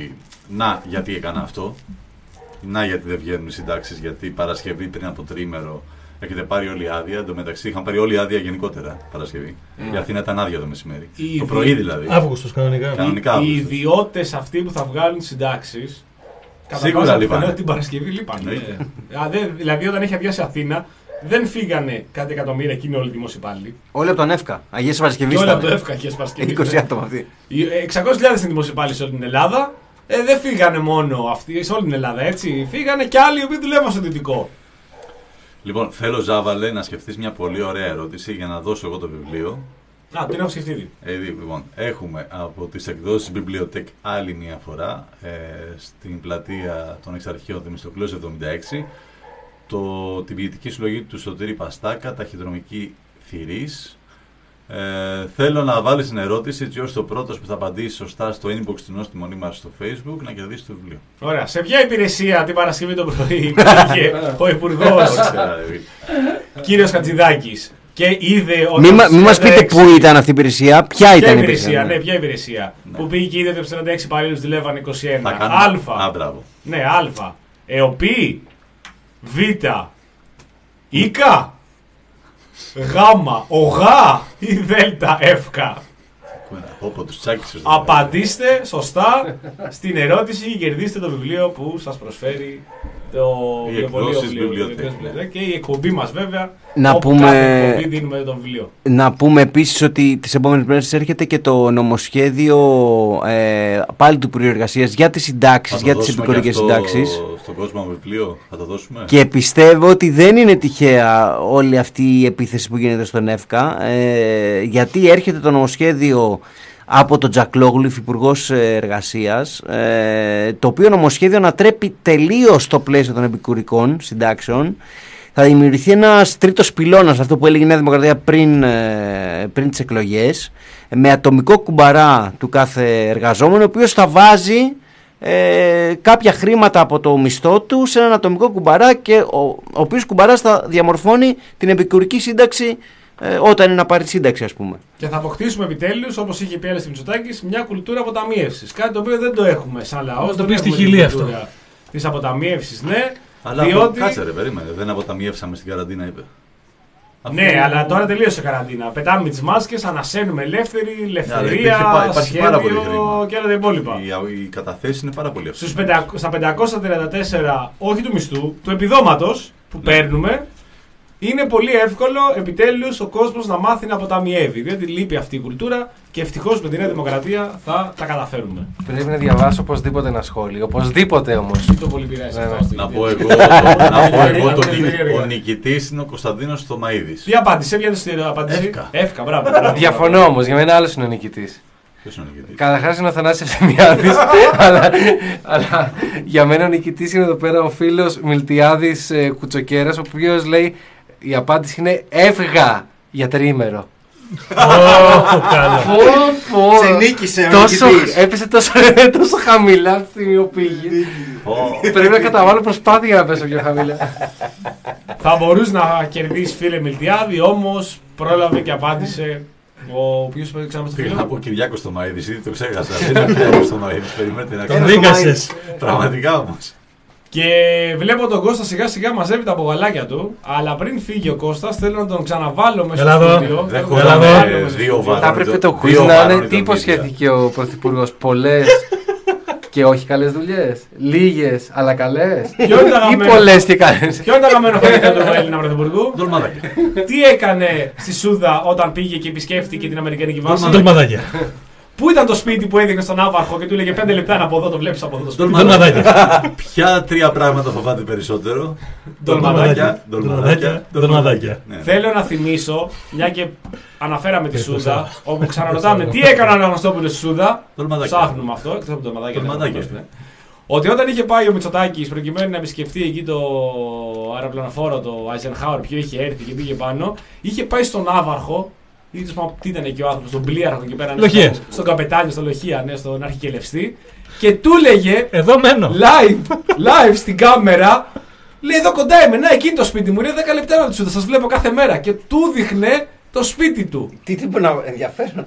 να γιατί έκανα αυτό, να γιατί δεν βγαίνουν οι συντάξεις, γιατί Παρασκευή πριν από τρίμερο έχετε πάρει όλη άδεια. Εν τω μεταξύ είχαν πάρει όλη άδεια γενικότερα Παρασκευή. Mm. Η Αθήνα ήταν άδεια το μεσημέρι. Η το πρωί δηλαδή. Αύγουστος κανονικά. κανονικά Οι, οι ιδιώτες αυτοί που θα βγάλουν συντάξεις, σίγουρα λείπανε. Την Παρασκευή λείπανε. ε. Δηλαδή όταν έχει αδειάσει Αθήνα, δεν φύγανε κάτι εκατομμύρια εκείνοι όλοι οι δημοσιοπάλληλοι. Όλοι από τον ΕΦΚΑ. Αγίες Παρασκευής. Όλοι από το ΕΦΚΑ Αγίες Παρασκευής. είκοσι άτομα αυτοί. εξακόσιες χιλιάδες είναι δημοσιοπάλληλοι σε όλη την Ελλάδα. Ε, δεν φύγανε μόνο αυτοί σε όλη την Ελλάδα, έτσι. Φύγανε και άλλοι οι οποίοι δουλεύουν στο δυτικό. Λοιπόν, θέλω Ζάβαλε να σκεφτείς μια πολύ ωραία ερώτηση για να δώσω εγώ το βιβλίο. Α, την έχω σκεφτεί. Ε, λοιπόν, έχουμε από τις εκδόσεις Bibliotech άλλη μια φορά ε, στην πλατεία των Εξαρχείων Θεμιστοκλέους εβδομήντα έξι το, την ποιητική συλλογή του Σωτήρη Παστάκα, ταχυδρομική θηρής, Ε, θέλω να βάλεις την ερώτηση έτσι ώστε ο πρώτος που θα απαντήσει σωστά στο inbox του Νόστιμη Μονή μας στο Facebook να κερδίσει το βιβλίο. Ωραία. Σε ποια υπηρεσία την Παρασκευή το πρωί πήγε ο Υπουργός κύριος Χατζηδάκης και είδε ότι. Μην μη μας πείτε πού ήταν αυτή η υπηρεσία, ποια ήταν η υπηρεσία. Ναι, ποια υπηρεσία. Ναι. Που πήγε και είδε ότι σαράντα έξι υπαλλήλους δουλεύαν είκοσι ένα. Κάνουμε... Α. Α, μπράβο. Ναι, Α. ΕΟΠΗ. Β. Ίκα. Γάμα. Ογά. Ή Δέλτα. Εύκα. Απαντήστε σωστά στην ερώτηση και κερδίστε το βιβλίο που σας προσφέρει το βιβλίο και η εκπομπή μας βέβαια. Να όπου πούμε, κάθε εκπομπή δίνουμε το βιβλίο. Να πούμε επίσης ότι τις επόμενες μέρες έρχεται και το νομοσχέδιο ε, πάλι του Υπουργείου Εργασίας για τις συντάξεις, για τις επικουρικές συντάξεις. Στον κόσμο βιβλίο θα το δώσουμε. Και πιστεύω ότι δεν είναι τυχαία όλη αυτή η επίθεση που γίνεται στον ΕΦΚΑ, ε, γιατί έρχεται το νομοσχέδιο από τον Τζακλόγλου, υφυπουργός Εργασίας, ε, το οποίο νομοσχέδιο ανατρέπει τελείως το πλαίσιο των επικουρικών συντάξεων. Θα δημιουργηθεί ένας τρίτος πυλώνας, αυτό που έλεγε η Νέα Δημοκρατία πριν, ε, πριν τις εκλογές, με ατομικό κουμπαρά του κάθε εργαζόμενου, ο οποίος θα βάζει ε, κάποια χρήματα από το μισθό του σε έναν ατομικό κουμπαρά και ο, ο οποίος κουμπαράς θα διαμορφώνει την επικουρική σύνταξη ε, όταν είναι να πάρει σύνταξη, ας πούμε. Και θα αποκτήσουμε επιτέλους, όπως είχε πει στη Μητσοτάκης, μια κουλτούρα αποταμίευσης. Κάτι το οποίο δεν το έχουμε σαν λαός. Το πει στη Χιλή αυτό. Της αποταμίευσης, ναι. Αλλά διότι... κάτσε ρε, περίμενε, δεν αποταμιεύσαμε στην καραντίνα, είπε. Ναι, αυτό... αλλά τώρα τελείωσε η καραντίνα. Πετάμε με τις μάσκες, ανασένουμε ελεύθερη, ελευθερία, ναι, σχέδιο και όλα τα υπόλοιπα. Οι, οι καταθέσεις είναι πάρα πολύ Στους πεντα... Στα πεντακόσια τριάντα τέσσερα, όχι του μισθού, του επιδόματος που ναι. παίρνουμε, είναι πολύ εύκολο επιτέλους ο κόσμος να μάθει να αποταμιεύει. Διότι λείπει αυτή η κουλτούρα και ευτυχώς με τη Νέα Δημοκρατία θα τα καταφέρουμε. Πρέπει να διαβάσω οπωσδήποτε ένα σχόλιο. Οπωσδήποτε όμως. Τι το πολύ πειράζει αυτό. Να πω εγώ, να πω εγώ το ο νικητής είναι ο Κωνσταντίνος Θωμαίδης. Τι απάντησε, ποια είναι η απάντηση. Εύκα. Εύκα, μπράβο. Διαφωνώ όμως, για μένα άλλος είναι ο νικητής. Ποιος είναι ο νικητής? Καταρχάς είναι ο Θανάσης Ευθυμιάδης, αλλά, αλλά για μένα ο νικητής είναι εδώ πέρα ο φίλος Μιλτιάδης ε, Κουτσοκέρας, ο οποίος λέει η απάντηση είναι εύγα για τριήμερο. Σε νίκησε ο νικητής. Έπεσε τόσο χαμηλά στη στιγμιοποίηση. Πρέπει να καταβάλω προσπάθεια για να πέσω πιο χαμηλά. Θα μπορούσε να κερδίσει, φίλε Μιλτιάδη, όμως πρόλαβε και απάντησε ο οποίος ξανά στο φίλο. Πήγα από Κυριάκος Θωμαίδης, ήδη το ξέχασα. Δεν είναι Κυριάκος Θωμαίδης, περιμένετε να τον δίκασες. Πραγματικά όμως. Και βλέπω τον Κώστα σιγά σιγά μαζεύει τα απογαλάκια του. Αλλά πριν φύγει ο Κώστας, θέλω να τον ξαναβάλω μέσα στο στούντιο. Δεν χωράμε δύο βάρους. Θα έπρεπε το quiz να είναι τι υποσχέθηκε ο Πρωθυπουργός. Πολλές και όχι καλές δουλειές. Λίγες αλλά καλές. Ή πολλές και καλές. Ποιο είναι το αγαπημένο χωρί του Έλληνα Πρωθυπουργού? Ντολμαδάκια. Τι έκανε στη Σούδα όταν πήγε και επισκέφτηκε την Αμερικανική βάση? Ντολμαδάκια. Πού ήταν το σπίτι που έδειχνε στον Άβαρχο και του έλεγε πέντε λεπτά από εδώ, το βλέπεις από εδώ το σπίτι? Ντολμαδάκια. Ποια τρία πράγματα φοβάται περισσότερο? Ντολμαδάκια. Ντολμαδάκια. Ντολμαδάκια. Θέλω να θυμίσω, μια και αναφέραμε τη Σούδα, όπου ξαναρωτάμε τι έκανε ο Αναγνωστόπουλος στη Σούδα. Ψάχνουμε αυτό, εκτός από το ντολμαδάκια. Ότι όταν είχε πάει ο Μητσοτάκης προκειμένου να επισκεφτεί εκεί το αεροπλανοφόρο, το Eisenhower, ποιο είχε έρθει και πήγε πάνω, είχε πάει στον Άβαρχο. Ή τι ήταν εκεί ο άνθρωπος, στον πλοίαρχο εκεί πέρα. Λοχεία. Στο, στον καπετάνιο, στο Λοχεία, ναι, στον αρχικελευστή. Και του έλεγε. Εδώ μένω. Live, live στην κάμερα. Λέει εδώ κοντά είμαι, να εκεί το σπίτι μου. Λέει δέκα λεπτά να του θα σας βλέπω κάθε μέρα. Και του δείχνε το σπίτι του. Τι τίποτα ενδιαφέρον.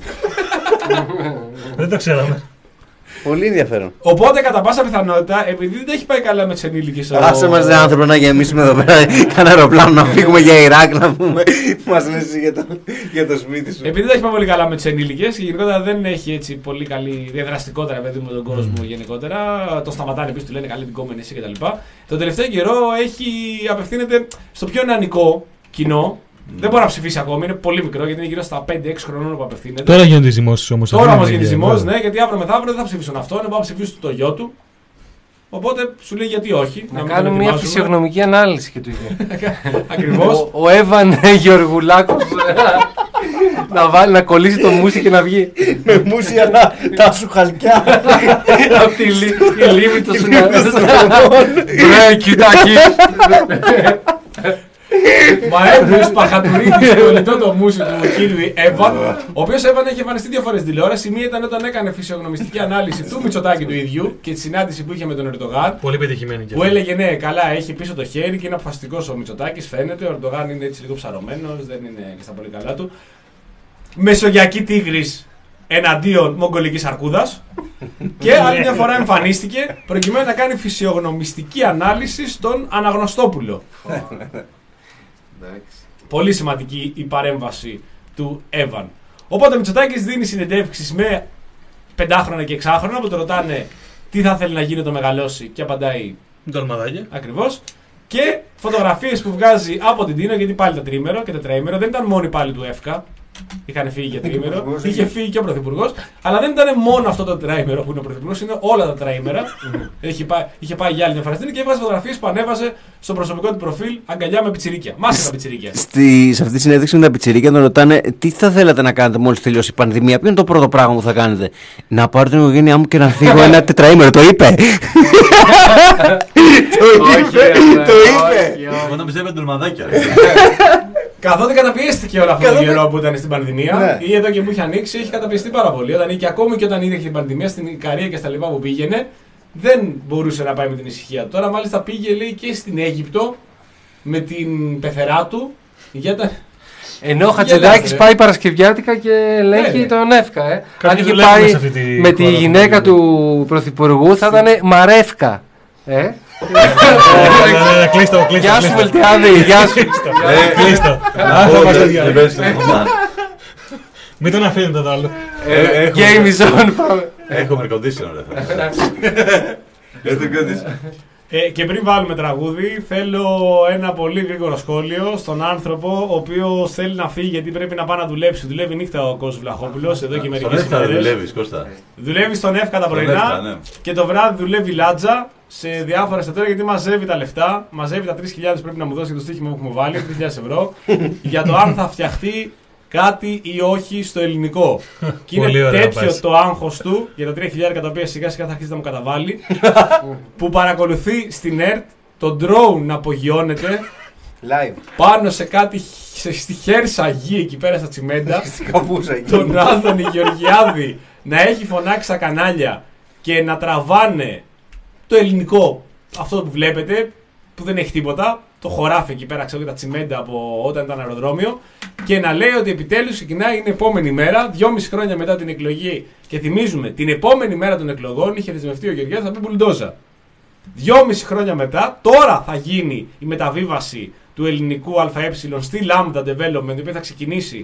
Δεν το ξέραμε. Πολύ ενδιαφέρον. Οπότε, κατά πάσα πιθανότητα, επειδή δεν έχει πάει καλά με τις ενήλικες. Άσε μας δε άνθρωπο να γεμίσουμε εδώ πέρα κανένα αεροπλάνο να φύγουμε για Ιράκ να πούμε. Μας λες για το, για το σπίτι σου. Επειδή δεν έχει πάει πολύ καλά με τις ενήλικες και γενικότερα δεν έχει έτσι πολύ καλή διαδραστικότητα παιδί με τον κόσμο mm. γενικότερα. Το σταματάνε επίσης, του λένε καλή την κόμενη εσύ κτλ. Το τελευταίο καιρό έχει, απευθύνεται στο πιο νεανικό κοινό. Mm. Δεν μπορεί να ψηφίσει ακόμη, είναι πολύ μικρό γιατί είναι γύρω στα πέντε έξι χρονών που απευθύνεται. Τώρα γίνονται οι ζυμώσεις όμως. Τώρα όμως γίνεται ζυμός, ναι, γιατί αύριο μεθαύριο δεν θα ψηφίσουν αυτόν, δεν θα ψηφίσουν το γιο του. Οπότε σου λέει γιατί όχι. Να, να κάνουμε μια φυσιογνωμική ανάλυση και του ίδιου. Ακριβώς. Ο, ο Εύαν Γεωργουλάκος να, βάλει, να κολλήσει το μουσι και να βγει. Με μουσι αλλά τα σου χαλκιά. Απ' τη λίμνη το σου να... Μπρε, κοιτάκι. Μα έβγαλε παχατουρίδη στο κολλητό το μουσι του κύριου Εύαν, ο οποίος Εύαν έχει εμφανιστεί δύο φορές στην τηλεόραση. Η μία ήταν όταν έκανε φυσιογνωμιστική ανάλυση του Μητσοτάκη του ίδιου και τη συνάντηση που είχε με τον Ερντογάν. Πολύ πετυχημένη και που έλεγε ναι, καλά, έχει πίσω το χέρι και είναι αποφασιστικός ο Μητσοτάκης. Φαίνεται, ο Ερντογάν είναι έτσι λίγο ψαρωμένος, δεν είναι και στα πολύ καλά του. Μεσογειακή τίγρης εναντίον μογγολικής αρκούδας. Και άλλη μια φορά εμφανίστηκε προκειμένου να κάνει φυσιογνωμιστική ανάλυση στον Αναγνωστόπουλο. Πολύ σημαντική η παρέμβαση του Εύαν. Οπότε ο Μητσοτάκης δίνει συνεντεύξεις με πεντάχρονα και εξάχρονα που το ρωτάνε τι θα θέλει να γίνει το μεγαλώσει και απαντάει ντολμαδάκια. Ακριβώς. Και φωτογραφίες που βγάζει από την Τίνο, γιατί πάλι τα τρίμερο και τετραήμερο δεν ήταν μόνοι πάλι του ΕΦΚΑ. Είχαν φύγει για τρίμερο, είχε φύγει και ο Πρωθυπουργός, αλλά δεν ήταν μόνο αυτό το τετραήμερο που είναι ο Πρωθυπουργός, είναι όλα τα τετραήμερα. είχε, πάει, είχε πάει για άλλη μια φορά και έβγαζε φωτογραφίες που ανέβαζε στο προσωπικό του προφίλ αγκαλιά με πιτσιρίκια. Μάσκα τα πιτσιρίκια. Στη, σε αυτή τη συνέντευξη με τα πιτσιρίκια τον ρωτάνε τι θα θέλατε να κάνετε μόλις τελειώσει η πανδημία. Ποιο είναι το πρώτο πράγμα που θα κάνετε? Να πάρω την οικογένειά μου και να φύγω ένα τετραήμερο. Το είπε. Το είπε. Το είπε. Εγώ να πιστεύω ντολμαδάκια. Καθότι καταπιέστηκε όλο αυτό τον καιρό που ήταν στην πανδημία, ναι. Ή εδώ και που είχε ανοίξει, έχει καταπιεστεί πάρα πολύ. Όταν, και ακόμη και όταν είδε την πανδημία στην Ικαρία και στα λοιπά που πήγαινε, δεν μπορούσε να πάει με την ησυχία. Τώρα μάλιστα πήγε, λέει, και στην Αίγυπτο με την πεθερά του. Για τα... Ενώ ο Χατζηδάκης πάει Παρασκευιάτικα και λέγει ναι, τον Εύκα. Ε. Αν είχε πάει με τη γυναίκα του Πρωθυπουργού θα ήταν Μαρεύκα. Ε. Κλείστο, κλείστο. Γεια σου Βελτιάδη, γεια σου. Κλείστο. Μην τον αφήνετε το άλλο. Game zone πάμε. Έχουμε conditioner. Ε, και πριν βάλουμε τραγούδι, θέλω ένα πολύ γρήγορο σχόλιο στον άνθρωπο ο οποίος θέλει να φύγει γιατί πρέπει να πάει να δουλέψει. Δουλεύει νύχτα ο Κώστας Βλαχόπουλος εδώ και μερικές μέρες. Δουλεύεις, Κώστα. Δουλεύει στον ΕΦΚΑ τα πρωινά ναι. Και το βράδυ δουλεύει λάτζα σε διάφορα εστιατόρια γιατί μαζεύει τα λεφτά. Μαζεύει τα τρεις χιλιάδες πρέπει να μου δώσει για το στοίχημα που έχουμε βάλει, τρεις χιλιάδες ευρώ, για το αν θα φτιαχτεί κάτι ή όχι στο ελληνικό. Και είναι τέτοιο το άγχος του για τα τρία χιλιάδες τα οποία σιγά σιγά θα αρχίσει να μου καταβάλει, που παρακολουθεί στην ΕΡΤ το drone να απογειώνεται live πάνω σε κάτι στη Χέρσα γη εκεί πέρα στα τσιμέντα. Τον Άδωνη Γεωργιάδη να έχει φωνάξει στα κανάλια και να τραβάνε το ελληνικό, αυτό που βλέπετε, που δεν έχει τίποτα. Το χωράφι εκεί πέρα, ξέρω, τα τσιμέντα από όταν ήταν αεροδρόμιο, και να λέει ότι επιτέλους ξεκινάει, είναι επόμενη μέρα, δυόμιση χρόνια μετά την εκλογή. Και θυμίζουμε, την επόμενη μέρα των εκλογών είχε δεσμευτεί ο Γεωργιάδης να πει μπουλντόζα. Δυόμιση χρόνια μετά, τώρα θα γίνει η μεταβίβαση του ελληνικού ΑΕ στη Lambda Development, η οποία θα ξεκινήσει,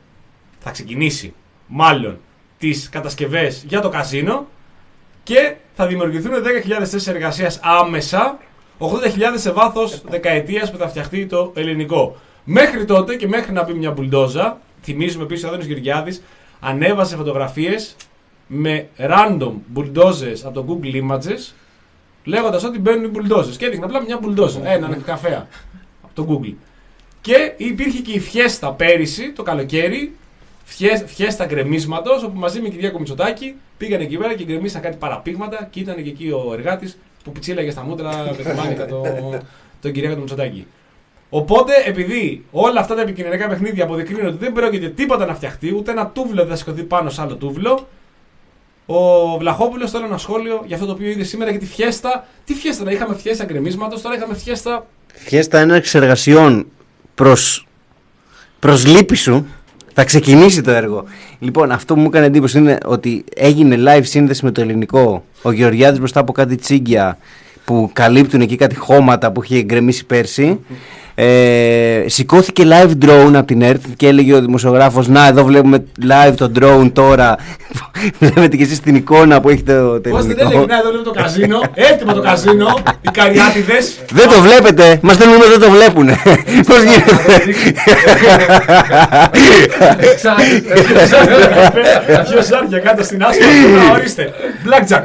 θα ξεκινήσει μάλλον τις κατασκευές για το καζίνο και θα δημιουργηθούν δέκα χιλιάδες θέσεις εργασίας άμεσα. ογδόντα χιλιάδες σε βάθος δεκαετίας που θα φτιαχτεί το ελληνικό. Μέχρι τότε και μέχρι να μπει μια μπουλντόζα, θυμίζουμε επίσης ο Άδωνης Γεωργιάδης ανέβασε φωτογραφίες με random μπουλντόζες από το Google Images, λέγοντας ότι μπαίνουν οι μπουλντόζες. Και έδειχνε απλά μια μπουλντόζα, έναν καφέα από το Google. Και υπήρχε και η φιέστα πέρυσι, το καλοκαίρι, φιέστα γκρεμίσματος, όπου μαζί με Κυριάκο Μητσοτάκη πήγαν εκεί πέρα και γκρεμίσαν κάτι παραπήγματα και ήταν και εκεί ο εργάτης που πιτσίλαγε στα μούτρα με τη μάνικα το, τον Κυριάκο του Μητσοτάκη. Οπότε, επειδή όλα αυτά τα επικοινωνιακά παιχνίδια αποδεικνύουν ότι δεν πρόκειται τίποτα να φτιαχτεί, ούτε ένα τούβλο δεν θα σηκωθεί πάνω σε άλλο τούβλο, ο Βλαχόπουλος τώρα ένα σχόλιο για αυτό το οποίο είδε σήμερα για τη φιέστα. Τι φιέστα, να είχαμε φιέστα γκρεμίσματος, τώρα είχαμε φιέστα. Φιέστα έναρξη εργασιών προς, προς λύπη σου. Θα ξεκινήσει το έργο. Λοιπόν, αυτό που μου έκανε εντύπωση είναι ότι έγινε live σύνδεση με το ελληνικό. Ο Γεωργιάδης μπροστά από κάτι τσίγκια που καλύπτουν εκεί κάτι χώματα που είχε γκρεμίσει πέρσι. Ε, σηκώθηκε live drone από την ΕΡΤ και έλεγε ο δημοσιογράφος: να, εδώ βλέπουμε live το drone τώρα. Βλέπετε και εσείς την εικόνα που έχετε το ελληνικό. Πώς δεν έλεγε, να, εδώ βλέπουμε το καζίνο. Έτοιμο το καζίνο. Οι καριάτιδες. Δεν το βλέπετε. Μας στέλνουν δεν το βλέπουνε. Πώς γίνεται? Ποιο ζάρια κάτω στην άσπρα. Ορίστε. Blackjack.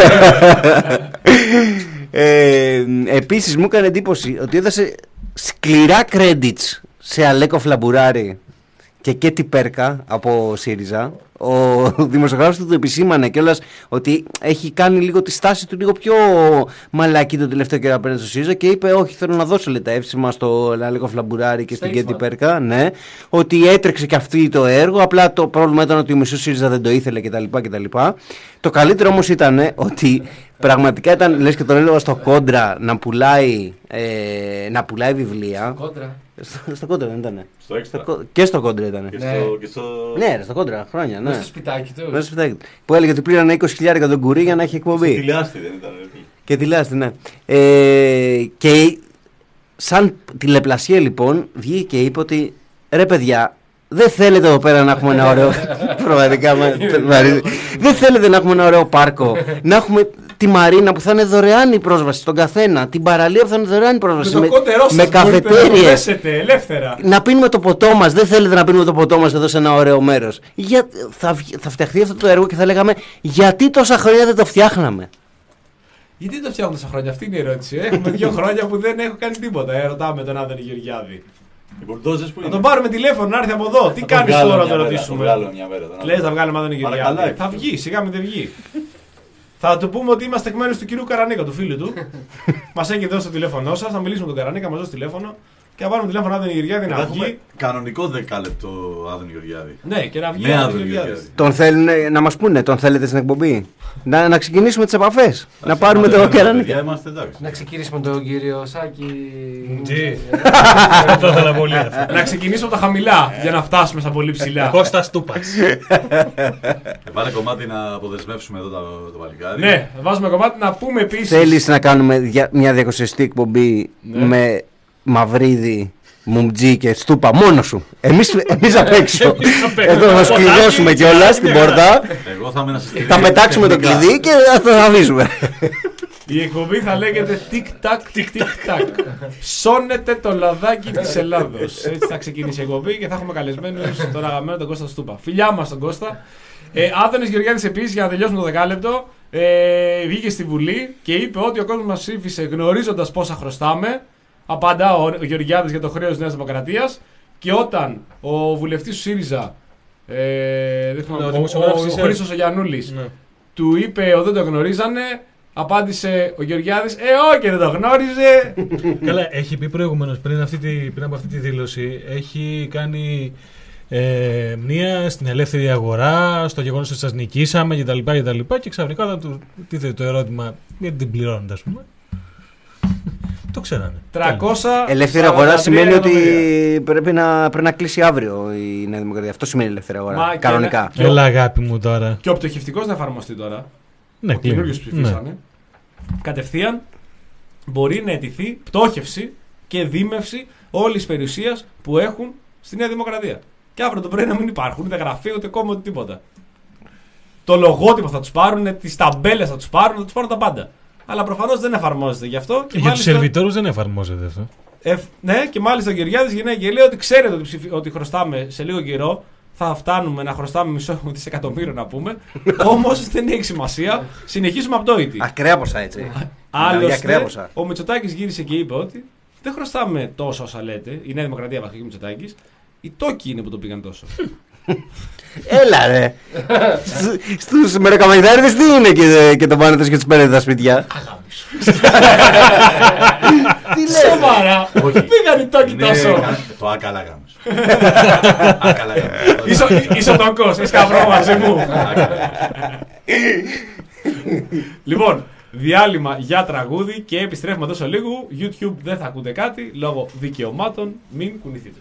Επίσης μου έκανε εντύπωση ότι έδωσε σκληρά credits σε Αλέκο Φλαμπουράρη και Κέτι Πέρκα από ΣΥΡΙΖΑ, ο δημοσιογράφος του το επισήμανε κιόλας ότι έχει κάνει λίγο τη στάση του λίγο πιο μαλακή το τελευταίο καιρό απέναντι στο ΣΥΡΙΖΑ και είπε όχι, θέλω να δώσω λέει, τα εύσημα στο Λάλικο Φλαμπουράρη και στην Κέντι Πέρκα, ναι, ότι έτρεξε και αυτή το έργο, απλά το πρόβλημα ήταν ότι ο μισός ΣΥΡΙΖΑ δεν το ήθελε κτλ. κτλ. Το καλύτερο όμως ήταν ότι πραγματικά ήταν, λες και τον έλεγα στο Κόντρα να πουλάει, ε, να πουλάει βιβλία. Κόντρα. Στο, στο Κόντρα δεν ήτανε. Στο έξτρα. Και στο Κόντρα ήταν. Και Ναι. στο, και στο... Ναι, ρε, στο Κόντρα, χρόνια. Ναι. Μέσα στο σπιτάκι του. Μέσα στο σπιτάκι του. Που έλεγε ότι πλήρωνε είκοσι χιλιάδες τον κουρί για να έχει εκπομπή. Στη Λιάστη δεν ήταν. ρε. Και τη Λάστη, ναι. Ε, και σαν τηλεπλασία λοιπόν βγήκε και είπε ότι ρε παιδιά, δεν θέλετε εδώ πέρα να έχουμε ένα ωραίο. Πραγματικά με βαρύνει. Δεν θέλετε να έχουμε ένα ωραίο πάρκο. Να έχουμε τη Μαρίνα που θα είναι δωρεάν η πρόσβαση στον καθένα. Την παραλία που θα είναι δωρεάν η πρόσβαση. Με, με, με καφετέριες. Ελεύθερα. Να πίνουμε το ποτό μας. Δεν θέλετε να πίνουμε το ποτό μας εδώ σε ένα ωραίο μέρος. Για, θα, θα φτιαχτεί αυτό το έργο και θα λέγαμε γιατί τόσα χρόνια δεν το φτιάχναμε. Γιατί δεν το φτιάχνουν τόσα χρόνια, αυτή είναι η ερώτηση. Έχουμε δύο χρόνια που δεν έχω κάνει τίποτα. Ε, ρωτάμε τον Άδωνη Γεωργιάδη. Να τον πάρουμε τηλέφωνο να έρθει από εδώ. Τι κάνει τώρα να το ρωτήσουμε. Λες να βγάλουμε Άδωνη Γεωργιάδη. Θα βγει, σιγά μην δεν βγει. Θα του πούμε ότι είμαστε εκ μέρους του κυρίου Καρανίκα, του φίλου του. Μας έχει δώσει το τηλέφωνό σας, θα μιλήσουμε με τον Καρανίκα, μας δώσει τηλέφωνο και θα πάρουμε τηλέφωνο Άδωνη Γεωργιάδη να βγει. Κανονικό δεκάλεπτο Άδωνη Γεωργιάδη. Ναι, και να βγει Ναι, Άδωνη Άδωνη Γεωργιάδη. Γεωργιάδη. Τον θέλουν να μας πούνε, τον θέλετε στην εκπομπή. Να, να ξεκινήσουμε τις επαφές. Να πάρουμε τον Καρανίκα. Είμαστε εντάξει. Να ξεκινήσουμε τον κύριο Σάκη. Τι. Το ήθελα πολύ αυτό. Να ξεκινήσουμε από τα χαμηλά για να φτάσουμε στα πολύ ψηλά. Κώστας Τούπας. Βάλε κομμάτι να αποδεσμεύσουμε εδώ το παλικάρι. Ναι, βάζουμε κομμάτι να πούμε επίσης. Θέλεις να κάνουμε δια- μια διακοσιαστή εκπομπή Ναι. με Μαυρίδη, Μουμτζή και Στούπα μόνο σου. Εμείς, εμείς απ' έξω. Εμείς απ' έξω. Εδώ θα σκληρώσουμε κιόλας την πόρτα. Εγώ θα είμαι ένα συστηρή. Θα πετάξουμε το κλειδί και θα το αφήσουμε. Η εκπομπή θα λέγεται τικ-τακ, τικ-τικ-τακ. Σώνεται το λαδάκι της Ελλάδος. Έτσι θα ξεκινήσει η εκπομπή και θα έχουμε καλεσμένους τον αγαπημένο τον Κώστα Στούπα. Φιλιά μας τον Κώστα. Ε, Άδωνης Γεωργιάδης επίσης, για να τελειώσουμε το δεκάλεπτο, ε, βγήκε στη Βουλή και είπε ότι ο κόσμος μας ψήφισε γνωρίζοντας πόσα χρωστάμε. Απαντά ο, ο Γεωργιάδης για το χρέος της Νέας Δημοκρατίας. Και όταν ο βουλευτής του ΣΥΡΙΖΑ, ε, δεν θυμάμαι, Ναι, ο ο, ο, δημοσιογράφος ο της Χρήστος ο Γιαννούλης, Ναι. του είπε ότι δεν το γνωρίζανε. Απάντησε ο Γεωργιάδης, ε, όχι, δεν το γνώριζε. Καλά, έχει πει προηγουμένως πριν, αυτή τη, πριν από αυτή τη δήλωση, έχει κάνει ε, μνήα στην ελεύθερη αγορά, στο γεγονός ότι σας νικήσαμε κτλ. Και, και ξαφνικά όταν του τίθεται το ερώτημα γιατί την πληρώνετε, ας πούμε. Το ξέρανε. τριακόσια Ελεύθερη αγορά σημαίνει ότι πρέπει να, πρέπει να κλείσει αύριο η Νέα Δημοκρατία. Αυτό σημαίνει ελεύθερη αγορά. Μα και Κανονικά. Και Έλα, αγάπη μου τώρα. Και ο πτωχευτικός να εφαρμοστεί τώρα. Ναι, Ο καινούργιος που κλείνει. ψηφίσανε. Κατευθείαν μπορεί να αιτηθεί πτώχευση και δίμευση όλης της περιουσίας που έχουν στη Νέα Δημοκρατία. Και αύριο το πρωί να μην υπάρχουν ούτε γραφείο, ούτε κόμμα, ούτε τίποτα. Το λογότυπο θα τους πάρουν, τις ταμπέλες θα τους πάρουν, θα τους πάρουν τα πάντα. Αλλά προφανώς δεν εφαρμόζεται γι' αυτό. Και Για μάλιστα, τους σερβιτόρους δεν εφαρμόζεται αυτό. ε, ναι, και μάλιστα ο Γεωργιάδης γυρνάει και λέει ότι ξέρετε ότι, ψηφι, ότι χρωστάμε σε λίγο καιρό. Θα φτάνουμε να χρωστάμε μισό δισεκατομμύριο να πούμε. Όμως δεν έχει σημασία. Συνεχίζουμε απτόητοι. Ακραία ποσά έτσι. Για Άλλωστε, ακραία ποσά. ο Μητσοτάκης γύρισε και είπε ότι δεν χρωστάμε τόσο όσα λέτε. Η Νέα Δημοκρατία βασικά και ο Μητσοτάκης. Οι τόκοι είναι που το πήγαν τόσο. Έλα ρε. Στου- Στους μεροκαμαϊδάριδες τι είναι και, και το πάνε τους και τους παίρνετε τα σπίτια. Τι λες. Σοβαρά! Πήγαν οι τόκοι Ναι, τόσο. το άκαλα γάμος. Άκαλα γάμος. Είσαι- Είσαι ο τόκος, είσαι καβρό μαζί μου. Λοιπόν, διάλειμμα για τραγούδι και επιστρέφουμε τόσο λίγο. YouTube δεν θα ακούτε κάτι λόγω δικαιωμάτων. Μην κουνηθείτε.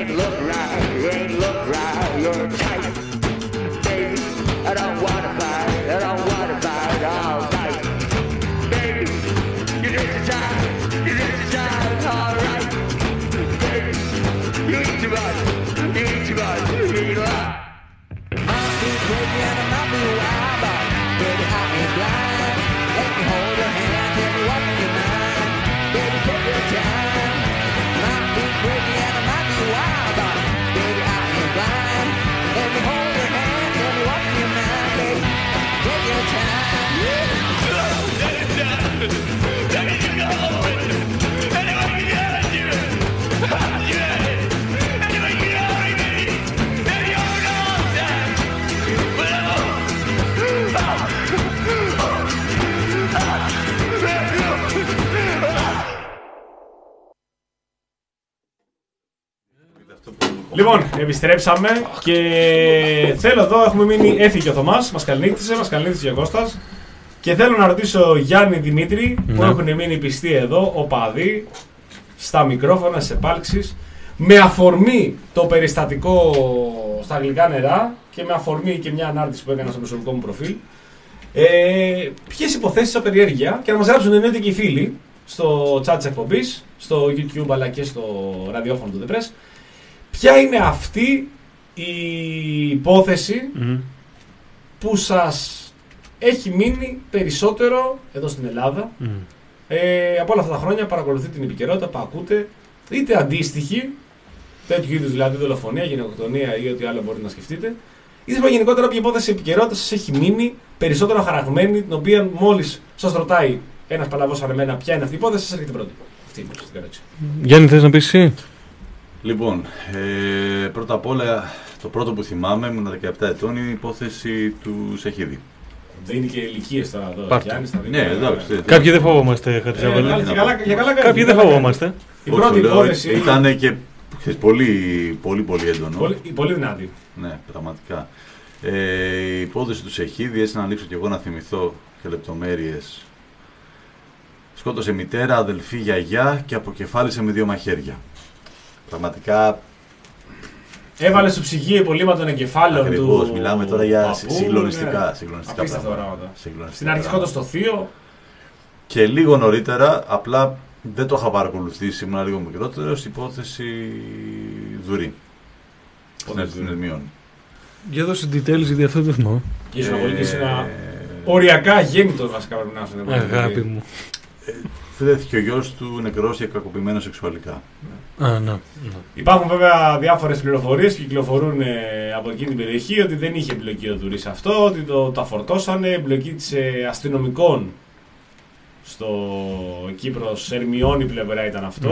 ain't look right, you ain't look right, you're tight. Baby, I don't wanna fight, I don't wanna fight all night. Baby, you did the time, you did the time, all right. Baby, you eat too much, you eat too much, you eat a lot. Might be crazy and I might be wild, but baby, I ain't blind. Let me hold your hand, tell me what's in your mind. Baby, take your time. Might be crazy and I might be wild, but baby, I ain't blind. Let me hold your hand, tell me what's in your mind. Baby, take your time. Λοιπόν, επιστρέψαμε και θέλω εδώ, έχουμε μείνει, έφυγε ο Θωμάς, μας καληνύχτησε, μας καληνύχτησε ο Κώστας και θέλω να ρωτήσω Γιάννη, Δημήτρη, που Ναι. έχουν μείνει πιστοί εδώ, οπαδοί, στα μικρόφωνα, στις επάλξεις, με αφορμή το περιστατικό στα Γλυκά Νερά και με αφορμή και μια ανάρτηση που έκανα στο προσωπικό μου προφίλ, ε, ποιες υποθέσεις από περιέργεια, και να μας γράψουν εννοείται και οι φίλοι στο chat της εκπομπής, στο YouTube αλλά και στο ραδιόφωνο του The Press. Ποια είναι αυτή η υπόθεση Mm. που σας έχει μείνει περισσότερο εδώ στην Ελλάδα Mm. ε, από όλα αυτά τα χρόνια, παρακολουθείτε την επικαιρότητα που ακούτε, είτε αντίστοιχη, τέτοιου είδους δηλαδή δολοφονία, γενοκτονία ή ό,τι άλλο μπορείτε να σκεφτείτε, είτε γενικότερα όποια υπόθεση επικαιρότητα σας έχει μείνει περισσότερο χαραγμένη, την οποία μόλις σας ρωτάει ένας παλαβός σαν εμένα ποια είναι αυτή η υπόθεση, σας έρχεται πρώτη. Αυτή είναι η ερώτηση. Γιάννη, θες να πεις εσύ? Λοιπόν, ε, πρώτα απ' όλα, το πρώτο που θυμάμαι, ήμουν δεκαεπτά ετών, είναι η υπόθεση του Σεχίδη. Δεν είναι και ηλικίες τώρα εδώ, Πάρτε. Γιάννης, θα δείτε. Ναι, εντάξει. Κάποιοι δεν φοβόμαστε, Ε, Χατζησαβέλη. καλά, για καλά- για καλά Κάποιοι κάνεις, δεν για καλά φοβόμαστε. κάνεις. Η Όχι, πρώτη λέω, υπόθεση ήταν και ξέρεις, πολύ, πολύ, πολύ έντονο. πολύ, πολύ δυνατή. Ναι, πραγματικά. Ε, η υπόθεση του Σεχίδη, έτσι να ανοίξω και εγώ να θυμηθώ και λεπτομέρειες. Σκότωσε μητέρα, αδελφή, γιαγιά και αποκεφάλισε με δύο μαχαίρια. Πραγματικά, Έβαλε στο ψυγείο υπολείμμα των εγκεφάλων του. ακριβώς, μιλάμε τώρα για παππού, συγκλονιστικά, ναι. συγκλονιστικά Απίστευτα πράγματα. πράγματα. Συγκλονιστικά Στην αρχή πράγματα. σκότωσε το θείο. Και λίγο νωρίτερα, απλά δεν το είχα παρακολουθήσει, ήμουν λίγο μικρότερος, υπόθεση Δουρή. Στην Ερμιών. Για δώσε details, γιατί αυτό δεν θυμάμαι. Και ήσουν πολύ και ήσουν Ε, οριακά γέννητο βασικά πρέπει να ήσουν. Αγάπη μου. Βρέθηκε ο γιος του νεκρός και κακοποιημένος σεξουαλικά. Α, να. Υπάρχουν βέβαια διάφορες πληροφορίες που κυκλοφορούν ε, από εκείνη την περιοχή ότι δεν είχε εμπλοκή ο Δουρής σε αυτό, ότι το, τα φορτώσανε, εμπλοκή της ε, αστυνομικών στο Κύπρος, Ερμιώνη πλευρά ήταν αυτό.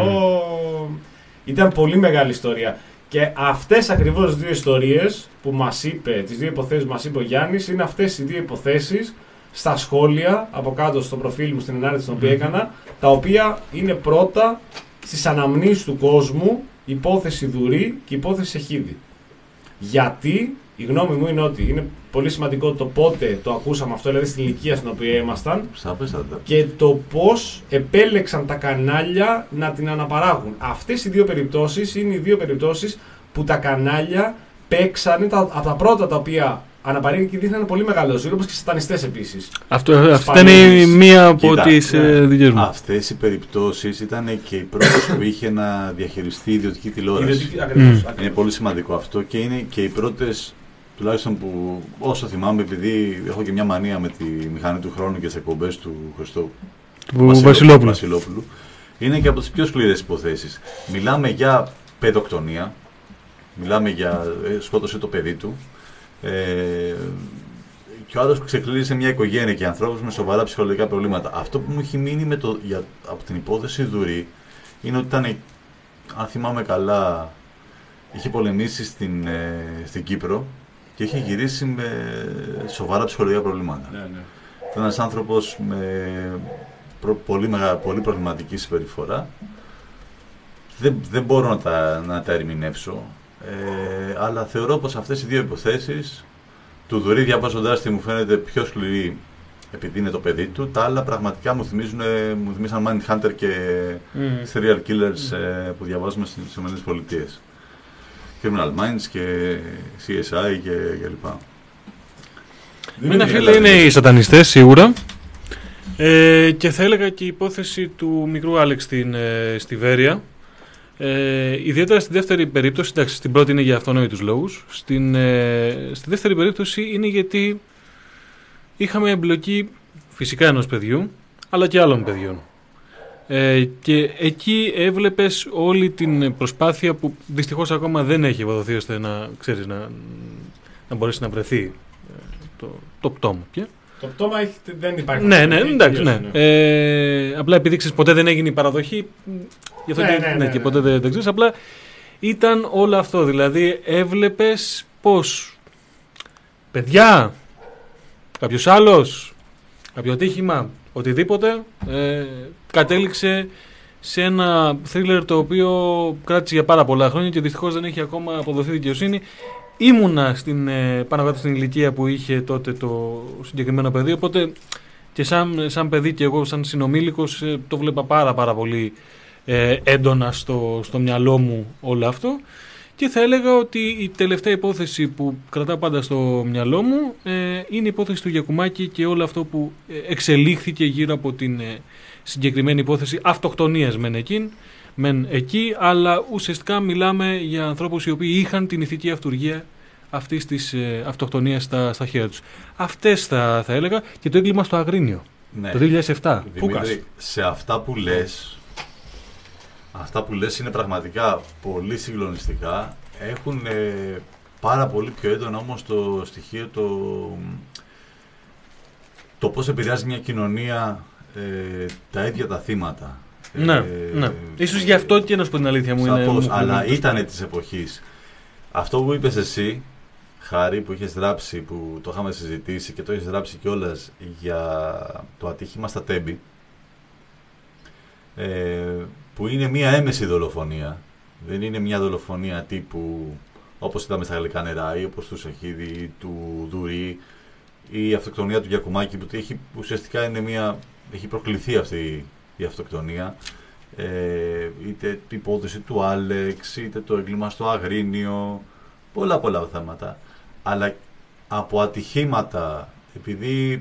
Ήταν πολύ μεγάλη ιστορία. Και αυτές ακριβώς τις δύο ιστορίες που μας είπε, τις δύο υποθέσεις που μας είπε ο Γιάννης, είναι αυτές οι δύο υποθέσεις στα σχόλια από κάτω στο προφίλ μου, στην ανάρτηση την οποία έκανα, τα οποία είναι πρώτα στις αναμνήσεις του κόσμου, υπόθεση Δουρή και υπόθεση Σεχίδη. Γιατί η γνώμη μου είναι ότι είναι πολύ σημαντικό το πότε το ακούσαμε αυτό, δηλαδή στην ηλικία στην οποία ήμασταν, Σαφέστατα. και το πώς επέλεξαν τα κανάλια να την αναπαράγουν. Αυτές οι δύο περιπτώσεις είναι οι δύο περιπτώσεις που τα κανάλια παίξανε τα, από τα πρώτα τα οποία αναπαρήγαν και δείχνανε πολύ μεγάλο ζήλο, όπως και σατανιστές επίσης. Αυτό, αυτή ήταν Σπανίδης. η μία από Κοίτα, τις ναι. ε, δικές μου. Αυτές οι περιπτώσεις ήταν και οι πρώτες που είχε να διαχειριστεί η ιδιωτική τηλεόραση. Ιδιωτική- ακριβώς, Μμ. ακριβώς. Είναι πολύ σημαντικό αυτό και είναι και οι πρώτες, τουλάχιστον που όσο θυμάμαι, επειδή έχω και μια μανία με τη μηχανή του χρόνου και τις εκπομπές του Χριστό Του Βασιλόπουλου. Βασιλόπουλου, είναι και από τις πιο σκληρές υποθέσεις. Μιλάμε για παιδοκτονία, μιλάμε για ε, σκότωσε το παιδί του, ε, και ο άλλος ξεκλείδησε μια οικογένεια και ανθρώπους με σοβαρά ψυχολογικά προβλήματα. Αυτό που μου έχει μείνει με το, για, από την υπόθεση Δουρή είναι ότι ήταν, αν θυμάμαι καλά, είχε πολεμήσει στην, ε, στην Κύπρο και είχε γυρίσει με σοβαρά ψυχολογικά προβλήματα. Ναι, ναι. Ήταν ένας άνθρωπος με προ, πολύ, μεγα, πολύ προβληματική συμπεριφορά. Δεν, δεν μπορώ να τα, να τα ερμηνεύσω, ε, αλλά θεωρώ πως αυτές οι δύο υποθέσεις του Δουρή, διαβάζοντάς τη, μου φαίνεται πιο σκληρή επειδή είναι το παιδί του. Τα άλλα πραγματικά μου θυμίζουν, μου θυμίζαν Mindhunter και Mm. serial killers ε, που διαβάζουμε στις ΗΠΑ. Criminal Minds και σι ες άι και, και λοιπά. Με ένα φίλο είναι οι σατανιστές σίγουρα. Ε, και θα έλεγα και η υπόθεση του μικρού Άλεξ στην, ε, στη Βέρεια. Ε, ιδιαίτερα στη δεύτερη περίπτωση, εντάξει, στην πρώτη είναι για αυτονόητους λόγους. Στην, ε, στη δεύτερη περίπτωση είναι γιατί είχαμε εμπλοκή φυσικά ενός παιδιού, αλλά και άλλων παιδιών. Ε, και εκεί έβλεπες όλη την προσπάθεια που δυστυχώς ακόμα δεν έχει ευοδοθεί ώστε να, ξέρεις, να, να μπορέσει να βρεθεί το, το πτώμα. Και... Το πτώμα έχει, δεν υπάρχει. Ναι, ναι, εντάξει, ναι. Ε, απλά επειδή ξέρεις, ποτέ δεν έγινε η παραδοχή, γι' αυτό ναι, και, ναι, ναι, ναι, ναι, και ναι. ποτέ δεν, δεν ξέρεις, απλά ήταν όλο αυτό. Δηλαδή έβλεπες πως παιδιά, κάποιος άλλος, κάποιο ατύχημα, οτιδήποτε, ε, κατέληξε σε ένα θρίλερ το οποίο κράτησε για πάρα πολλά χρόνια και δυστυχώς δεν έχει ακόμα αποδοθεί δικαιοσύνη. Ήμουνα στην, ε, πάνω κάτω στην ηλικία που είχε τότε το συγκεκριμένο παιδί, οπότε και σαν, σαν παιδί και εγώ σαν συνομήλικος ε, το βλέπα πάρα πάρα πολύ ε, έντονα στο, στο μυαλό μου όλο αυτό. Και θα έλεγα ότι η τελευταία υπόθεση που κρατάω πάντα στο μυαλό μου ε, είναι η υπόθεση του Γιακουμάκη και όλο αυτό που ε, εξελίχθηκε γύρω από την ε, συγκεκριμένη υπόθεση αυτοκτονίας μεν, εκείν, μεν εκεί, αλλά ουσιαστικά μιλάμε για ανθρώπους οι οποίοι είχαν την ηθική αυτουργία αυτής της ε, αυτοκτονίας στα, στα χέρια τους. Αυτές θα, θα έλεγα, και το έγκλημα στο Αγρίνιο, Ναι. το δύο χιλιάδες επτά. Δημήτρη, σε αυτά που λες, αυτά που λες είναι πραγματικά πολύ συγκλονιστικά. Έχουν ε, πάρα πολύ πιο έντονα όμως το στοιχείο το, το πώς επηρεάζει μια κοινωνία ε, τα ίδια τα θύματα. Ναι, ε, ναι. Ίσως γι' αυτό και να σου πω την αλήθεια μου είναι... Σαφώς, μου- αλλά μου- ήτανε της εποχής. Αυτό που είπες εσύ, Χάρη, που είχες γράψει, που το είχαμε συζητήσει και το είχες γράψει κιόλας για το ατύχημα στα Τέμπη, ε, που είναι μια έμεση δολοφονία. Δεν είναι μια δολοφονία τύπου όπως είδαμε στα Γαλλικά νερά ή όπως του Σαχίδη, του Δουρή, ή η αυτοκτονία του Γιακουμάκη, που έχει, ουσιαστικά είναι μια, έχει προκληθεί αυτή η αυτοκτονία. Ε, είτε η υπόθεση του Άλεξ, είτε το έγκλημα στο Αγρίνιο, πολλά πολλά θέματα. Αλλά από ατυχήματα, επειδή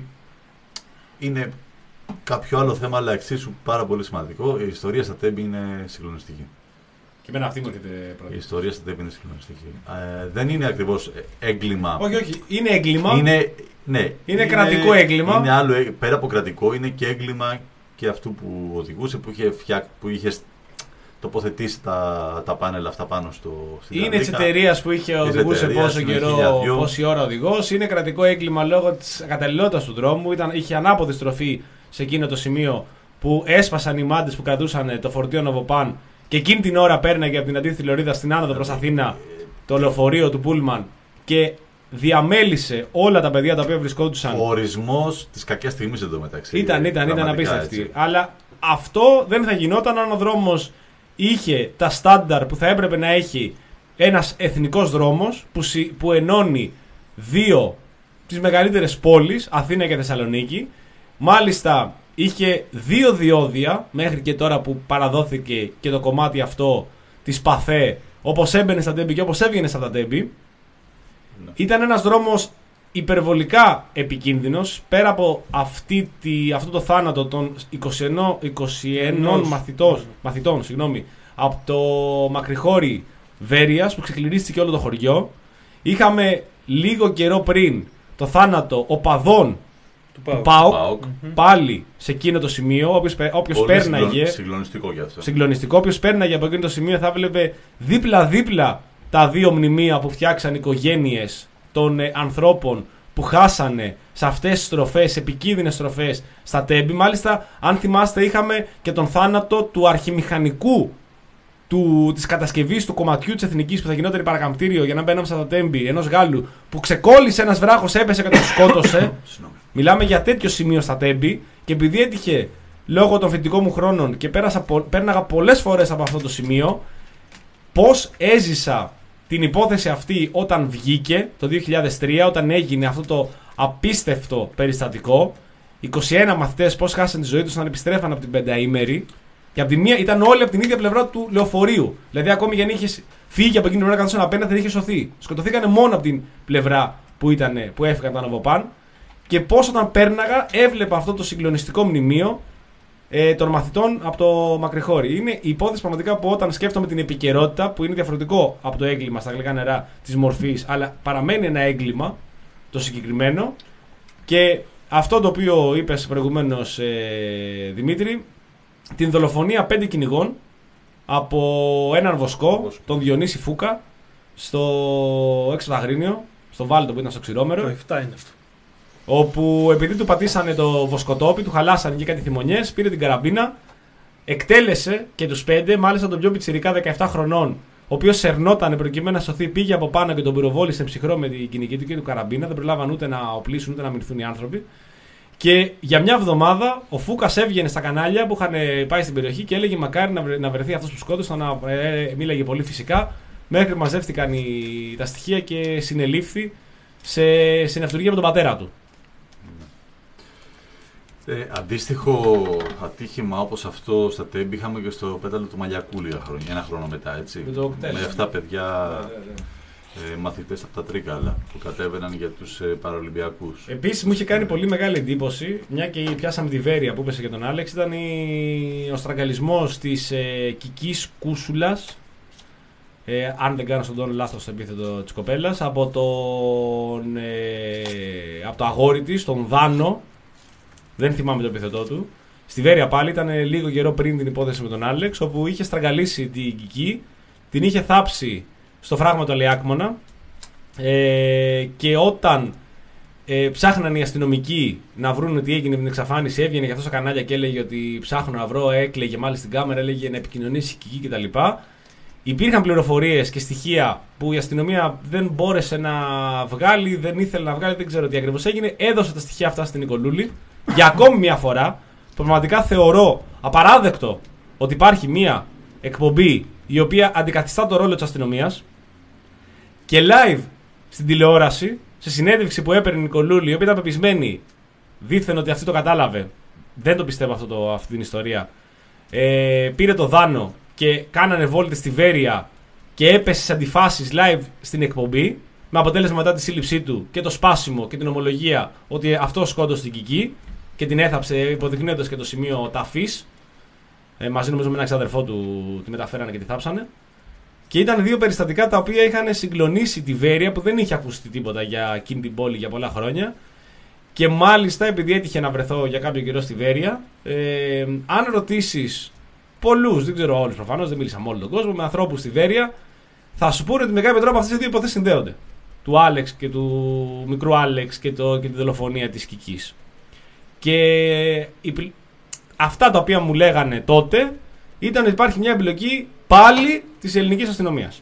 είναι κάποιο άλλο θέμα, αλλά εξίσου πάρα πολύ σημαντικό, η ιστορία στα Τέμπη είναι συγκλονιστική. Και εμένα αυτή μου έρχεται πρώτη. Η ιστορία στα Τέμπη είναι συγκλονιστική. Ε, δεν είναι ακριβώς έγκλημα. Όχι, όχι. Είναι έγκλημα. Είναι, ναι, Είναι κρατικό έγκλημα. Είναι άλλο, ε- πέρα από κρατικό, είναι και έγκλημα και αυτού που οδηγούσε, που είχε, φτιάκ, που είχε τοποθετήσει τα, τα πάνελ αυτά πάνω στο στην Είναι τη Ταρδίκα. εταιρεία που είχε Της οδηγούσε εταιρείας, πόσο είναι καιρό, χιλιαδιό. πόση ώρα οδηγό. Είναι κρατικό έγκλημα λόγω τη ακαταλληλότητα του δρόμου. Ήταν, είχε ανάποδη στροφή σε εκείνο το σημείο που έσπασαν οι μάντες που κρατούσαν το φορτίο Νοβοπάν και εκείνη την ώρα πέρναγε από την αντίθετη λωρίδα στην άνοδο προς Αθήνα το λεωφορείο του Πούλμαν και διαμέλισε όλα τα παιδιά τα οποία βρισκόντουσαν. Ο ορισμός της κακιάς στιγμής εντωμεταξύ. Ήταν, ήταν, ήταν Πραγματικά, απίστευτη. έτσι. Αλλά αυτό δεν θα γινόταν αν ο δρόμος είχε τα στάνταρ που θα έπρεπε να έχει ένας εθνικός δρόμος που, συ- που ενώνει δύο τις μεγαλύτερες πόλεις, Αθήνα και Θεσσαλονίκη. Μάλιστα είχε δύο διόδια μέχρι και τώρα που παραδόθηκε και το κομμάτι αυτό της Παθέ, όπως έμπαινε στα Τέμπη και όπως έβγαινε στα Τέμπη. Ναι. Ήταν ένας δρόμος υπερβολικά επικίνδυνος, πέρα από αυτή τη, αυτό το θάνατο των είκοσι ένα, είκοσι ένα Ενός. μαθητών, μαθητών συγγνώμη, από το Μακρυχώρι Βέρειας που ξεκληρίστηκε όλο το χωριό. Είχαμε λίγο καιρό πριν το θάνατο οπαδών Του του Πάου. ΠΑΟΚ, ΠΑΟΚ. πάλι σε εκείνο το σημείο. Όποιος, πε- όποιος Πολύ πέρναγε, συγκλον- συγκλονιστικό γι' αυτό. συγκλονιστικό, όποιος πέρναγε από εκείνο το σημείο θα έβλεπε δίπλα-δίπλα τα δύο μνημεία που φτιάξαν οικογένειες των ε, ανθρώπων που χάσανε σε αυτές τις στροφές, επικίνδυνες στροφές στα Τέμπη. Μάλιστα, αν θυμάστε, είχαμε και τον θάνατο του αρχιμηχανικού του, της κατασκευής του κομματιού της Εθνικής που θα γινόταν παρακαμπτήριο για να μπαίναμε στα Τέμπη, ενός Γάλλου που ξεκόλλησε ένας βράχος, έπεσε και τον σκότωσε. Συγγνώμη. Μιλάμε για τέτοιο σημείο στα Τέμπη και επειδή έτυχε λόγω των φοιτητικών μου χρόνων και πέρασα, πο- πέρναγα πολλές φορές από αυτό το σημείο, πώς έζησα την υπόθεση αυτή όταν βγήκε το δύο χιλιάδες τρία, όταν έγινε αυτό το απίστευτο περιστατικό. είκοσι ένα μαθητές πώς χάσαν τη ζωή τους όταν επιστρέφαν από την πενταήμερη. Και από τη μία ήταν όλοι από την ίδια πλευρά του λεωφορείου. Δηλαδή, ακόμη και αν είχε φύγει από εκείνη την πλευρά καθώς απέναντι, δεν είχε σωθεί. Σκοτωθήκανε μόνο από την πλευρά που, ήτανε, που έφυγαν τα Νοβοπάν. Και πώς όταν πέρναγα, έβλεπα αυτό το συγκλονιστικό μνημείο ε, των μαθητών από το Μακρυχώρι. Είναι η υπόθεση πραγματικά που όταν σκέφτομαι την επικαιρότητα, που είναι διαφορετικό από το έγκλημα στα γλυκά νερά της μορφής, αλλά παραμένει ένα έγκλημα το συγκεκριμένο. Και αυτό το οποίο είπες προηγουμένως, ε, Δημήτρη, την δολοφονία πέντε κυνηγών από έναν βοσκό, τον Διονύση Φούκα, στο έξω Αγρίνιο, στο Βάλτο που ήταν στο Ξηρόμερο. Το επτά είναι αυτό. Όπου επειδή του πατήσανε το βοσκοτόπι, του χαλάσανε και κάτι θυμονιές, πήρε την καραμπίνα, εκτέλεσε και τους πέντε, μάλιστα τον πιο πιτσιρικά δεκαεπτά χρονών, ο οποίος σερνότανε προκειμένου να σωθεί, πήγε από πάνω και τον πυροβόλησε ψυχρό με την κυνηγή του και του καραμπίνα, δεν προλάβαν ούτε να οπλίσουν ούτε να μηνθούν οι άνθρωποι. Και για μια εβδομάδα ο Φούκας έβγαινε στα κανάλια που είχαν πάει στην περιοχή και έλεγε μακάρι να, βρε, να βρεθεί αυτός που σκότωσε, να ε, μίλαγε πολύ φυσικά, μέχρι μαζεύτηκαν οι, τα στοιχεία και συνελήφθη σε συναυτουργία με τον πατέρα του. Ε, αντίστοιχο ατύχημα όπως αυτό στα Τέμπη είχαμε και στο πέταλο του Μαλιακού λίγα χρόνια, ένα χρόνο μετά, έτσι. Με, το με αυτά παιδιά ναι, ναι, ναι. Ε, μαθητές από τα Τρίκαλα που κατέβαιναν για τους ε, Παραολυμπιακούς. Επίσης μου είχε κάνει πολύ μεγάλη εντύπωση, μια και πιάσαμε τη Βέρεια που είπες και τον Άλεξ, ήταν η... ο στραγγαλισμός της ε, Κικής Κούσουλας, ε, αν δεν κάνω στον τόνο λάθος το επίθετο της κοπέλας, από, τον, ε, από το αγόρι της, τον Δάνο. Δεν θυμάμαι το επιθετό του. Στη Βέρεια πάλι ήταν λίγο καιρό πριν την υπόθεση με τον Άλεξ, όπου είχε στραγγαλίσει την Κική, την είχε θάψει στο φράγμα του Αλιάκμονα ε, και όταν ε, ψάχναν οι αστυνομικοί να βρουν τι έγινε με την εξαφάνιση, έβγαινε για αυτό στα κανάλια και έλεγε ότι ψάχνω να βρω, έκλαιγε μάλιστα στην κάμερα, έλεγε να επικοινωνήσει η Κική κτλ. Υπήρχαν πληροφορίες και στοιχεία που η αστυνομία δεν μπόρεσε να βγάλει, δεν ήθελε να βγάλει, δεν ξέρω τι ακριβώς έγινε. Έδωσε τα στοιχεία αυτά στην Νικολούλη. Για ακόμη μια φορά, πραγματικά θεωρώ απαράδεκτο ότι υπάρχει μια εκπομπή η οποία αντικαθιστά το ρόλο της αστυνομίας και live στην τηλεόραση, σε συνέντευξη που έπαιρνε η Νικολούλη, η οποία ήταν πεπισμένη, δήθεν ότι αυτή το κατάλαβε, δεν το πιστεύω αυτό το, αυτή την ιστορία, ε, πήρε το Δάνο και κάνανε βόλτες στη Βέρεια και έπεσε σε αντιφάσεις live στην εκπομπή, με αποτέλεσμα μετά τη σύλληψή του και το σπάσιμο και την ομολογία ότι αυτό σκότωσε την Κική και την έθαψε υποδεικνύοντας και το σημείο ταφής. Ε, μαζί νομίζω με έναν ξαδερφό του τη μεταφέρανε και τη θάψανε. Και ήταν δύο περιστατικά τα οποία είχαν συγκλονίσει τη Βέρεια που δεν είχε ακουστεί τίποτα για εκείνη την πόλη για πολλά χρόνια. Και μάλιστα επειδή έτυχε να βρεθώ για κάποιο καιρό στη Βέρεια, ε, αν ρωτήσεις πολλούς, δεν ξέρω όλους προφανώς, δεν μίλησα με όλο τον κόσμο, με ανθρώπους στη Βέρεια, θα σου πούνε ότι με κάποιο τρόπο αυτές οι δύο υποθέσεις συνδέονται. Του Άλεξ και του μικρού Άλεξ και, το, και τη δολοφονία της Κικής. Και η, αυτά τα οποία μου λέγανε τότε ήταν ότι υπάρχει μια εμπλοκή πάλι της ελληνικής αστυνομίας.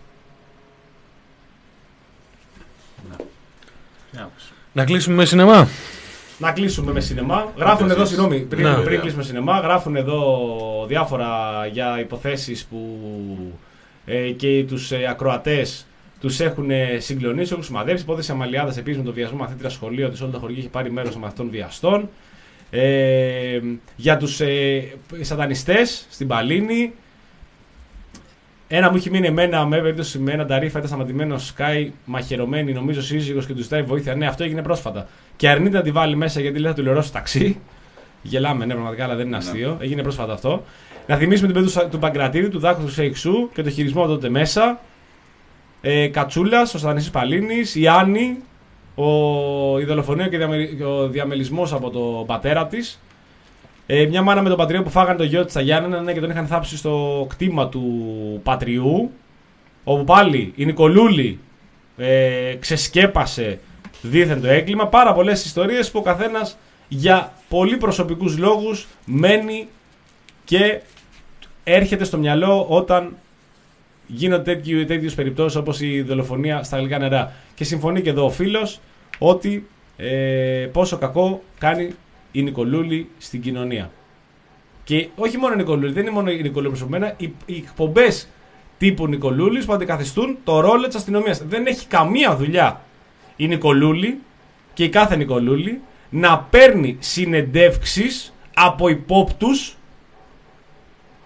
Να, να κλείσουμε με σινεμά. Να κλείσουμε με σινεμά. Γράφουν εδώ, συγγνώμη, πριν, να, πριν κλείσουμε σινεμά, γράφουν εδώ διάφορα για υποθέσεις που ε, και τους ε, ακροατές τους έχουν συγκλονίσει, έχουν σημαδέψει. Υπόθεση Αμαλιάδας επίσης με το βιασμό μαθήτρια σχολείο της, όλο το χωριό έχει πάρει μέρος των μαθητών βιαστών. Ε, για τους ε, σατανιστές στην Παλίνη. Ένα μου είχε μείνει εμένα με περίπτωση με έναν ταρίφα, ήταν σταματημένο Sky, μαχαιρωμένη, νομίζω σύζυγος και του ζητάει βοήθεια. Ναι, αυτό έγινε πρόσφατα. Και αρνείται να τη βάλει μέσα γιατί λέει θα του λερώσει ταξί. Γελάμε, ναι, πραγματικά, αλλά δεν είναι αστείο. Ναι. Έγινε πρόσφατα αυτό. Να θυμίσουμε την περίπτωση του Παγκρατήδη, του Δάκου του Σέιξου και το χειρισμό τότε μέσα. Ε, Κατσούλας, ο σατανιστής Παλίνης, η Άννη, ο, η δολοφονία και ο διαμελισμός από τον πατέρα της. Ε, μια μάνα με τον πατριό που φάγανε το γιο της στα Γιάννενα, ναι, και τον είχαν θάψει στο κτήμα του πατριού. Όπου πάλι η Νικολούλη ε, ξεσκέπασε δίθεν το έγκλημα. Πάρα πολλές ιστορίες που ο καθένας για πολύ προσωπικούς λόγους μένει και έρχεται στο μυαλό όταν γίνονται τέτοιες περιπτώσεις όπως η δολοφονία στα γλυκά νερά. Και συμφωνεί και εδώ ο φίλος ότι ε, πόσο κακό κάνει η Νικολούλη στην κοινωνία. Και όχι μόνο η Νικολούλη, δεν είναι μόνο η Νικολούλη προσωπημένα, οι, οι εκπομπές τύπου Νικολούλης που αντικαθιστούν το ρόλο της αστυνομίας. Δεν έχει καμία δουλειά η Νικολούλη και η κάθε Νικολούλη να παίρνει συνεντεύξεις από υπόπτους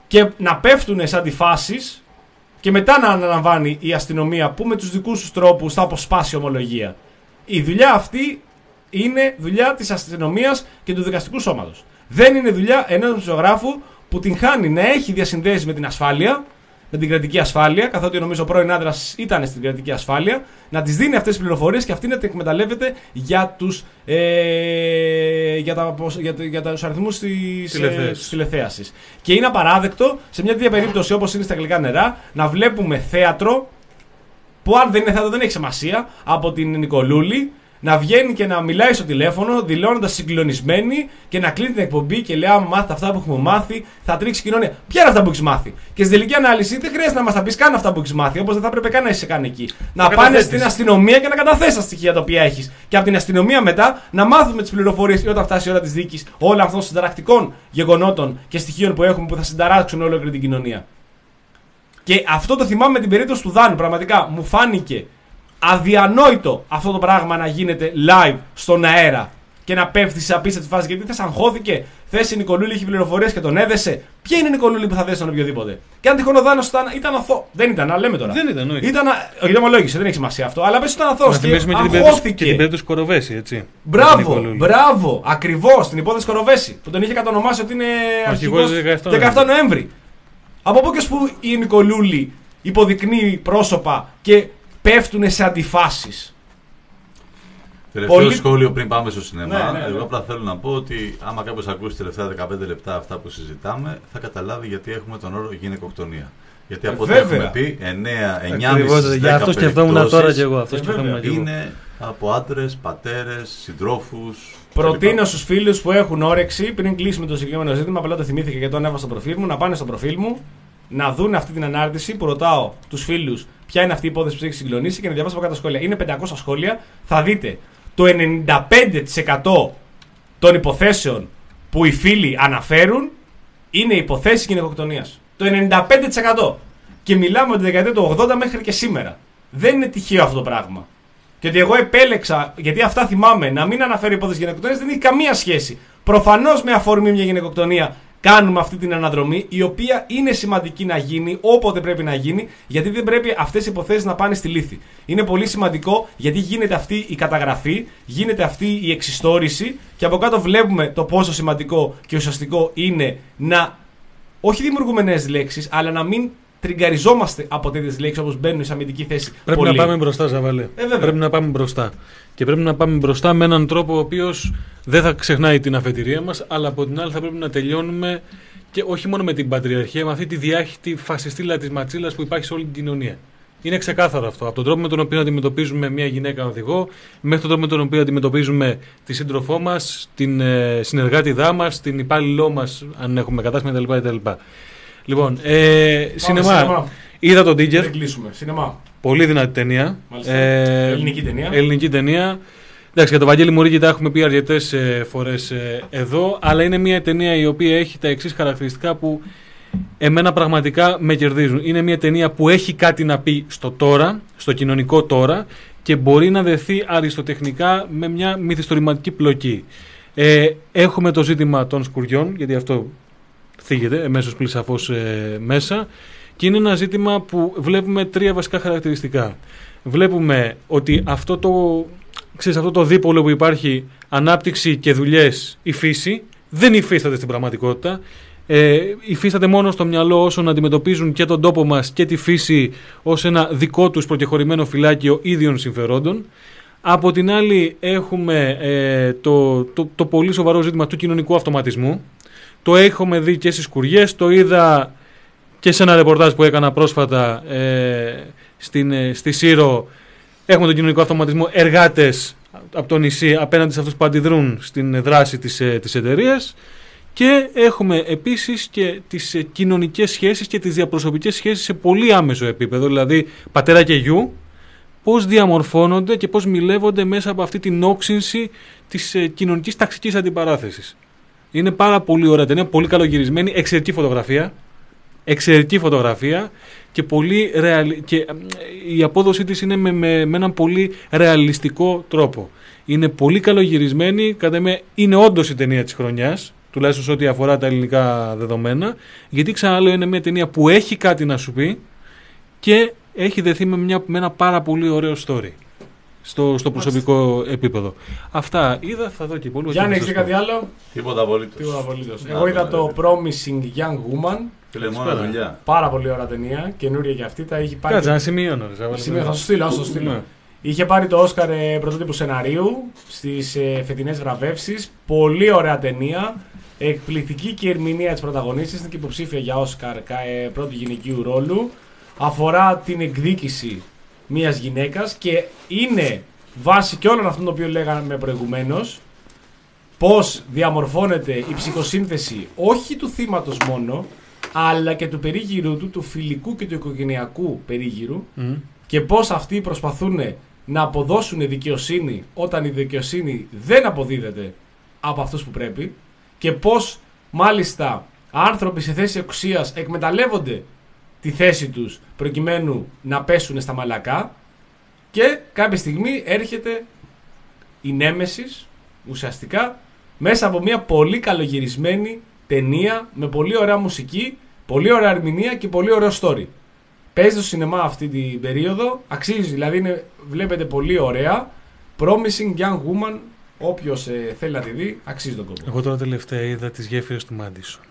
και να πέφτουν σε αντιφάσεις και μετά να αναλαμβάνει η αστυνομία που με τους δικούς τους τρόπους θα αποσπάσει ομολογία. Η δουλειά αυτή είναι δουλειά της αστυνομίας και του δικαστικού σώματος. Δεν είναι δουλειά ενός δημοσιογράφου που την χάνει να έχει διασυνδέσει με την ασφάλεια, με την κρατική ασφάλεια, καθότι νομίζω ο πρώην άντρας ήταν στην κρατική ασφάλεια, να της δίνει αυτές τις πληροφορίες και αυτή να την εκμεταλλεύεται για τους, ε, για τα, για, για τους αριθμούς της ε, τηλεθέασης. Και είναι απαράδεκτο σε μια τέτοια περίπτωση όπως είναι στα Αγγλικά νερά να βλέπουμε θέατρο, που αν δεν είναι θέατρο δεν έχει σημασία, από την Νικολούλη, να βγαίνει και να μιλάει στο τηλέφωνο, δηλώνοντας συγκλονισμένη και να κλείνει την εκπομπή και λέει: άμα μάθετε αυτά που έχουμε μάθει, θα τρίξει η κοινωνία. Ποια είναι αυτά που έχει μάθει? Και στην τελική ανάλυση δεν χρειάζεται να μας τα πει καν αυτά που έχει μάθει, όπως δεν θα έπρεπε καν να είσαι καν εκεί. Να πάνε καταθέτεις στην αστυνομία και να καταθέσει τα στοιχεία τα οποία έχει. Και από την αστυνομία μετά να μάθουμε τις πληροφορίες όταν φτάσει η ώρα της δίκης όλων αυτών των συνταρακτικών γεγονότων και στοιχείων που έχουμε που θα συνταράξουν όλη την κοινωνία. Και αυτό το θυμάμαι με την περίπτωση του Δάνου. Πραγματικά μου φάνηκε αδιανόητο αυτό το πράγμα να γίνεται live στον αέρα και να πέφτει σε απίστευτη φάση. Γιατί θες αγχώθηκε, θες η Νικολούλη έχει πληροφορίες και τον έδεσε. Ποια είναι η Νικολούλη που θα δέσει τον οποιοδήποτε? Και αν τυχόν ο Δάνος ήταν, ήταν αθώο. Δεν ήταν, αλλά λέμε τώρα. Δεν ήταν, όχι. Ήταν, όχι, δεν ομολόγησε, δεν έχει σημασία αυτό. Αλλά πες ότι ήταν αθώος και αγχώθηκε. Και την περίπτωση Κοροβέση, έτσι. Μπράβο, μπράβο, ακριβώς την υπόθεση Κοροβέση που τον είχε κατονομάσει ότι είναι αρχηγός δεκαεφτά Νοέμβρη. Από πού και που η Νικολούλη υποδεικνύει πρόσωπα και πέφτουν σε αντιφάσεις. Τελευταίο Πολύ... σχόλιο πριν πάμε στο σινεμά. Ναι, ναι, ναι. Εγώ απλά θέλω να πω ότι άμα κάποιος ακούσει τελευταία δεκαπέντε λεπτά αυτά που συζητάμε, θα καταλάβει γιατί έχουμε τον όρο γυναικοκτονία. Γιατί από ό,τι έχουμε πει, εννέα εννιά κόμμα πέντε για αυτό σκεφτόμουν τώρα και εγώ. Αυτό σκεφτόμουν και εγώ. Είναι από άντρες, πατέρες, συντρόφους. Προτείνω στους φίλους που έχουν όρεξη, πριν κλείσουμε το συγκεκριμένο ζήτημα, απλά το θυμήθηκα γιατί το ανέβασα στο προφίλ μου, να πάνε στο προφίλ μου, να δουν αυτή την ανάρτηση που ρωτάω τους φίλους ποια είναι αυτή η υπόθεση που έχει συγκλονίσει και να διαβάσω από κάτω σχόλια. Είναι πεντακόσια σχόλια. Θα δείτε το ενενήντα πέντε τοις εκατό των υποθέσεων που οι φίλοι αναφέρουν είναι υποθέσεις γυναικοκτονίας. Το ενενήντα πέντε τοις εκατό. Και μιλάμε από τη δεκαετία του ογδόντα μέχρι και σήμερα. Δεν είναι τυχαίο αυτό το πράγμα. Και ότι εγώ επέλεξα, γιατί αυτά θυμάμαι, να μην αναφέρω υπόθεση γυναικοκτονίας δεν έχει καμία σχέση. Προφανώς με αφορμή μια γυναικοκτονία κάνουμε αυτή την αναδρομή, η οποία είναι σημαντική να γίνει όποτε πρέπει να γίνει, γιατί δεν πρέπει αυτές οι υποθέσεις να πάνε στη λύθη. Είναι πολύ σημαντικό γιατί γίνεται αυτή η καταγραφή, γίνεται αυτή η εξιστόρηση και από κάτω βλέπουμε το πόσο σημαντικό και ουσιαστικό είναι να όχι δημιουργούμε νέες λέξεις, αλλά να μην τριγκαριζόμαστε από τέτοιες λέξεις όπως μπαίνουν σε αμυντική θέση. Πρέπει πολύ. να πάμε μπροστά, Ζαβαλέ. Ε, πρέπει να πάμε μπροστά. Και πρέπει να πάμε μπροστά με έναν τρόπο ο οποίος δεν θα ξεχνάει την αφετηρία μας, αλλά από την άλλη θα πρέπει να τελειώνουμε και όχι μόνο με την πατριαρχία, με αυτή τη διάχυτη φασιστήλα της ματσίλας που υπάρχει σε όλη την κοινωνία. Είναι ξεκάθαρο αυτό. Από τον τρόπο με τον οποίο αντιμετωπίζουμε μια γυναίκα οδηγό, μέχρι τον τρόπο με τον οποίο αντιμετωπίζουμε τη σύντροφό μας, την ε, συνεργάτηδά μας, την υπάλληλό μας, αν έχουμε κατάστημα κτλ. Λοιπόν, ε, σινεμά. σινεμά. Είδα τον Ντίγκερ. Δεν κλείσουμε. Σινεμά. Πολύ δυνατή ταινία. Ε, ελληνική ταινία. Ελληνική ταινία. Εντάξει, για τον Βαγγέλη Μουρίκη τα έχουμε πει αρκετές ε, φορές ε, εδώ, αλλά είναι μια ταινία η οποία έχει τα εξής χαρακτηριστικά που εμένα πραγματικά με κερδίζουν. Είναι μια ταινία που έχει κάτι να πει στο τώρα, στο κοινωνικό τώρα και μπορεί να δεθεί αριστοτεχνικά με μια μυθιστορηματική πλοκή. Ε, έχουμε το ζήτημα των σκουριών, γιατί αυτό θίγεται εμέσως πλησαφώς ε, μέσα, και είναι ένα ζήτημα που βλέπουμε τρία βασικά χαρακτηριστικά. Βλέπουμε ότι αυτό το, ξέρεις, αυτό το δίπολο που υπάρχει, ανάπτυξη και δουλειές, η φύση, δεν υφίσταται στην πραγματικότητα. Ε, υφίσταται μόνο στο μυαλό όσων αντιμετωπίζουν και τον τόπο μας και τη φύση ως ένα δικό τους προκεχωρημένο φυλάκιο ίδιων συμφερόντων. Από την άλλη έχουμε ε, το, το, το πολύ σοβαρό ζήτημα του κοινωνικού αυτοματισμού. Το έχουμε δει και στις σκουριές, το είδα και σε ένα ρεπορτάζ που έκανα πρόσφατα ε, στην, ε, στη Σύρο. Έχουμε τον κοινωνικό αυτοματισμό, εργάτες από το νησί απέναντι σε αυτούς που αντιδρούν στην δράση της, ε, της εταιρείας. Και έχουμε επίσης και τις ε, κοινωνικές σχέσεις και τις διαπροσωπικές σχέσεις σε πολύ άμεσο επίπεδο, δηλαδή πατέρα και γιου, πώς διαμορφώνονται και πώς μιλεύονται μέσα από αυτή την όξυνση της ε, κοινωνικής ταξικής αντιπαράθεσης. Είναι πάρα πολύ ωραία ταινία, πολύ καλογυρισμένη, εξαιρετική φωτογραφία, εξαιρετική φωτογραφία και, πολύ ρεαλ... και η απόδοσή της είναι με, με, με έναν πολύ ρεαλιστικό τρόπο. Είναι πολύ καλογυρισμένη, κατά με είναι όντως η ταινία της χρονιάς, τουλάχιστον σε ό,τι αφορά τα ελληνικά δεδομένα, γιατί ξαναλέω είναι μια ταινία που έχει κάτι να σου πει και έχει δεθεί με, μια, με ένα πάρα πολύ ωραίο story στο, στο προσωπικό επίπεδο. Αυτά είδα, θα δω και πολύ. Γιάννη, έχεις κάτι άλλο? Τίποτα απολύτως. Τίποτα απολύτως. Εγώ είδα το Promising Young Woman. Φίλε, μόνο δουλειά. Πάρα πολύ ωραία ταινία, καινούρια και αυτή. Τα έχει πάρει. Κάτσε, να σημειώνω. Σημείο, θα σου στείλω, θα σου στείλω. Ναι. Είχε πάρει το Όσκαρ ε, πρωτότυπου σεναρίου στις ε, φετινές βραβεύσεις. Πολύ ωραία ταινία. Εκπληκτική και η ερμηνεία της πρωταγωνίστης. Είναι και υποψήφια για Όσκαρ ε, πρώτου γυναικείου ρόλου. Αφορά την εκδίκηση μιας γυναίκας και είναι βάση και όλων αυτών το οποίο λέγαμε προηγουμένως πώς διαμορφώνεται η ψυχοσύνθεση όχι του θύματος μόνο, αλλά και του περίγυρου του, του φιλικού και του οικογενειακού περίγυρου mm. και πώς αυτοί προσπαθούν να αποδώσουν δικαιοσύνη όταν η δικαιοσύνη δεν αποδίδεται από αυτούς που πρέπει και πώς μάλιστα άνθρωποι σε θέση εξουσίας εκμεταλλεύονται τη θέση τους προκειμένου να πέσουν στα μαλακά και κάποια στιγμή έρχεται η νέμεσης ουσιαστικά μέσα από μια πολύ καλογυρισμένη ταινία με πολύ ωραία μουσική, πολύ ωραία ερμηνεία και πολύ ωραίο story. Παίζει στο σινεμά αυτή την περίοδο, αξίζει, δηλαδή είναι, βλέπετε πολύ ωραία. Promising Young Woman, όποιος ε, θέλει να τη δει, αξίζει τον κόπο. Εγώ τώρα τελευταία είδα τις γέφυρες του Μάντισον.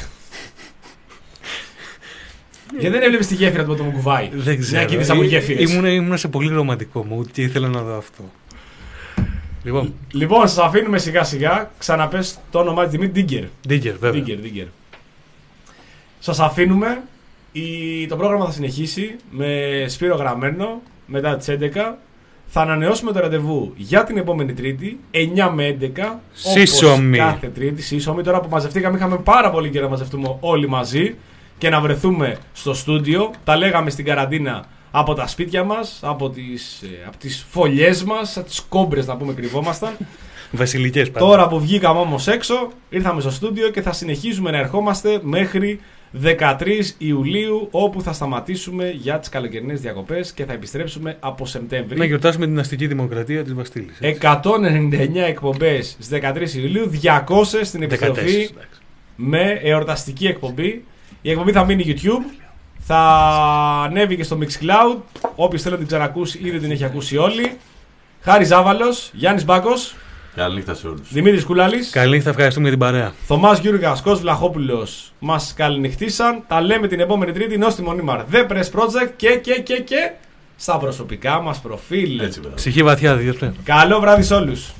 Γιατί δεν έβλεπες τη γέφυρα του με το Μουκουβάη? Δεν ξέρω. Μια κοίτησα από γέφυρες. Ήμουν, ήμουν σε πολύ ρομαντικό mood και ήθελα να δω αυτό. Λοιπόν, λοιπόν σας αφήνουμε σιγά σιγά. Ξαναπες το όνομά της τιμή, Digger. Digger, βέβαια. Digger, Digger. Σας αφήνουμε. Η... Το πρόγραμμα θα συνεχίσει με Σπύρο Γραμμένο μετά τις έντεκα. Θα ανανεώσουμε το ραντεβού για την επόμενη Τρίτη, εννιά με έντεκα. Σύσσωμη. Κάθε Τρίτη, σύσσωμη. Τώρα που μαζευτήκαμε, είχαμε πάρα πολύ καιρό να μαζευτούμε όλοι μαζί και να βρεθούμε στο στούντιο. Τα λέγαμε στην καραντίνα από τα σπίτια μας, από τις, από τις φωλιές μας, από τις κόμπρες να πούμε κρυβόμασταν. Βασιλικές πάντα. Τώρα που βγήκαμε όμως έξω, ήρθαμε στο στούντιο και θα συνεχίσουμε να ερχόμαστε μέχρι δεκατρείς Ιουλίου, όπου θα σταματήσουμε για τις καλοκαιρινές διακοπές και θα επιστρέψουμε από Σεπτέμβρη. Να γιορτάσουμε την αστική δημοκρατία της Βαστίλης. Έτσι. εκατόν ενενήντα εννιά εκπομπές στις δεκατρείς Ιουλίου, διακόσιες στην επιστροφή δεκατέσσερα, με εορταστική εκπομπή. Η εκπομπή θα μείνει YouTube, θα ανέβει και στο Mixcloud. Όποιος θέλει να την ξανακούσει ήδη την έχει ακούσει όλοι. Χάρη Ζάβαλος, Γιάννης Μπάκος. Καλή νύχτα σε όλους. Δημήτρης Κούλαλης. Καλή νύχτα, ευχαριστούμε για την παρέα. Θωμάς Γιούργας, Κος Βλαχόπουλος μας καληνυχτήσαν. Τα λέμε την επόμενη Τρίτη νόστιμο νήμαρ The Press Project και και και και στα προσωπικά μας προφίλ. Έτσι, ψυχή βαθιά, διόρθε. Καλό βράδυ σε όλους.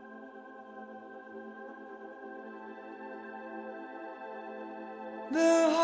The